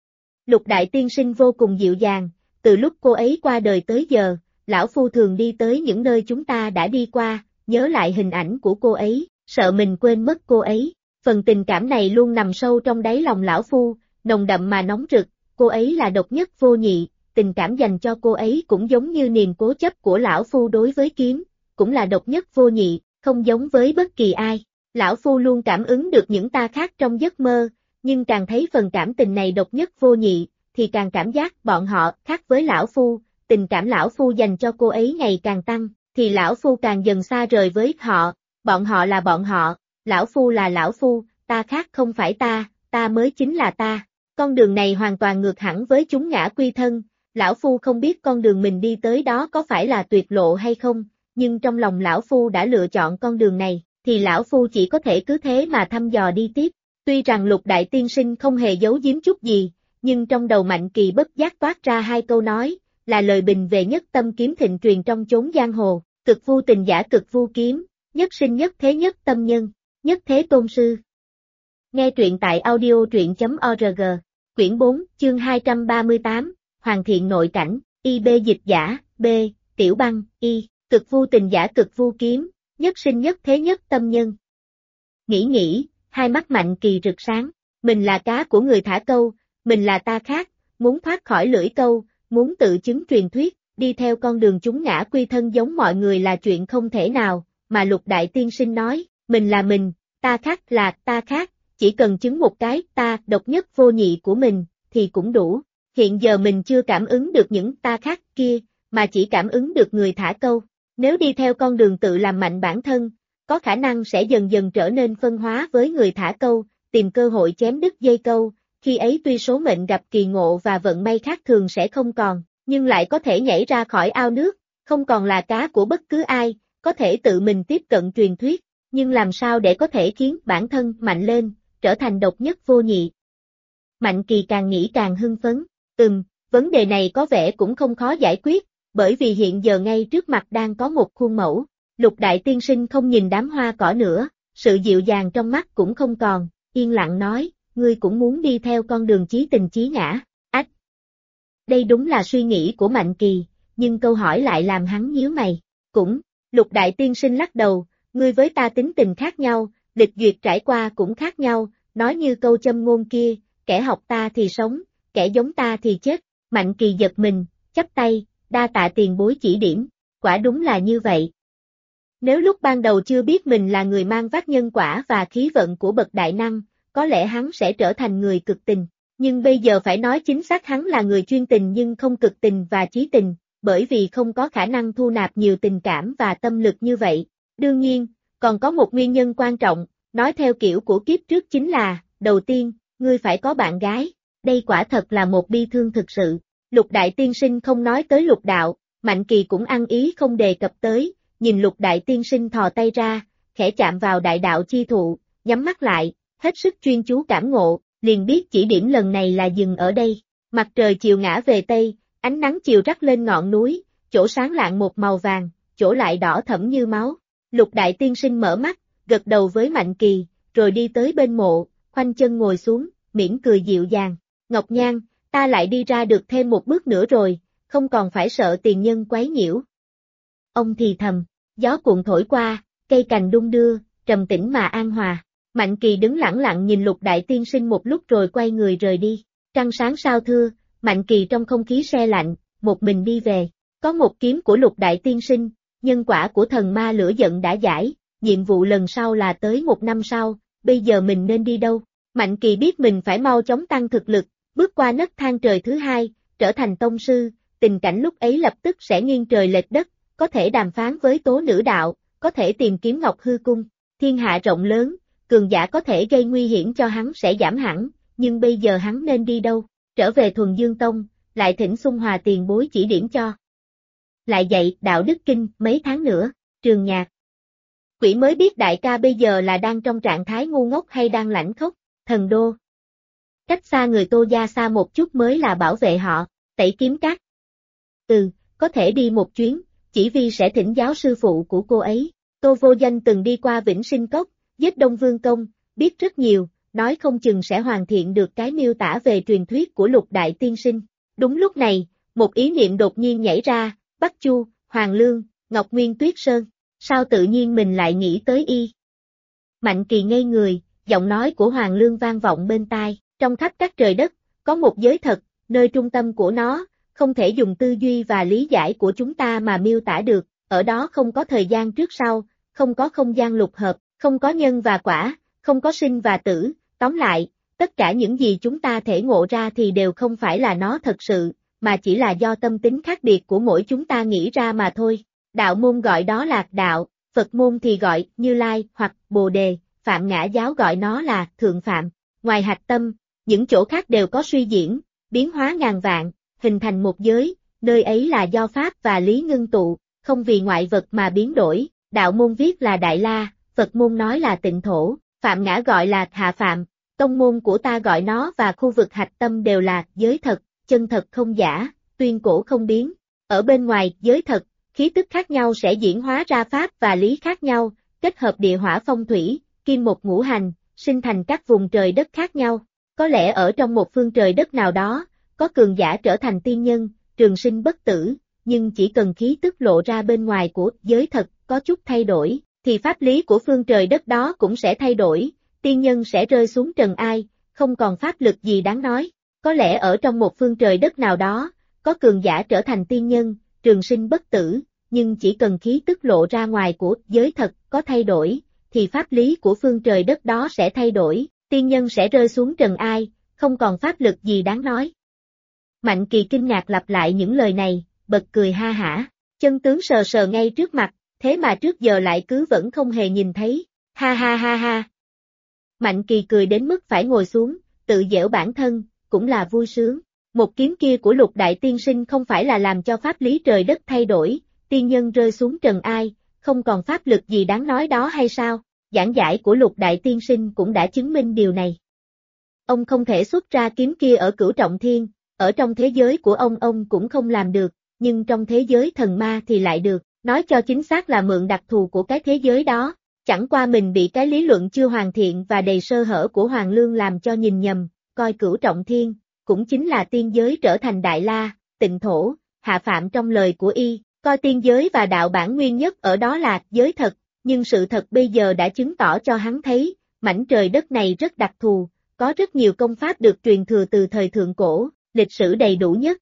Lục Đại Tiên Sinh vô cùng dịu dàng, từ lúc cô ấy qua đời tới giờ, lão phu thường đi tới những nơi chúng ta đã đi qua, nhớ lại hình ảnh của cô ấy, sợ mình quên mất cô ấy. Phần tình cảm này luôn nằm sâu trong đáy lòng lão phu, nồng đậm mà nóng rực, cô ấy là độc nhất vô nhị, tình cảm dành cho cô ấy cũng giống như niềm cố chấp của lão phu đối với kiếm, cũng là độc nhất vô nhị, không giống với bất kỳ ai. Lão phu luôn cảm ứng được những ta khác trong giấc mơ, nhưng càng thấy phần cảm tình này độc nhất vô nhị, thì càng cảm giác bọn họ khác với lão phu, tình cảm lão phu dành cho cô ấy ngày càng tăng, thì lão phu càng dần xa rời với họ, bọn họ là bọn họ, lão phu là lão phu, ta khác không phải ta mới chính là ta. Con đường này hoàn toàn ngược hẳn với chúng ngã quy thân, lão phu không biết con đường mình đi tới đó có phải là tuyệt lộ hay không, nhưng trong lòng lão phu đã lựa chọn con đường này, thì lão phu chỉ có thể cứ thế mà thăm dò đi tiếp. Tuy rằng Lục Đại Tiên Sinh không hề giấu giếm chút gì, nhưng trong đầu Mạnh Kỳ bất giác toát ra hai câu nói, là lời bình về nhất tâm kiếm thịnh truyền trong chốn giang hồ, cực vu tình giả cực vu kiếm, nhất sinh nhất thế nhất tâm nhân, nhất thế tôn sư. Nghe truyện tại audio truyện.org, quyển 4, chương 238, Hoàn thiện nội cảnh, IB dịch giả, B, Tiểu Băng, Y, cực vu tình giả cực vu kiếm, nhất sinh nhất thế nhất tâm nhân. Nghĩ, hai mắt Mạnh Kỳ rực sáng, mình là cá của người thả câu, mình là ta khác, muốn thoát khỏi lưỡi câu, muốn tự chứng truyền thuyết, đi theo con đường chúng ngã quy thân giống mọi người là chuyện không thể nào, mà Lục Đại Tiên Sinh nói, mình là mình, ta khác là ta khác, chỉ cần chứng một cái ta độc nhất vô nhị của mình, thì cũng đủ. Hiện giờ mình chưa cảm ứng được những ta khác kia, mà chỉ cảm ứng được người thả câu. Nếu đi theo con đường tự làm mạnh bản thân, có khả năng sẽ dần dần trở nên phân hóa với người thả câu, tìm cơ hội chém đứt dây câu, khi ấy tuy số mệnh gặp kỳ ngộ và vận may khác thường sẽ không còn, nhưng lại có thể nhảy ra khỏi ao nước, không còn là cá của bất cứ ai, có thể tự mình tiếp cận truyền thuyết, nhưng làm sao để có thể khiến bản thân mạnh lên, trở thành độc nhất vô nhị. Mạnh Kỳ càng nghĩ càng hưng phấn, vấn đề này có vẻ cũng không khó giải quyết, bởi vì hiện giờ ngay trước mặt đang có một khuôn mẫu. Lục Đại Tiên Sinh không nhìn đám hoa cỏ nữa, sự dịu dàng trong mắt cũng không còn, yên lặng nói, ngươi cũng muốn đi theo con đường chí tình chí ngã, ách. Đây đúng là suy nghĩ của Mạnh Kỳ, nhưng câu hỏi lại làm hắn nhíu mày, Lục Đại Tiên Sinh lắc đầu, ngươi với ta tính tình khác nhau, lịch duyệt trải qua cũng khác nhau, nói như câu châm ngôn kia, kẻ học ta thì sống, kẻ giống ta thì chết. Mạnh Kỳ giật mình, chắp tay, đa tạ tiền bối chỉ điểm, quả đúng là như vậy. Nếu lúc ban đầu chưa biết mình là người mang vác nhân quả và khí vận của bậc đại năng, có lẽ hắn sẽ trở thành người cực tình, nhưng bây giờ phải nói chính xác hắn là người chuyên tình nhưng không cực tình và chí tình, bởi vì không có khả năng thu nạp nhiều tình cảm và tâm lực như vậy. Đương nhiên, còn có một nguyên nhân quan trọng, nói theo kiểu của kiếp trước chính là, đầu tiên, ngươi phải có bạn gái, đây quả thật là một bi thương thực sự. Lục Đại Tiên Sinh không nói tới lục đạo, Mạnh Kỳ cũng ăn ý không đề cập tới, nhìn Lục Đại Tiên Sinh thò tay ra, khẽ chạm vào đại đạo chi thụ, nhắm mắt lại, hết sức chuyên chú cảm ngộ, liền biết chỉ điểm lần này là dừng ở đây. Mặt trời chiều ngã về Tây, ánh nắng chiều rắc lên ngọn núi, chỗ sáng lạng một màu vàng, chỗ lại đỏ thẫm như máu. Lục Đại Tiên Sinh mở mắt, gật đầu với Mạnh Kỳ, rồi đi tới bên mộ, khoanh chân ngồi xuống, mỉm cười dịu dàng. Ngọc Nhan, ta lại đi ra được thêm một bước nữa rồi, không còn phải sợ tiền nhân quấy nhiễu. Ông thì thầm, gió cuộn thổi qua, cây cành đung đưa, trầm tĩnh mà an hòa. Mạnh Kỳ đứng lẳng lặng nhìn Lục Đại Tiên Sinh một lúc rồi quay người rời đi. Trăng sáng sao thưa, Mạnh Kỳ trong không khí se lạnh, một mình đi về. Có một kiếm của Lục Đại Tiên Sinh, nhân quả của thần ma lửa giận đã giải, nhiệm vụ lần sau là tới một năm sau, bây giờ mình nên đi đâu? Mạnh Kỳ biết mình phải mau chóng tăng thực lực, bước qua nấc thang trời thứ hai, trở thành tông sư, tình cảnh lúc ấy lập tức sẽ nghiêng trời lệch đất, có thể đàm phán với tố nữ đạo, có thể tìm kiếm Ngọc Hư Cung, thiên hạ rộng lớn, cường giả có thể gây nguy hiểm cho hắn sẽ giảm hẳn, nhưng bây giờ hắn nên đi đâu? Trở về Thuần Dương Tông, lại thỉnh Xung Hòa tiền bối chỉ điểm cho. Lại dạy đạo đức kinh mấy tháng nữa, Trường Nhạc. Quỷ mới biết đại ca bây giờ là đang trong trạng thái ngu ngốc hay đang lãnh khốc, Thần Đô. Cách xa người Tô gia xa một chút mới là bảo vệ họ, Tẩy Kiếm Các. Có thể đi một chuyến, chỉ vì sẽ thỉnh giáo sư phụ của cô ấy. Tô Vô Danh từng đi qua Vĩnh Sinh Cốc, giết Đông Vương Công, biết rất nhiều, nói không chừng sẽ hoàn thiện được cái miêu tả về truyền thuyết của Lục Đại Tiên Sinh. Đúng lúc này, một ý niệm đột nhiên nhảy ra, Bắc Chu, Hoàng Lương, Ngọc Nguyên Tuyết Sơn, sao tự nhiên mình lại nghĩ tới y? Mạnh Kỳ ngây người, giọng nói của Hoàng Lương vang vọng bên tai, trong khắp các trời đất, có một giới thật, nơi trung tâm của nó, không thể dùng tư duy và lý giải của chúng ta mà miêu tả được, ở đó không có thời gian trước sau, không có không gian lục hợp, không có nhân và quả, không có sinh và tử, tóm lại, tất cả những gì chúng ta thể ngộ ra thì đều không phải là nó thật sự, mà chỉ là do tâm tính khác biệt của mỗi chúng ta nghĩ ra mà thôi. Đạo môn gọi đó là đạo, Phật môn thì gọi Như Lai hoặc Bồ Đề, Phạm Ngã giáo gọi nó là Thượng Phạm. Ngoài hạch tâm, những chỗ khác đều có suy diễn, biến hóa ngàn vạn, hình thành một giới, nơi ấy là do Pháp và Lý ngưng tụ, không vì ngoại vật mà biến đổi. Đạo môn viết là Đại La, Phật môn nói là Tịnh Thổ, Phạm Ngã gọi là Hạ Phạm, tông môn của ta gọi nó và khu vực hạch tâm đều là giới thật, chân thật không giả, tuyên cổ không biến. Ở bên ngoài giới thật, khí tức khác nhau sẽ diễn hóa ra Pháp và Lý khác nhau, kết hợp địa hỏa phong thủy, kim một ngũ hành, sinh thành các vùng trời đất khác nhau. Có lẽ ở trong một phương trời đất nào đó, có cường giả trở thành tiên nhân, trường sinh bất tử, nhưng chỉ cần khí tức lộ ra bên ngoài của giới thật có chút thay đổi, thì pháp lý của phương trời đất đó cũng sẽ thay đổi, tiên nhân sẽ rơi xuống trần ai, không còn pháp lực gì đáng nói. Có lẽ ở trong một phương trời đất nào đó, có cường giả trở thành tiên nhân, trường sinh bất tử, nhưng chỉ cần khí tức lộ ra ngoài của giới thật có thay đổi, thì pháp lý của phương trời đất đó sẽ thay đổi, tiên nhân sẽ rơi xuống trần ai, không còn pháp lực gì đáng nói. Mạnh Kỳ kinh ngạc lặp lại những lời này, bật cười ha hả, chân tướng sờ sờ ngay trước mặt, thế mà trước giờ lại cứ vẫn không hề nhìn thấy, ha ha ha ha. Mạnh Kỳ cười đến mức phải ngồi xuống, tự giễu bản thân, cũng là vui sướng. Một kiếm kia của Lục Đại Tiên Sinh không phải là làm cho pháp lý trời đất thay đổi, tiên nhân rơi xuống trần ai, không còn pháp lực gì đáng nói đó hay sao? Giảng giải của Lục Đại Tiên Sinh cũng đã chứng minh điều này. Ông không thể xuất ra kiếm kia ở Cửu Trọng Thiên, ở trong thế giới của ông cũng không làm được, nhưng trong thế giới thần ma thì lại được, nói cho chính xác là mượn đặc thù của cái thế giới đó. Chẳng qua mình bị cái lý luận chưa hoàn thiện và đầy sơ hở của Hoàng Lương làm cho nhìn nhầm, coi Cửu Trọng Thiên, cũng chính là tiên giới trở thành Đại La, Tịnh Thổ, Hạ Phạm trong lời của y, coi tiên giới và đạo bản nguyên nhất ở đó là giới thật, nhưng sự thật bây giờ đã chứng tỏ cho hắn thấy, mảnh trời đất này rất đặc thù, có rất nhiều công pháp được truyền thừa từ thời thượng cổ, lịch sử đầy đủ nhất.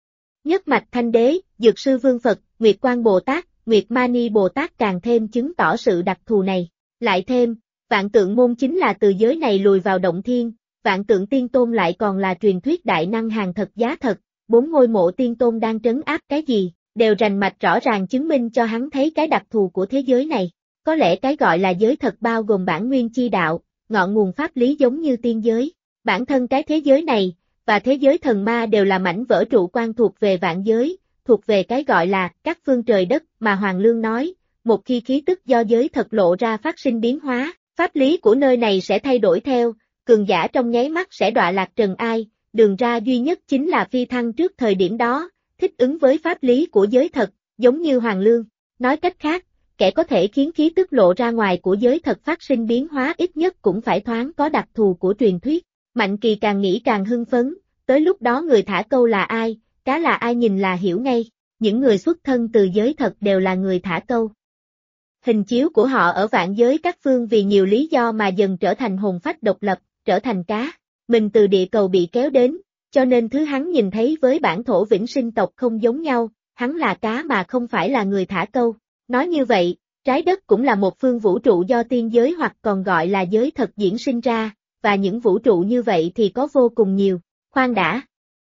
Nhất mạch Thanh Đế, Dược Sư Vương Phật, Nguyệt Quang Bồ Tát, Nguyệt Mani Bồ Tát càng thêm chứng tỏ sự đặc thù này. Lại thêm, Vạn Tượng Môn chính là từ giới này lùi vào động thiên, Vạn Tượng Tiên Tôn lại còn là truyền thuyết đại năng hàng thật giá thật, 4 ngôi mộ tiên tôn đang trấn áp cái gì, đều rành mạch rõ ràng chứng minh cho hắn thấy cái đặc thù của thế giới này. Có lẽ cái gọi là giới thật bao gồm bản nguyên chi đạo, ngọn nguồn pháp lý giống như tiên giới. Bản thân cái thế giới này, và thế giới thần ma đều là mảnh vỡ trụ quan thuộc về vạn giới, thuộc về cái gọi là các phương trời đất mà Hoàng Lương nói, một khi khí tức do giới thật lộ ra phát sinh biến hóa, pháp lý của nơi này sẽ thay đổi theo, cường giả trong nháy mắt sẽ đọa lạc trần ai, đường ra duy nhất chính là phi thăng trước thời điểm đó, thích ứng với pháp lý của giới thật, giống như Hoàng Lương. Nói cách khác, kẻ có thể khiến khí tức lộ ra ngoài của giới thật phát sinh biến hóa ít nhất cũng phải thoáng có đặc thù của truyền thuyết. Mạnh Kỳ càng nghĩ càng hưng phấn, tới lúc đó người thả câu là ai, cá là ai nhìn là hiểu ngay, những người xuất thân từ giới thật đều là người thả câu. Hình chiếu của họ ở vạn giới các phương vì nhiều lý do mà dần trở thành hồn phách độc lập, trở thành cá. Mình từ địa cầu bị kéo đến, cho nên thứ hắn nhìn thấy với bản thổ vĩnh sinh tộc không giống nhau, hắn là cá mà không phải là người thả câu. Nói như vậy, trái đất cũng là một phương vũ trụ do tiên giới hoặc còn gọi là giới thật diễn sinh ra, và những vũ trụ như vậy thì có vô cùng nhiều. Khoan đã.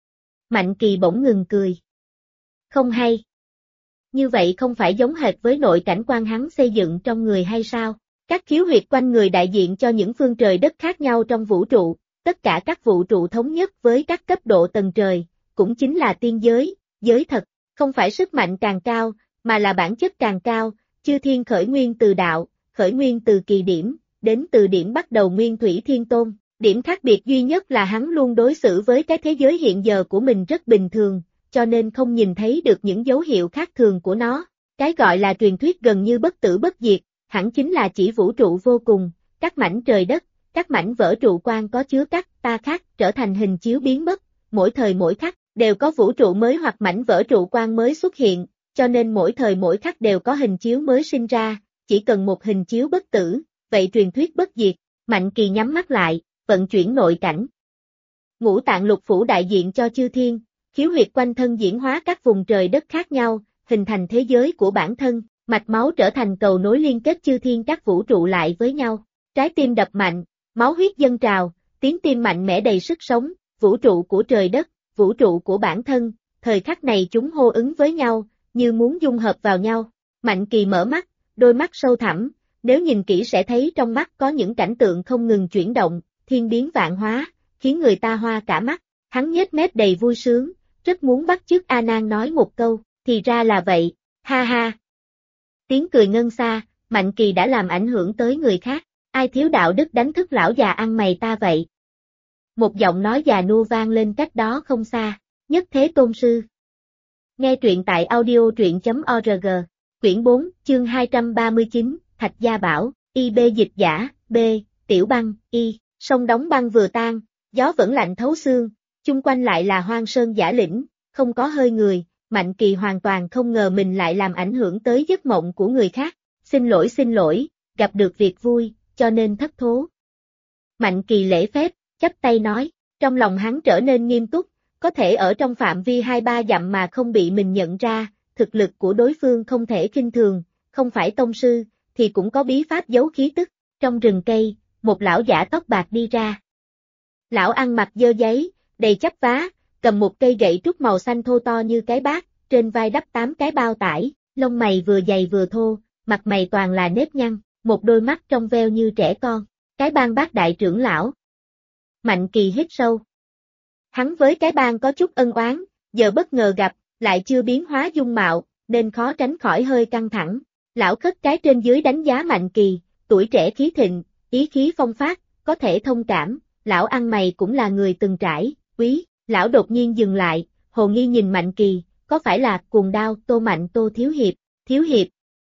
Mạnh Kỳ bỗng ngừng cười. Không hay. Như vậy không phải giống hệt với nội cảnh quan hắn xây dựng trong người hay sao? Các khiếu huyệt quanh người đại diện cho những phương trời đất khác nhau trong vũ trụ, tất cả các vũ trụ thống nhất với các cấp độ tầng trời, cũng chính là tiên giới, giới thật, không phải sức mạnh càng cao, mà là bản chất càng cao, chư thiên khởi nguyên từ đạo, khởi nguyên từ kỳ điểm, đến từ điểm bắt đầu nguyên thủy thiên tôn. Điểm khác biệt duy nhất là hắn luôn đối xử với cái thế giới hiện giờ của mình rất bình thường, cho nên không nhìn thấy được những dấu hiệu khác thường của nó. Cái gọi là truyền thuyết gần như bất tử bất diệt, hẳn chính là chỉ vũ trụ vô cùng, các mảnh trời đất, các mảnh vỡ trụ quan có chứa các ta khác trở thành hình chiếu biến mất, mỗi thời mỗi khắc đều có vũ trụ mới hoặc mảnh vỡ trụ quan mới xuất hiện, cho nên mỗi thời mỗi khắc đều có hình chiếu mới sinh ra, chỉ cần một hình chiếu bất tử, vậy truyền thuyết bất diệt. Mạnh Kỳ nhắm mắt lại, vận chuyển nội cảnh. Ngũ tạng lục phủ đại diện cho chư thiên, khiếu huyệt quanh thân diễn hóa các vùng trời đất khác nhau, hình thành thế giới của bản thân, mạch máu trở thành cầu nối liên kết chư thiên các vũ trụ lại với nhau. Trái tim đập mạnh, máu huyết dâng trào, tiếng tim mạnh mẽ đầy sức sống, vũ trụ của trời đất, vũ trụ của bản thân, thời khắc này chúng hô ứng với nhau, như muốn dung hợp vào nhau. Mạnh Kỳ mở mắt, đôi mắt sâu thẳm, nếu nhìn kỹ sẽ thấy trong mắt có những cảnh tượng không ngừng chuyển động, thiên biến vạn hóa, khiến người ta hoa cả mắt. Hắn nhếch mép đầy vui sướng, rất muốn bắt chước A Nan nói một câu, thì ra là vậy, ha ha. Tiếng cười ngân xa, Mạnh Kỳ đã làm ảnh hưởng tới người khác, ai thiếu đạo đức đánh thức lão già ăn mày ta vậy. Một giọng nói già nua vang lên cách đó không xa, Nhất Thế Tôn Sư. Nghe truyện tại audio.truyện.org, quyển 4, chương 239, Thạch Gia Bảo, IB dịch giả, B, Tiểu Băng, Y, sông đóng băng vừa tan, gió vẫn lạnh thấu xương, chung quanh lại là hoang sơn dã lĩnh, không có hơi người, Mạnh Kỳ hoàn toàn không ngờ mình lại làm ảnh hưởng tới giấc mộng của người khác. Xin lỗi, gặp được việc vui, cho nên thất thố. Mạnh Kỳ lễ phép, chắp tay nói, trong lòng hắn trở nên nghiêm túc, có thể ở trong phạm vi 2-3 dặm mà không bị mình nhận ra, thực lực của đối phương không thể khinh thường, không phải tông sư, thì cũng có bí pháp giấu khí tức. Trong rừng cây, một lão giả tóc bạc đi ra. Lão ăn mặc dơ giấy, đầy chắp vá, cầm một cây gậy trúc màu xanh thô to như cái bát, trên vai đắp 8 cái bao tải, lông mày vừa dày vừa thô, mặt mày toàn là nếp nhăn, một đôi mắt trong veo như trẻ con. Cái bang Bát đại trưởng lão. Mạnh Kỳ hít sâu. Hắn với cái bang có chút ân oán, giờ bất ngờ gặp, lại chưa biến hóa dung mạo, nên khó tránh khỏi hơi căng thẳng. Lão khất cái trên dưới đánh giá Mạnh Kỳ, tuổi trẻ khí thịnh, ý khí phong phát, có thể thông cảm, lão ăn mày cũng là người từng trải, quý. Lão đột nhiên dừng lại, hồ nghi nhìn Mạnh Kỳ, có phải là Cuồng Đao Tô Mạnh Tô Thiếu Hiệp.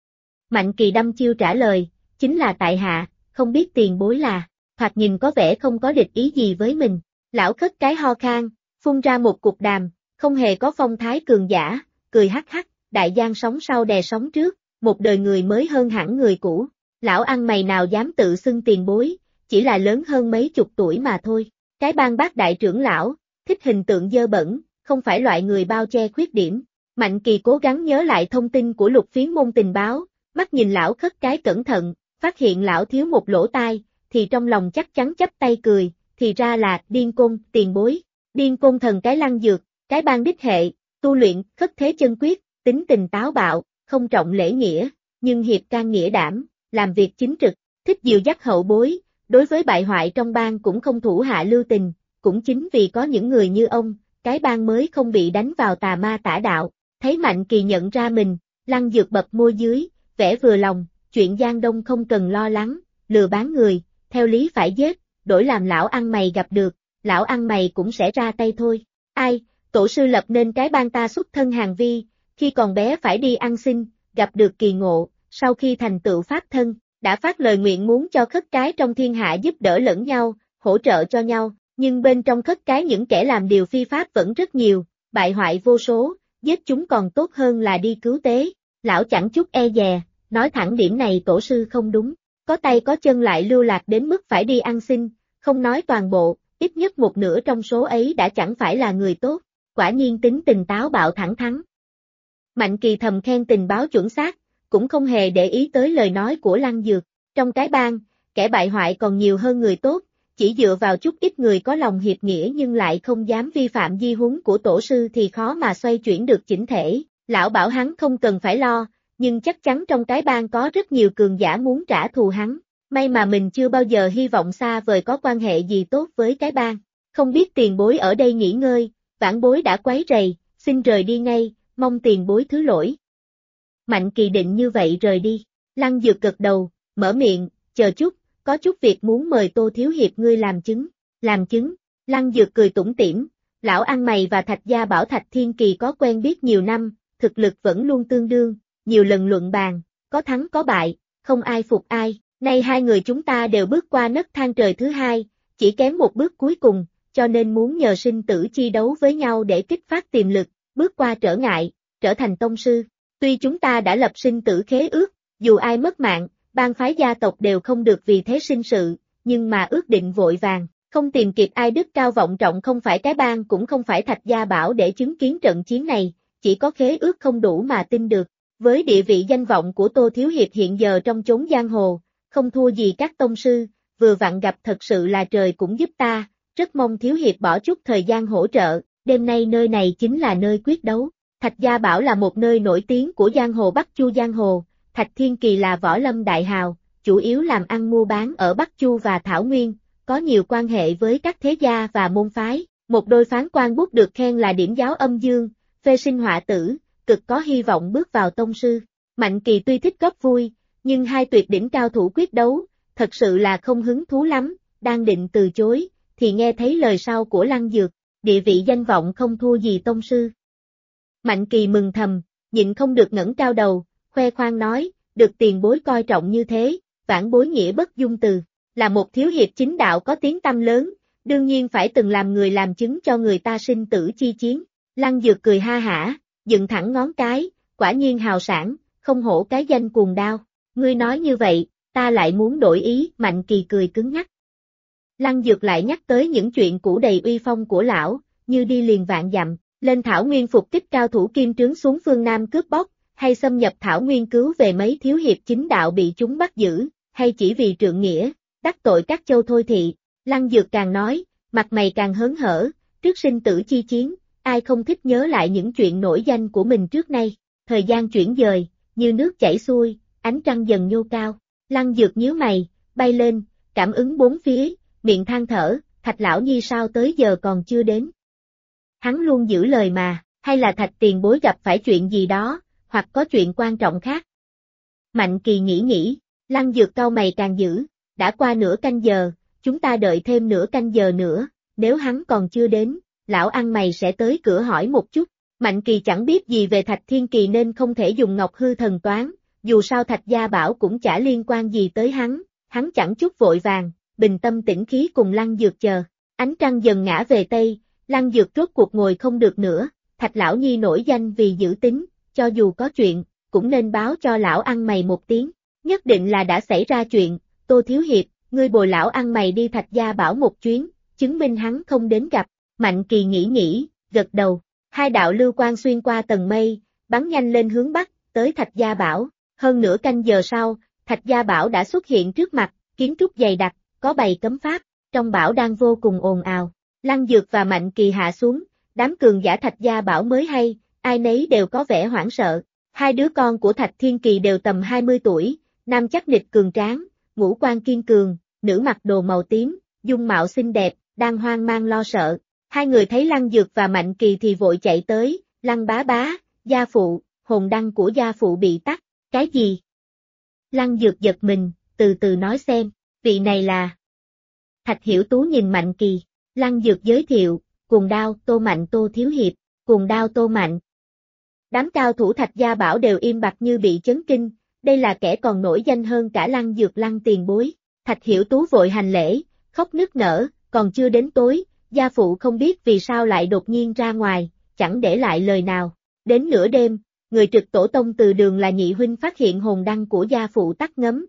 Mạnh Kỳ đăm chiêu trả lời, chính là tại hạ, không biết tiền bối là, thoạt nhìn có vẻ không có địch ý gì với mình. Lão khất cái ho khan, phun ra một cục đàm, không hề có phong thái cường giả, cười hắc hắc, đại giang sóng sau đè sóng trước, một đời người mới hơn hẳn người cũ. Lão ăn mày nào dám tự xưng tiền bối, chỉ là lớn hơn mấy chục tuổi mà thôi. Cái bang Bát đại trưởng lão, thích hình tượng dơ bẩn, không phải loại người bao che khuyết điểm. Mạnh Kỳ cố gắng nhớ lại thông tin của Lục Phiến môn tình báo, mắt nhìn lão khất cái cẩn thận, phát hiện lão thiếu một lỗ tai, thì trong lòng chắc chắn chắp tay cười, thì ra là Điên Côn, tiền bối. Điên Côn thần cái Lăng Dược, cái bang đích hệ, tu luyện Khất Thế Chân Quyết, tính tình táo bạo, không trọng lễ nghĩa, nhưng hiệp can nghĩa đảm, làm việc chính trực, thích dìu dắt hậu bối, đối với bại hoại trong bang cũng không thủ hạ lưu tình, cũng chính vì có những người như ông, cái bang mới không bị đánh vào tà ma tả đạo. Thấy Mạnh Kỳ nhận ra mình, Lăng Dược bập môi dưới, vẻ vừa lòng, chuyện Giang Đông không cần lo lắng, lừa bán người, theo lý phải giết, đổi làm lão ăn mày gặp được, lão ăn mày cũng sẽ ra tay thôi. Ai, tổ sư lập nên cái bang ta xuất thân hàng vi, khi còn bé phải đi ăn xin, gặp được kỳ ngộ, sau khi thành tựu pháp thân, đã phát lời nguyện muốn cho khất cái trong thiên hạ giúp đỡ lẫn nhau, hỗ trợ cho nhau, nhưng bên trong khất cái những kẻ làm điều phi pháp vẫn rất nhiều, bại hoại vô số, giết chúng còn tốt hơn là đi cứu tế. Lão chẳng chút e dè, nói thẳng điểm này tổ sư không đúng, có tay có chân lại lưu lạc đến mức phải đi ăn xin, không nói toàn bộ, ít nhất một nửa trong số ấy đã chẳng phải là người tốt, quả nhiên tính tình táo bạo thẳng thắn. Mạnh Kỳ thầm khen tình báo chuẩn xác, cũng không hề để ý tới lời nói của Lăng Dược, trong cái bang, kẻ bại hoại còn nhiều hơn người tốt, chỉ dựa vào chút ít người có lòng hiệp nghĩa nhưng lại không dám vi phạm di huấn của tổ sư thì khó mà xoay chuyển được chỉnh thể. Lão bảo hắn không cần phải lo, nhưng chắc chắn trong cái bang có rất nhiều cường giả muốn trả thù hắn. May mà mình chưa bao giờ hy vọng xa vời có quan hệ gì tốt với cái bang. Không biết tiền bối ở đây nghỉ ngơi, vãn bối đã quấy rầy, xin rời đi ngay, mong tiền bối thứ lỗi. Mạnh Kỳ định như vậy rời đi. Lăng Dược gật đầu, mở miệng, chờ chút, có chút việc muốn mời Tô Thiếu Hiệp ngươi làm chứng. Làm chứng? Lăng Dược cười tủm tỉm, lão ăn mày và Thạch Gia Bảo Thạch Thiên Kỳ có quen biết nhiều năm, thực lực vẫn luôn tương đương, nhiều lần luận bàn, có thắng có bại, không ai phục ai. Nay hai người chúng ta đều bước qua nấc thang trời thứ hai, chỉ kém một bước cuối cùng, cho nên muốn nhờ sinh tử chi đấu với nhau để kích phát tiềm lực, bước qua trở ngại, trở thành tông sư. Tuy chúng ta đã lập sinh tử khế ước, dù ai mất mạng, bang phái gia tộc đều không được vì thế sinh sự, nhưng mà ước định vội vàng, không tìm kịp ai đức cao vọng trọng không phải cái bang cũng không phải Thạch Gia Bảo để chứng kiến trận chiến này, chỉ có khế ước không đủ mà tin được. Với địa vị danh vọng của Tô Thiếu Hiệp hiện giờ trong chốn giang hồ, không thua gì các tông sư, vừa vặn gặp thật sự là trời cũng giúp ta, rất mong thiếu hiệp bỏ chút thời gian hỗ trợ, đêm nay nơi này chính là nơi quyết đấu. Thạch Gia Bảo là một nơi nổi tiếng của giang hồ Bắc Chu giang hồ, Thạch Thiên Kỳ là võ lâm đại hào, chủ yếu làm ăn mua bán ở Bắc Chu và Thảo Nguyên, có nhiều quan hệ với các thế gia và môn phái. Một đôi phán quan bút được khen là điểm giáo âm dương, phê sinh họa tử, cực có hy vọng bước vào tông sư. Mạnh Kỳ tuy thích góp vui, nhưng hai tuyệt đỉnh cao thủ quyết đấu, thật sự là không hứng thú lắm, đang định từ chối, thì nghe thấy lời sau của Lăng Dược, địa vị danh vọng không thua gì tông sư. Mạnh Kỳ mừng thầm, nhịn không được ngẩng cao đầu, khoe khoang nói, được tiền bối coi trọng như thế, vãn bối nghĩa bất dung từ, là một thiếu hiệp chính đạo có tiếng tăm lớn, đương nhiên phải từng làm người làm chứng cho người ta sinh tử chi chiến. Lăng Dược cười ha hả, dựng thẳng ngón cái, quả nhiên hào sảng, không hổ cái danh cuồng đao. Ngươi nói như vậy, ta lại muốn đổi ý, Mạnh Kỳ cười cứng nhắc. Lăng Dược lại nhắc tới những chuyện cũ đầy uy phong của lão, như đi liền vạn dặm, lên Thảo Nguyên phục kích cao thủ kim trướng xuống phương Nam cướp bóc, hay xâm nhập Thảo Nguyên cứu về mấy thiếu hiệp chính đạo bị chúng bắt giữ, hay chỉ vì trượng nghĩa, đắc tội các châu thôi thị. Lăng Dược càng nói, mặt mày càng hớn hở, trước sinh tử chi chiến, ai không thích nhớ lại những chuyện nổi danh của mình trước nay. Thời gian chuyển dời, như nước chảy xuôi, ánh trăng dần nhô cao. Lăng Dược nhíu mày, bay lên, cảm ứng bốn phía, miệng than thở, Thạch lão nhi sao tới giờ còn chưa đến. Hắn luôn giữ lời mà, hay là Thạch tiền bối gặp phải chuyện gì đó, hoặc có chuyện quan trọng khác. Mạnh Kỳ nghĩ, Lăng Dược cau mày càng dữ, đã qua nửa canh giờ, chúng ta đợi thêm nửa canh giờ nữa, nếu hắn còn chưa đến, lão ăn mày sẽ tới cửa hỏi một chút. Mạnh Kỳ chẳng biết gì về Thạch Thiên Kỳ nên không thể dùng ngọc hư thần toán, dù sao Thạch Gia Bảo cũng chả liên quan gì tới hắn chẳng chút vội vàng, bình tâm tĩnh khí cùng Lăng Dược chờ. Ánh trăng dần ngã về Tây, Lăng Dược rốt cuộc ngồi không được nữa, Thạch lão nhi nổi danh vì giữ tín, cho dù có chuyện, cũng nên báo cho lão ăn mày một tiếng, nhất định là đã xảy ra chuyện. Tô thiếu hiệp, ngươi bồi lão ăn mày đi Thạch Gia Bảo một chuyến, chứng minh hắn không đến gặp. Mạnh Kỳ nghĩ, gật đầu. Hai đạo lưu quang xuyên qua tầng mây, bắn nhanh lên hướng bắc, tới Thạch Gia Bảo. Hơn nửa canh giờ sau, Thạch Gia Bảo đã xuất hiện trước mặt, kiến trúc dày đặc, có bày cấm pháp, trong bảo đang vô cùng ồn ào. Lăng Dược và Mạnh Kỳ hạ xuống, đám cường giả Thạch Gia Bảo mới hay, ai nấy đều có vẻ hoảng sợ. Hai đứa con của Thạch Thiên Kỳ đều tầm 20 tuổi, nam chắc nịch cường tráng, ngũ quan kiên cường, nữ mặc đồ màu tím, dung mạo xinh đẹp, đang hoang mang lo sợ. Hai người thấy Lăng Dược và Mạnh Kỳ thì vội chạy tới, Lăng bá bá, gia phụ, hồn đăng của gia phụ bị tắt, cái gì? Lăng Dược giật mình, từ từ nói xem, vị này là... Thạch Hiểu Tú nhìn Mạnh Kỳ, Lăng Dược giới thiệu, cuồng đao Tô Mạnh Tô thiếu hiệp, cuồng đao Tô Mạnh. Đám cao thủ Thạch Gia Bảo đều im bặt như bị chấn kinh, đây là kẻ còn nổi danh hơn cả Lăng Dược Lăng tiền bối. Thạch Hiểu Tú vội hành lễ, khóc nức nở, còn chưa đến tối. Gia phụ không biết vì sao lại đột nhiên ra ngoài, chẳng để lại lời nào. Đến nửa đêm, người trực tổ tông từ đường là nhị huynh phát hiện hồn đăng của gia phụ tắt ngấm,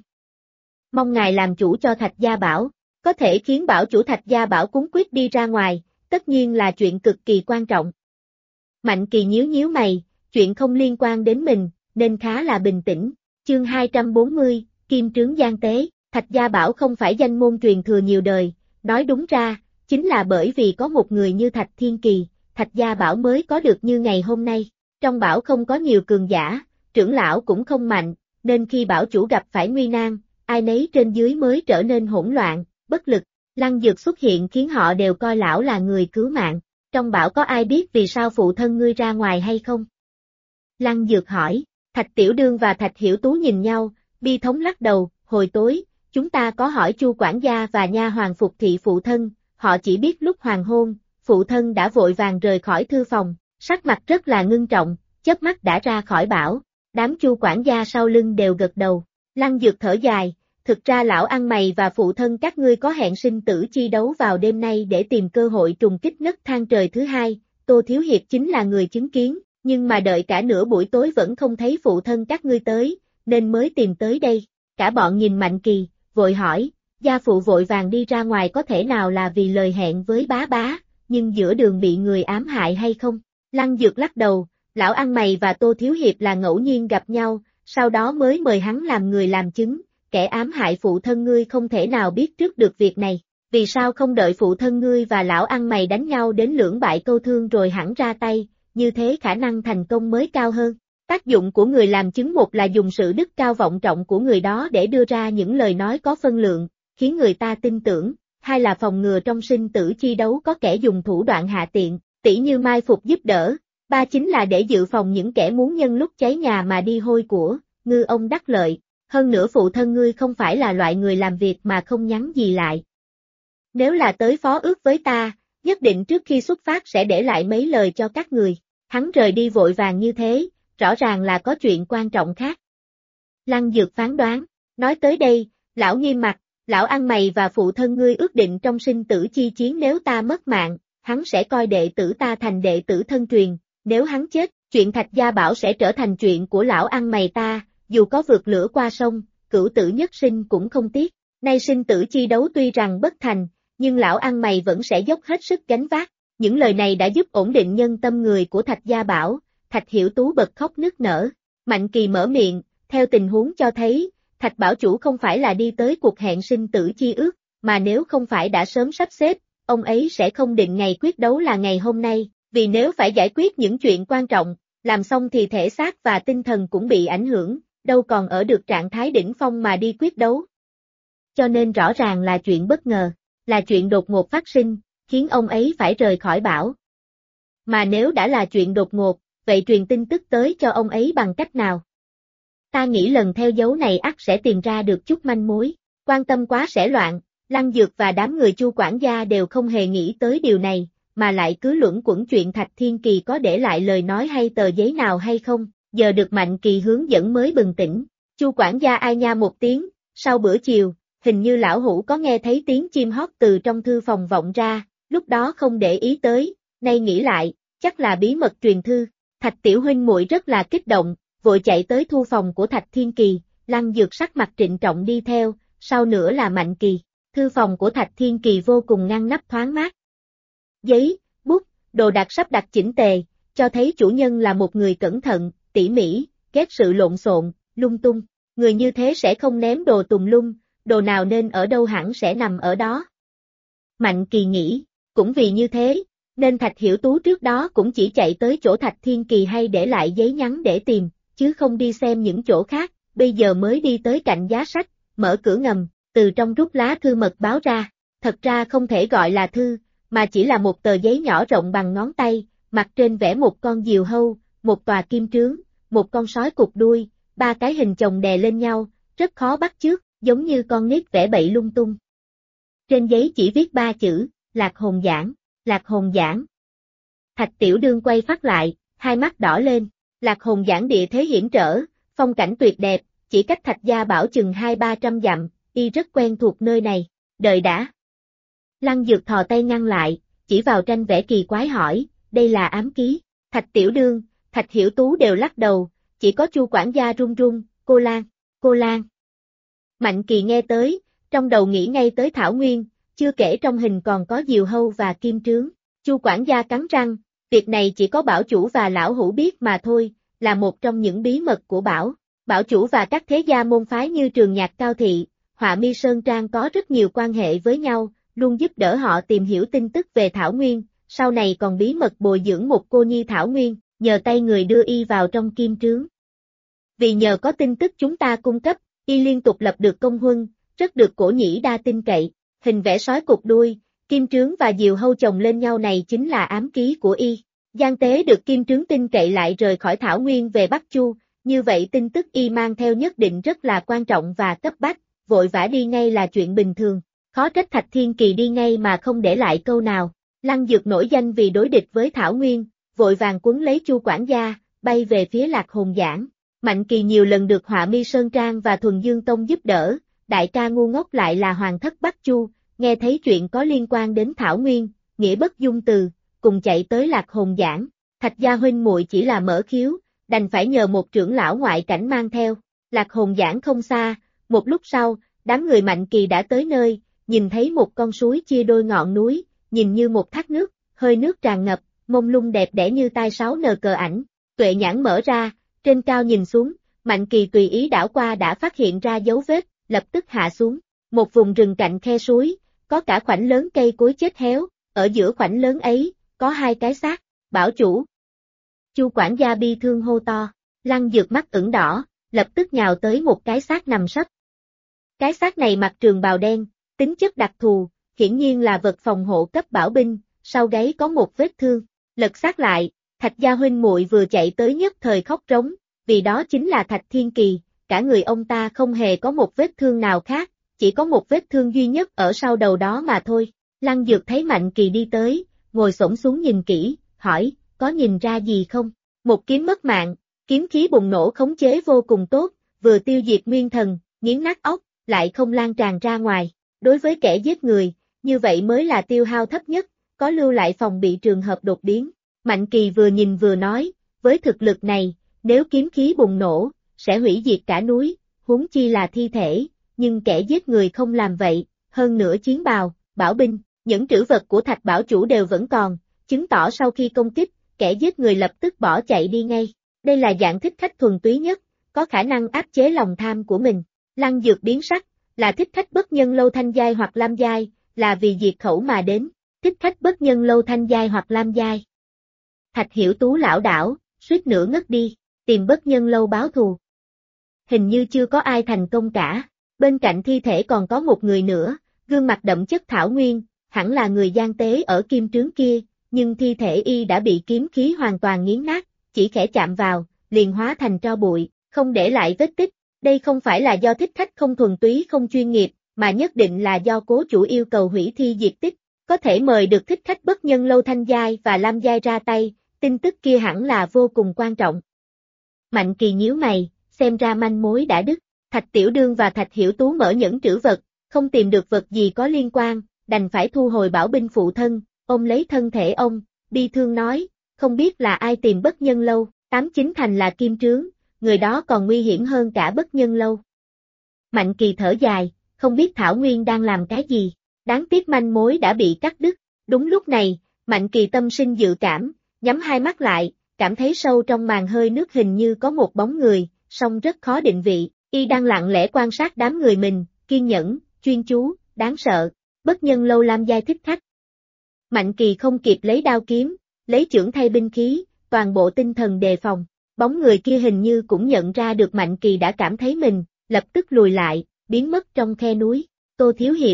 mong ngài làm chủ cho Thạch Gia Bảo, có thể khiến bảo chủ Thạch Gia Bảo cúng quyết đi ra ngoài, tất nhiên là chuyện cực kỳ quan trọng. Mạnh Kỳ nhíu mày, chuyện không liên quan đến mình, nên khá là bình tĩnh. Chương 240, Kim Trướng Giang Tế. Thạch Gia Bảo không phải danh môn truyền thừa nhiều đời, nói đúng ra, chính là bởi vì có một người như Thạch Thiên Kỳ, Thạch Gia Bảo mới có được như ngày hôm nay. Trong bảo không có nhiều cường giả, trưởng lão cũng không mạnh, nên khi bảo chủ gặp phải nguy nan, ai nấy trên dưới mới trở nên hỗn loạn, bất lực. Lăng Dược xuất hiện khiến họ đều coi lão là người cứu mạng. Trong bảo có ai biết vì sao phụ thân ngươi ra ngoài hay không? Lăng Dược hỏi. Thạch Tiểu Đương và Thạch Hiểu Tú nhìn nhau, bi thống lắc đầu. Hồi tối, chúng ta có hỏi Chu quản gia và nha hoàn phục thị phụ thân, họ chỉ biết lúc hoàng hôn, phụ thân đã vội vàng rời khỏi thư phòng, sắc mặt rất là ngưng trọng, chớp mắt đã ra khỏi bảo. Đám Chu quản gia sau lưng đều gật đầu. Lăng Dược thở dài, thực ra lão ăn mày và phụ thân các ngươi có hẹn sinh tử chi đấu vào đêm nay để tìm cơ hội trùng kích nấc thang trời thứ hai. Tô thiếu hiệp chính là người chứng kiến, nhưng mà đợi cả nửa buổi tối vẫn không thấy phụ thân các ngươi tới, nên mới tìm tới đây. Cả bọn nhìn Mạnh Kỳ, vội hỏi, gia phụ vội vàng đi ra ngoài có thể nào là vì lời hẹn với bá bá, nhưng giữa đường bị người ám hại hay không? Lăng Dược lắc đầu, lão ăn mày và Tô thiếu hiệp là ngẫu nhiên gặp nhau, sau đó mới mời hắn làm người làm chứng, kẻ ám hại phụ thân ngươi không thể nào biết trước được việc này, vì sao không đợi phụ thân ngươi và lão ăn mày đánh nhau đến lưỡng bại câu thương rồi hẳn ra tay, như thế khả năng thành công mới cao hơn. Tác dụng của người làm chứng một là dùng sự đức cao vọng trọng của người đó để đưa ra những lời nói có phân lượng, khiến người ta tin tưởng, hai là phòng ngừa trong sinh tử chi đấu có kẻ dùng thủ đoạn hạ tiện, tỉ như mai phục giúp đỡ, ba chính là để dự phòng những kẻ muốn nhân lúc cháy nhà mà đi hôi của, ngư ông đắc lợi, hơn nữa phụ thân ngươi không phải là loại người làm việc mà không nhắn gì lại. Nếu là tới phó ước với ta, nhất định trước khi xuất phát sẽ để lại mấy lời cho các người, hắn rời đi vội vàng như thế, rõ ràng là có chuyện quan trọng khác. Lăng Dược phán đoán, nói tới đây, lão nghiêm mặt, lão ăn mày và phụ thân ngươi ước định trong sinh tử chi chiến nếu ta mất mạng, hắn sẽ coi đệ tử ta thành đệ tử thân truyền, nếu hắn chết, chuyện Thạch Gia Bảo sẽ trở thành chuyện của lão ăn mày ta, dù có vượt lửa qua sông, cửu tử nhất sinh cũng không tiếc, nay sinh tử chi đấu tuy rằng bất thành, nhưng lão ăn mày vẫn sẽ dốc hết sức gánh vác, những lời này đã giúp ổn định nhân tâm người của Thạch Gia Bảo, Thạch Hiểu Tú bật khóc nức nở, Mạnh Kỳ mở miệng, theo tình huống cho thấy, Thạch Bảo Chủ không phải là đi tới cuộc hẹn sinh tử chi ước, mà nếu không phải đã sớm sắp xếp, ông ấy sẽ không định ngày quyết đấu là ngày hôm nay, vì nếu phải giải quyết những chuyện quan trọng, làm xong thì thể xác và tinh thần cũng bị ảnh hưởng, đâu còn ở được trạng thái đỉnh phong mà đi quyết đấu. Cho nên rõ ràng là chuyện bất ngờ, là chuyện đột ngột phát sinh, khiến ông ấy phải rời khỏi Bảo. Mà nếu đã là chuyện đột ngột, vậy truyền tin tức tới cho ông ấy bằng cách nào? Ta nghĩ lần theo dấu này ắt sẽ tìm ra được chút manh mối, quan tâm quá sẽ loạn, Lăng Dược và đám người Chu quản gia đều không hề nghĩ tới điều này, mà lại cứ luẩn quẩn chuyện Thạch Thiên Kỳ có để lại lời nói hay tờ giấy nào hay không, giờ được Mạnh Kỳ hướng dẫn mới bừng tỉnh, Chu quản gia ai nha một tiếng, sau bữa chiều, hình như lão hủ có nghe thấy tiếng chim hót từ trong thư phòng vọng ra, lúc đó không để ý tới, nay nghĩ lại, chắc là bí mật truyền thư, Thạch tiểu huynh muội rất là kích động, vội chạy tới thư phòng của Thạch Thiên Kỳ, Lăng Dược sắc mặt trịnh trọng đi theo, sau nữa là Mạnh Kỳ, thư phòng của Thạch Thiên Kỳ vô cùng ngăn nắp thoáng mát. Giấy, bút, đồ đạc sắp đặt chỉnh tề, cho thấy chủ nhân là một người cẩn thận, tỉ mỉ, ghét sự lộn xộn, lung tung, người như thế sẽ không ném đồ tùm lung, đồ nào nên ở đâu hẳn sẽ nằm ở đó. Mạnh Kỳ nghĩ, cũng vì như thế, nên Thạch Hiểu Tú trước đó cũng chỉ chạy tới chỗ Thạch Thiên Kỳ hay để lại giấy nhắn để tìm, chứ không đi xem những chỗ khác, bây giờ mới đi tới cạnh giá sách, mở cửa ngầm, từ trong rút lá thư mật báo ra, thật ra không thể gọi là thư, mà chỉ là một tờ giấy nhỏ rộng bằng ngón tay, mặt trên vẽ một con diều hâu, một tòa kim trướng, một con sói cụp đuôi, ba cái hình chồng đè lên nhau, rất khó bắt chước, giống như con nít vẽ bậy lung tung. Trên giấy chỉ viết ba chữ, Lạc Hồn Giảng, Lạc Hồn Giảng. Thạch Tiểu Đương quay phát lại, hai mắt đỏ lên, Lạc Hồn Giảng địa thế hiểm trở, phong cảnh tuyệt đẹp, chỉ cách Thạch Gia Bảo chừng 200-300 dặm, y rất quen thuộc nơi này, đợi đã. Lăng Dược thò tay ngăn lại, chỉ vào tranh vẽ kỳ quái hỏi, đây là ám ký, Thạch Tiểu Đương, Thạch Hiểu Tú đều lắc đầu, chỉ có Chu quản gia run run, cô Lan. Mạnh Kỳ nghe tới, trong đầu nghĩ ngay tới Thảo Nguyên, chưa kể trong hình còn có diều hâu và kim trướng, Chu quản gia cắn răng, việc này chỉ có Bảo Chủ và lão hủ biết mà thôi, là một trong những bí mật của Bảo Chủ và các thế gia môn phái như Trường Nhạc Cao Thị, Họa Mi Sơn Trang có rất nhiều quan hệ với nhau, luôn giúp đỡ họ tìm hiểu tin tức về Thảo Nguyên, sau này còn bí mật bồi dưỡng một cô nhi Thảo Nguyên, nhờ tay người đưa y vào trong kim trướng. Vì nhờ có tin tức chúng ta cung cấp, y liên tục lập được công huân, rất được Cổ Nhĩ Đa tin cậy, hình vẽ sói cụp đuôi, kim trướng và diều hâu chồng lên nhau này chính là ám ký của y. Giang Tế được kim trướng tin cậy lại rời khỏi Thảo Nguyên về Bắc Chu, như vậy tin tức y mang theo nhất định rất là quan trọng và cấp bách, vội vã đi ngay là chuyện bình thường, khó trách Thạch Thiên Kỳ đi ngay mà không để lại câu nào. Lăng Dược nổi danh vì đối địch với Thảo Nguyên, vội vàng quấn lấy Chu quản gia, bay về phía Lạc Hồn Giảng. Mạnh Kỳ nhiều lần được Họa Mi Sơn Trang và Thuần Dương Tông giúp đỡ, đại ca ngu ngốc lại là hoàng thất Bắc Chu, nghe thấy chuyện có liên quan đến Thảo Nguyên, nghĩa bất dung từ, cùng chạy tới Lạc Hồn Giảng. Thạch gia huynh muội chỉ là mở khiếu, đành phải nhờ một trưởng lão ngoại cảnh mang theo. Lạc Hồn Giảng không xa, một lúc sau, đám người Mạnh Kỳ đã tới nơi, nhìn thấy một con suối chia đôi ngọn núi, nhìn như một thác nước, hơi nước tràn ngập, mông lung đẹp đẽ như tai sáo nờ cờ ảnh. Tuệ nhãn mở ra, trên cao nhìn xuống, Mạnh Kỳ tùy ý đảo qua đã phát hiện ra dấu vết, lập tức hạ xuống. Một vùng rừng cạnh khe suối, có cả khoảnh lớn cây cối chết héo, ở giữa khoảnh lớn ấy, có hai cái xác. Bảo chủ. Chu quản gia bi thương hô to. Lăng Dược mắt ửng đỏ, lập tức nhào tới một cái xác nằm sấp. Cái xác này mặc trường bào đen, tính chất đặc thù, hiển nhiên là vật phòng hộ cấp bảo binh, sau gáy có một vết thương. Lật xác lại, Thạch gia huynh muội vừa chạy tới nhất thời khóc trống, vì đó chính là Thạch Thiên Kỳ, cả người ông ta không hề có một vết thương nào khác, chỉ có một vết thương duy nhất ở sau đầu đó mà thôi. Lăng Dược thấy Mạnh Kỳ đi tới, ngồi xổm xuống nhìn kỹ, hỏi, có nhìn ra gì không? Một kiếm mất mạng, kiếm khí bùng nổ khống chế vô cùng tốt, vừa tiêu diệt nguyên thần, nghiến nát óc, lại không lan tràn ra ngoài. Đối với kẻ giết người, như vậy mới là tiêu hao thấp nhất, có lưu lại phòng bị trường hợp đột biến. Mạnh Kỳ vừa nhìn vừa nói, với thực lực này, nếu kiếm khí bùng nổ, sẽ hủy diệt cả núi, huống chi là thi thể, nhưng kẻ giết người không làm vậy, hơn nữa chiến bào, bảo binh, những trữ vật của Thạch bảo chủ đều vẫn còn, chứng tỏ sau khi công kích, kẻ giết người lập tức bỏ chạy đi ngay. Đây là dạng thích khách thuần túy nhất, có khả năng áp chế lòng tham của mình. Lăng Dược biến sắc, là thích khách bất nhân lâu thanh giai hoặc lam giai, là vì diệt khẩu mà đến, thích khách bất nhân lâu thanh giai hoặc lam giai. Thạch Hiểu Tú lảo đảo, suýt nữa ngất đi, tìm bất nhân lâu báo thù. Hình như chưa có ai thành công cả, bên cạnh thi thể còn có một người nữa, gương mặt đậm chất thảo nguyên, hẳn là người gian tế ở kim trướng kia, nhưng thi thể y đã bị kiếm khí hoàn toàn nghiến nát, chỉ khẽ chạm vào, liền hóa thành tro bụi, không để lại vết tích. Đây không phải là do thích khách không thuần túy không chuyên nghiệp, mà nhất định là do cố chủ yêu cầu hủy thi diệt tích. Có thể mời được thích khách bất nhân lâu thanh giai và lam giai ra tay, tin tức kia hẳn là vô cùng quan trọng. Mạnh Kỳ nhíu mày, xem ra manh mối đã đứt. Thạch Tiểu Đương và Thạch Hiểu Tú mở nhẫn trữ vật, không tìm được vật gì có liên quan, đành phải thu hồi bảo binh phụ thân, ôm lấy thân thể ông, bi thương nói, không biết là ai tìm bất nhân lâu, 89 thành là kim trướng, người đó còn nguy hiểm hơn cả bất nhân lâu. Mạnh Kỳ thở dài, không biết Thảo Nguyên đang làm cái gì, đáng tiếc manh mối đã bị cắt đứt. Đúng lúc này, Mạnh Kỳ tâm sinh dự cảm, nhắm hai mắt lại, cảm thấy sâu trong màn hơi nước hình như có một bóng người, song rất khó định vị, y đang lặng lẽ quan sát đám người mình, kiên nhẫn, chuyên chú, đáng sợ, bất nhân lâu lam giai thích khách. Mạnh Kỳ không kịp lấy đao kiếm, lấy chưởng thay binh khí, toàn bộ tinh thần đề phòng. Bóng người kia hình như cũng nhận ra được Mạnh Kỳ đã cảm thấy mình, lập tức lùi lại, biến mất trong khe núi. Tô Thiếu Hiệp.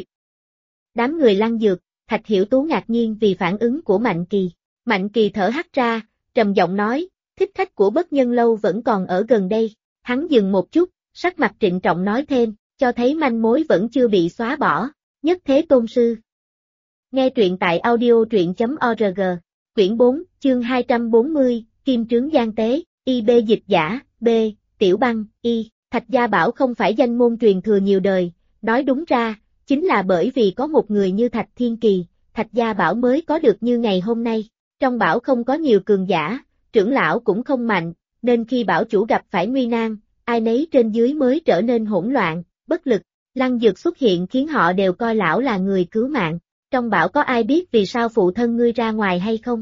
Đám người Lăng Dược, Thạch Hiểu Tú ngạc nhiên vì phản ứng của Mạnh Kỳ. Mạnh Kỳ thở hắt ra, trầm giọng nói, thích khách của bất nhân lâu vẫn còn ở gần đây. Hắn dừng một chút, sắc mặt trịnh trọng nói thêm, cho thấy manh mối vẫn chưa bị xóa bỏ. Nhất Thế Tôn Sư. Nghe truyện tại audio.org. Quyển 4, chương 240, Kim Trướng Gian Tế. IB dịch giả, B, Tiểu Băng, Y, Thạch Gia Bảo không phải danh môn truyền thừa nhiều đời, nói đúng ra, chính là bởi vì có một người như Thạch Thiên Kỳ, Thạch Gia Bảo mới có được như ngày hôm nay. Trong Bảo không có nhiều cường giả, trưởng lão cũng không mạnh, nên khi Bảo chủ gặp phải nguy nan, ai nấy trên dưới mới trở nên hỗn loạn, bất lực. Lăng Dược xuất hiện khiến họ đều coi lão là người cứu mạng. Trong Bảo có ai biết vì sao phụ thân ngươi ra ngoài hay không?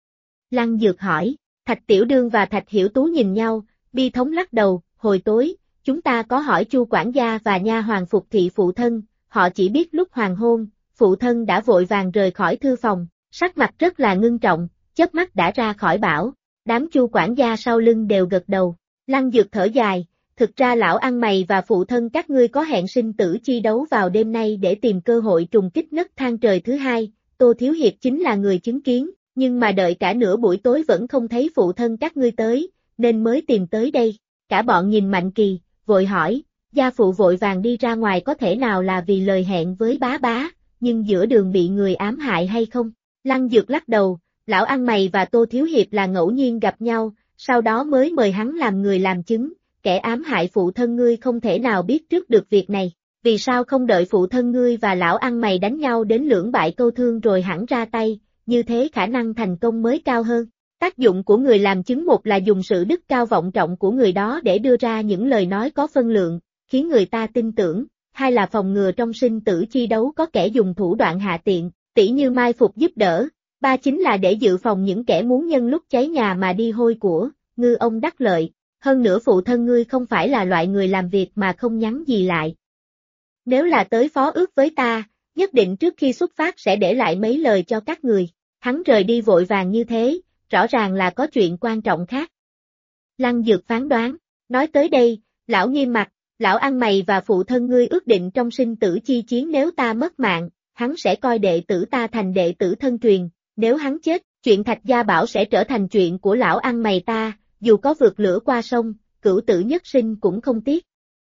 Lăng Dược hỏi. Thạch Tiểu Đương và Thạch Hiểu Tú nhìn nhau, bi thống lắc đầu, hồi tối, chúng ta có hỏi Chu quản gia và nha hoàn phục thị phụ thân, họ chỉ biết lúc hoàng hôn, phụ thân đã vội vàng rời khỏi thư phòng, sắc mặt rất là ngưng trọng, chớp mắt đã ra khỏi Bảo, đám Chu quản gia sau lưng đều gật đầu. Lăng Dược thở dài, thực ra lão ăn mày và phụ thân các ngươi có hẹn sinh tử chi đấu vào đêm nay để tìm cơ hội trùng kích nấc thang trời thứ hai, Tô Thiếu Hiệp chính là người chứng kiến. Nhưng mà đợi cả nửa buổi tối vẫn không thấy phụ thân các ngươi tới, nên mới tìm tới đây. Cả bọn nhìn Mạnh Kỳ, vội hỏi, gia phụ vội vàng đi ra ngoài có thể nào là vì lời hẹn với bá bá, nhưng giữa đường bị người ám hại hay không? Lăng Dược lắc đầu, lão ăn mày và Tô Thiếu Hiệp là ngẫu nhiên gặp nhau, sau đó mới mời hắn làm người làm chứng, kẻ ám hại phụ thân ngươi không thể nào biết trước được việc này. Vì sao không đợi phụ thân ngươi và lão ăn mày đánh nhau đến lưỡng bại câu thương rồi hẳn ra tay? Như thế khả năng thành công mới cao hơn. Tác dụng của người làm chứng một là dùng sự đức cao vọng trọng của người đó để đưa ra những lời nói có phân lượng, khiến người ta tin tưởng, hai là phòng ngừa trong sinh tử chi đấu có kẻ dùng thủ đoạn hạ tiện, tỉ như mai phục giúp đỡ, ba chính là để dự phòng những kẻ muốn nhân lúc cháy nhà mà đi hôi của, ngư ông đắc lợi. Hơn nữa phụ thân ngươi không phải là loại người làm việc mà không nhắn gì lại. Nếu là tới phó ước với ta, nhất định trước khi xuất phát sẽ để lại mấy lời cho các người. Hắn rời đi vội vàng như thế, rõ ràng là có chuyện quan trọng khác. Lăng Dược phán đoán, nói tới đây, lão nghiêm mặt, lão ăn mày và phụ thân ngươi ước định trong sinh tử chi chiến nếu ta mất mạng, hắn sẽ coi đệ tử ta thành đệ tử thân truyền, nếu hắn chết, chuyện Thạch Gia Bảo sẽ trở thành chuyện của lão ăn mày ta, dù có vượt lửa qua sông, cửu tử nhất sinh cũng không tiếc.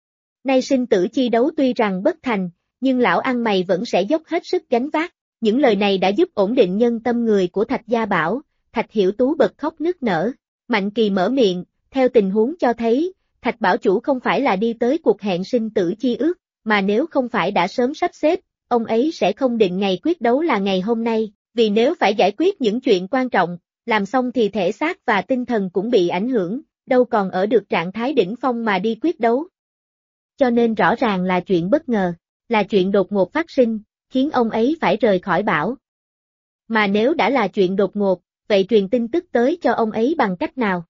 Nay sinh tử chi đấu tuy rằng bất thành, nhưng lão ăn mày vẫn sẽ dốc hết sức gánh vác. Những lời này đã giúp ổn định nhân tâm người của Thạch Gia Bảo, Thạch Hiểu Tú bật khóc nức nở. Mạnh Kỳ mở miệng, theo tình huống cho thấy, Thạch Bảo Chủ không phải là đi tới cuộc hẹn sinh tử chi ước, mà nếu không phải đã sớm sắp xếp, ông ấy sẽ không định ngày quyết đấu là ngày hôm nay, vì nếu phải giải quyết những chuyện quan trọng, làm xong thì thể xác và tinh thần cũng bị ảnh hưởng, đâu còn ở được trạng thái đỉnh phong mà đi quyết đấu. Cho nên rõ ràng là chuyện bất ngờ, là chuyện đột ngột phát sinh, khiến ông ấy phải rời khỏi Bảo. Mà nếu đã là chuyện đột ngột, vậy truyền tin tức tới cho ông ấy bằng cách nào?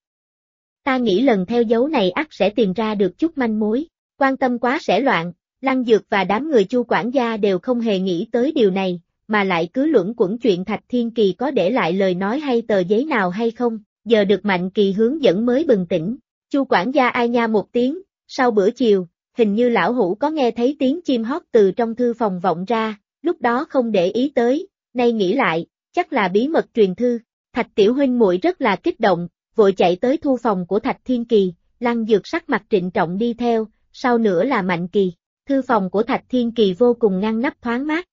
Ta nghĩ lần theo dấu này ắt sẽ tìm ra được chút manh mối, quan tâm quá sẽ loạn, Lăng Dược và đám người Chu quản gia đều không hề nghĩ tới điều này, mà lại cứ luẩn quẩn chuyện Thạch Thiên Kỳ có để lại lời nói hay tờ giấy nào hay không, giờ được Mạnh Kỳ hướng dẫn mới bừng tỉnh. Chu quản gia ai nha một tiếng, sau bữa chiều, hình như lão hủ có nghe thấy tiếng chim hót từ trong thư phòng vọng ra, lúc đó không để ý tới, nay nghĩ lại, chắc là bí mật truyền thư. Thạch tiểu huynh muội rất là kích động, vội chạy tới thư phòng của Thạch Thiên Kỳ, Lăng Dược sắc mặt trịnh trọng đi theo, sau nữa là Mạnh Kỳ. Thư phòng của Thạch Thiên Kỳ vô cùng ngăn nắp thoáng mát.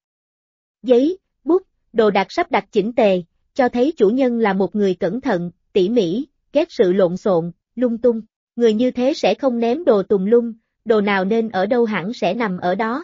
Giấy, bút, đồ đạc sắp đặt chỉnh tề, cho thấy chủ nhân là một người cẩn thận, tỉ mỉ, ghét sự lộn xộn, lung tung. Người như thế sẽ không ném đồ tùm lung, đồ nào nên ở đâu hẳn sẽ nằm ở đó.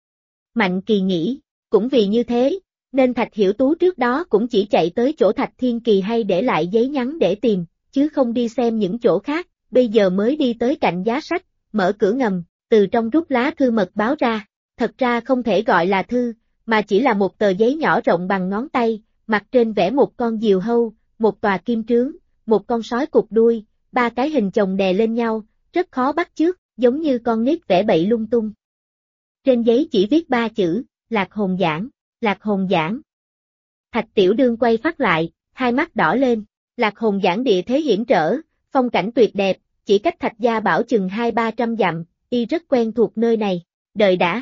Mạnh Kỳ nghĩ, cũng vì như thế, nên Thạch Hiểu Tú trước đó cũng chỉ chạy tới chỗ Thạch Thiên Kỳ hay để lại giấy nhắn để tìm, chứ không đi xem những chỗ khác, bây giờ mới đi tới cạnh giá sách, mở cửa ngầm, từ trong rút lá thư mật báo ra. Thật ra không thể gọi là thư, mà chỉ là một tờ giấy nhỏ rộng bằng ngón tay, mặt trên vẽ một con diều hâu, một tòa kim trướng, một con sói cụp đuôi, ba cái hình chồng đè lên nhau, rất khó bắt chước, giống như con nít vẽ bậy lung tung. Trên giấy chỉ viết ba chữ, Lạc Hồn Giảng, Lạc Hồn Giảng. Thạch Tiểu Đương quay phát lại, hai mắt đỏ lên, Lạc Hồn Giảng địa thế hiểm trở, phong cảnh tuyệt đẹp, chỉ cách Thạch Gia Bảo chừng 200-300 dặm, y rất quen thuộc nơi này, đợi đã.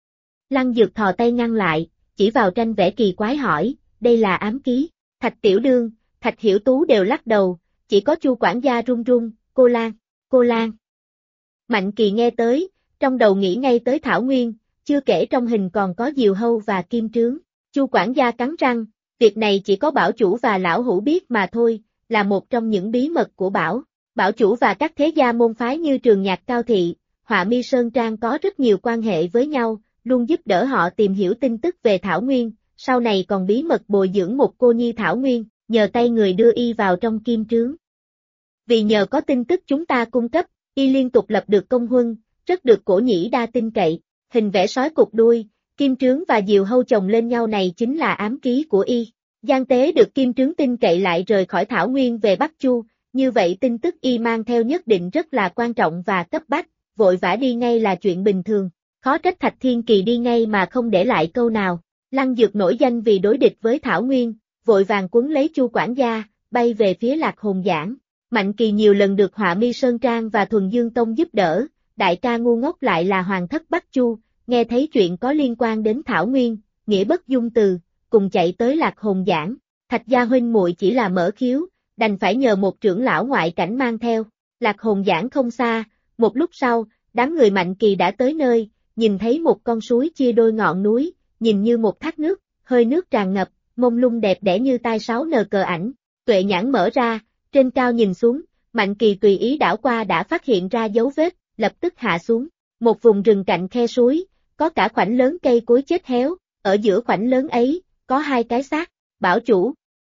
Lăng Dược thò tay ngăn lại, chỉ vào tranh vẽ kỳ quái hỏi, đây là ám ký. Thạch Tiểu Đương, Thạch Hiểu Tú đều lắc đầu, chỉ có Chu quản gia run run, cô Lan. Mạnh Kỳ nghe tới, trong đầu nghĩ ngay tới Thảo Nguyên, chưa kể trong hình còn có diều hâu và kim trướng. Chu quản gia cắn răng, việc này chỉ có Bảo Chủ và lão hủ biết mà thôi, là một trong những bí mật của Bảo Chủ và các thế gia môn phái như Trường Nhạc Cao Thị, Họa Mi Sơn Trang có rất nhiều quan hệ với nhau, luôn giúp đỡ họ tìm hiểu tin tức về Thảo Nguyên, sau này còn bí mật bồi dưỡng một cô nhi Thảo Nguyên, nhờ tay người đưa y vào trong kim trướng. Vì nhờ có tin tức chúng ta cung cấp, y liên tục lập được công huân, rất được cổ nhĩ đa tin cậy, hình vẽ sói cụp đuôi, kim trướng và diều hâu chồng lên nhau này chính là ám ký của y. Giang Tế được kim trướng tin cậy lại rời khỏi Thảo Nguyên về Bắc Chu, như vậy tin tức y mang theo nhất định rất là quan trọng và cấp bách, vội vã đi ngay là chuyện bình thường, khó trách Thạch Thiên Kỳ đi ngay mà không để lại câu nào. Lăng Dược nổi danh vì đối địch với Thảo Nguyên, vội vàng quấn lấy Chu quản gia, bay về phía Lạc Hồn Giảng. Mạnh Kỳ nhiều lần được Họa Mi Sơn Trang và Thuần Dương Tông giúp đỡ, đại ca ngu ngốc lại là hoàng thất Bắc Chu, nghe thấy chuyện có liên quan đến Thảo Nguyên, nghĩa bất dung từ, cùng chạy tới Lạc Hồn Giảng. Thạch gia huynh muội chỉ là mở khiếu, đành phải nhờ một trưởng lão ngoại cảnh mang theo. Lạc Hồn Giảng không xa, một lúc sau, đám người Mạnh Kỳ đã tới nơi, nhìn thấy một con suối chia đôi ngọn núi, nhìn như một thác nước, hơi nước tràn ngập, mông lung đẹp đẽ như tai sáo nờ cờ ảnh. Tuệ nhãn mở ra, trên cao nhìn xuống, Mạnh Kỳ tùy ý đảo qua đã phát hiện ra dấu vết, lập tức hạ xuống. Một vùng rừng cạnh khe suối, có cả khoảnh lớn cây cối chết héo, ở giữa khoảnh lớn ấy, có hai cái xác. Bảo Chủ.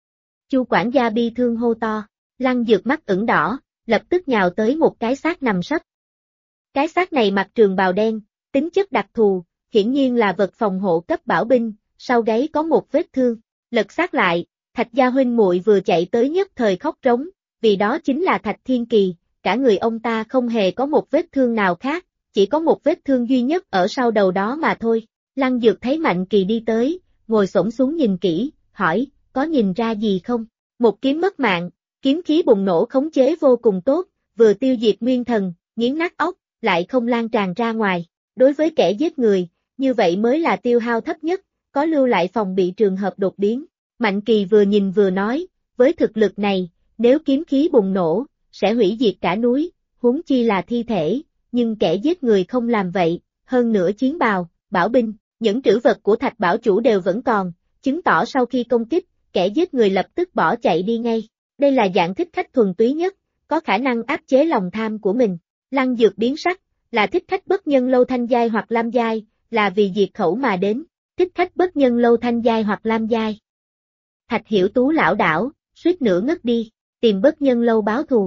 Chu quản gia bi thương hô to, Lăng Dược mắt ửng đỏ, lập tức nhào tới một cái xác nằm sấp. Cái xác này mặc trường bào đen, tính chất đặc thù, hiển nhiên là vật phòng hộ cấp bảo binh, sau gáy có một vết thương. Lật xác lại, Thạch gia huynh muội vừa chạy tới nhất thời khóc trống, vì đó chính là Thạch Thiên Kỳ, cả người ông ta không hề có một vết thương nào khác, chỉ có một vết thương duy nhất ở sau đầu đó mà thôi. Lăng Dược thấy Mạnh Kỳ đi tới, ngồi xổm xuống nhìn kỹ, hỏi, có nhìn ra gì không? Một kiếm mất mạng, kiếm khí bùng nổ khống chế vô cùng tốt, vừa tiêu diệt nguyên thần, nghiến nát óc, lại không lan tràn ra ngoài. Đối với kẻ giết người, như vậy mới là tiêu hao thấp nhất, có lưu lại phòng bị trường hợp đột biến. Mạnh Kỳ vừa nhìn vừa nói, với thực lực này, nếu kiếm khí bùng nổ, sẽ hủy diệt cả núi, huống chi là thi thể, nhưng kẻ giết người không làm vậy, hơn nữa chiến bào, bảo binh, những trữ vật của Thạch Bảo Chủ đều vẫn còn, chứng tỏ sau khi công kích, kẻ giết người lập tức bỏ chạy đi ngay. Đây là dạng thích khách thuần túy nhất, có khả năng áp chế lòng tham của mình. Lăng Dược biến sắc, là thích khách bất nhân lâu thanh giai hoặc lam giai, là vì diệt khẩu mà đến. Thích khách bất nhân lâu thanh giai hoặc lam giai. Thạch Hiểu Tú lảo đảo, suýt nữa ngất đi, tìm bất nhân lâu báo thù.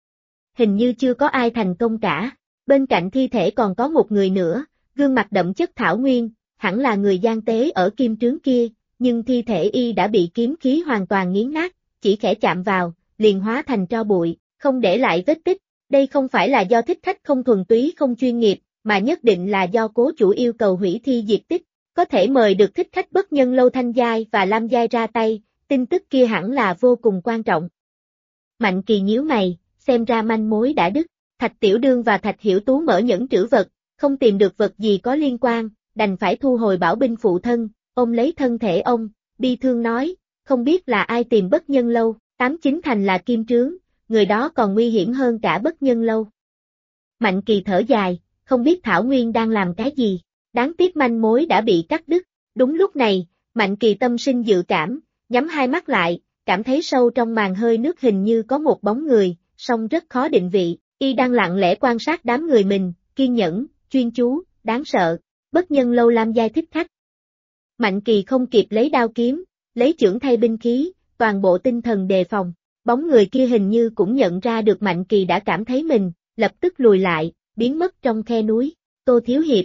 Hình như chưa có ai thành công cả. Bên cạnh thi thể còn có một người nữa, gương mặt đậm chất thảo nguyên, hẳn là người gian tế ở kim trướng kia, nhưng thi thể y đã bị kiếm khí hoàn toàn nghiến nát, chỉ khẽ chạm vào, liền hóa thành tro bụi, không để lại vết tích. Đây không phải là do thích khách không thuần túy không chuyên nghiệp, mà nhất định là do cố chủ yêu cầu hủy thi diệt tích. Có thể mời được thích khách bất nhân lâu thanh giai và lam giai ra tay, tin tức kia hẳn là vô cùng quan trọng. Mạnh Kỳ nhíu mày, xem ra manh mối đã đứt. Thạch Tiểu Đương và Thạch Hiểu Tú mở nhẫn trữ vật, không tìm được vật gì có liên quan, đành phải thu hồi bảo binh phụ thân, ôm lấy thân thể ông, bi thương nói, không biết là ai tìm bất nhân lâu, 89 thành là kim trướng, người đó còn nguy hiểm hơn cả bất nhân lâu. Mạnh Kỳ thở dài, không biết Thảo Nguyên đang làm cái gì, đáng tiếc manh mối đã bị cắt đứt. Đúng lúc này, Mạnh Kỳ tâm sinh dự cảm, nhắm hai mắt lại, cảm thấy sâu trong màn hơi nước hình như có một bóng người, song rất khó định vị, y đang lặng lẽ quan sát đám người mình, kiên nhẫn, chuyên chú, đáng sợ, bất nhân lâu lam giai thích khách. Mạnh Kỳ không kịp lấy đao kiếm, lấy chưởng thay binh khí, toàn bộ tinh thần đề phòng, bóng người kia hình như cũng nhận ra được Mạnh Kỳ đã cảm thấy mình, lập tức lùi lại, biến mất trong khe núi. Tô Thiếu Hiệp.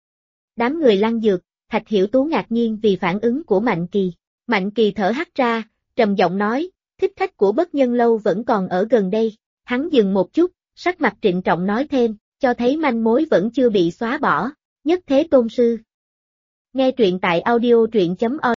Đám người Lăng Dược, Thạch Hiểu Tú ngạc nhiên vì phản ứng của Mạnh Kỳ. Mạnh Kỳ thở hắt ra, trầm giọng nói, thích khách của bất nhân lâu vẫn còn ở gần đây. Hắn dừng một chút, sắc mặt trịnh trọng nói thêm, cho thấy manh mối vẫn chưa bị xóa bỏ. Nhất Thế Tôn Sư. Nghe truyện tại audio truyện.org.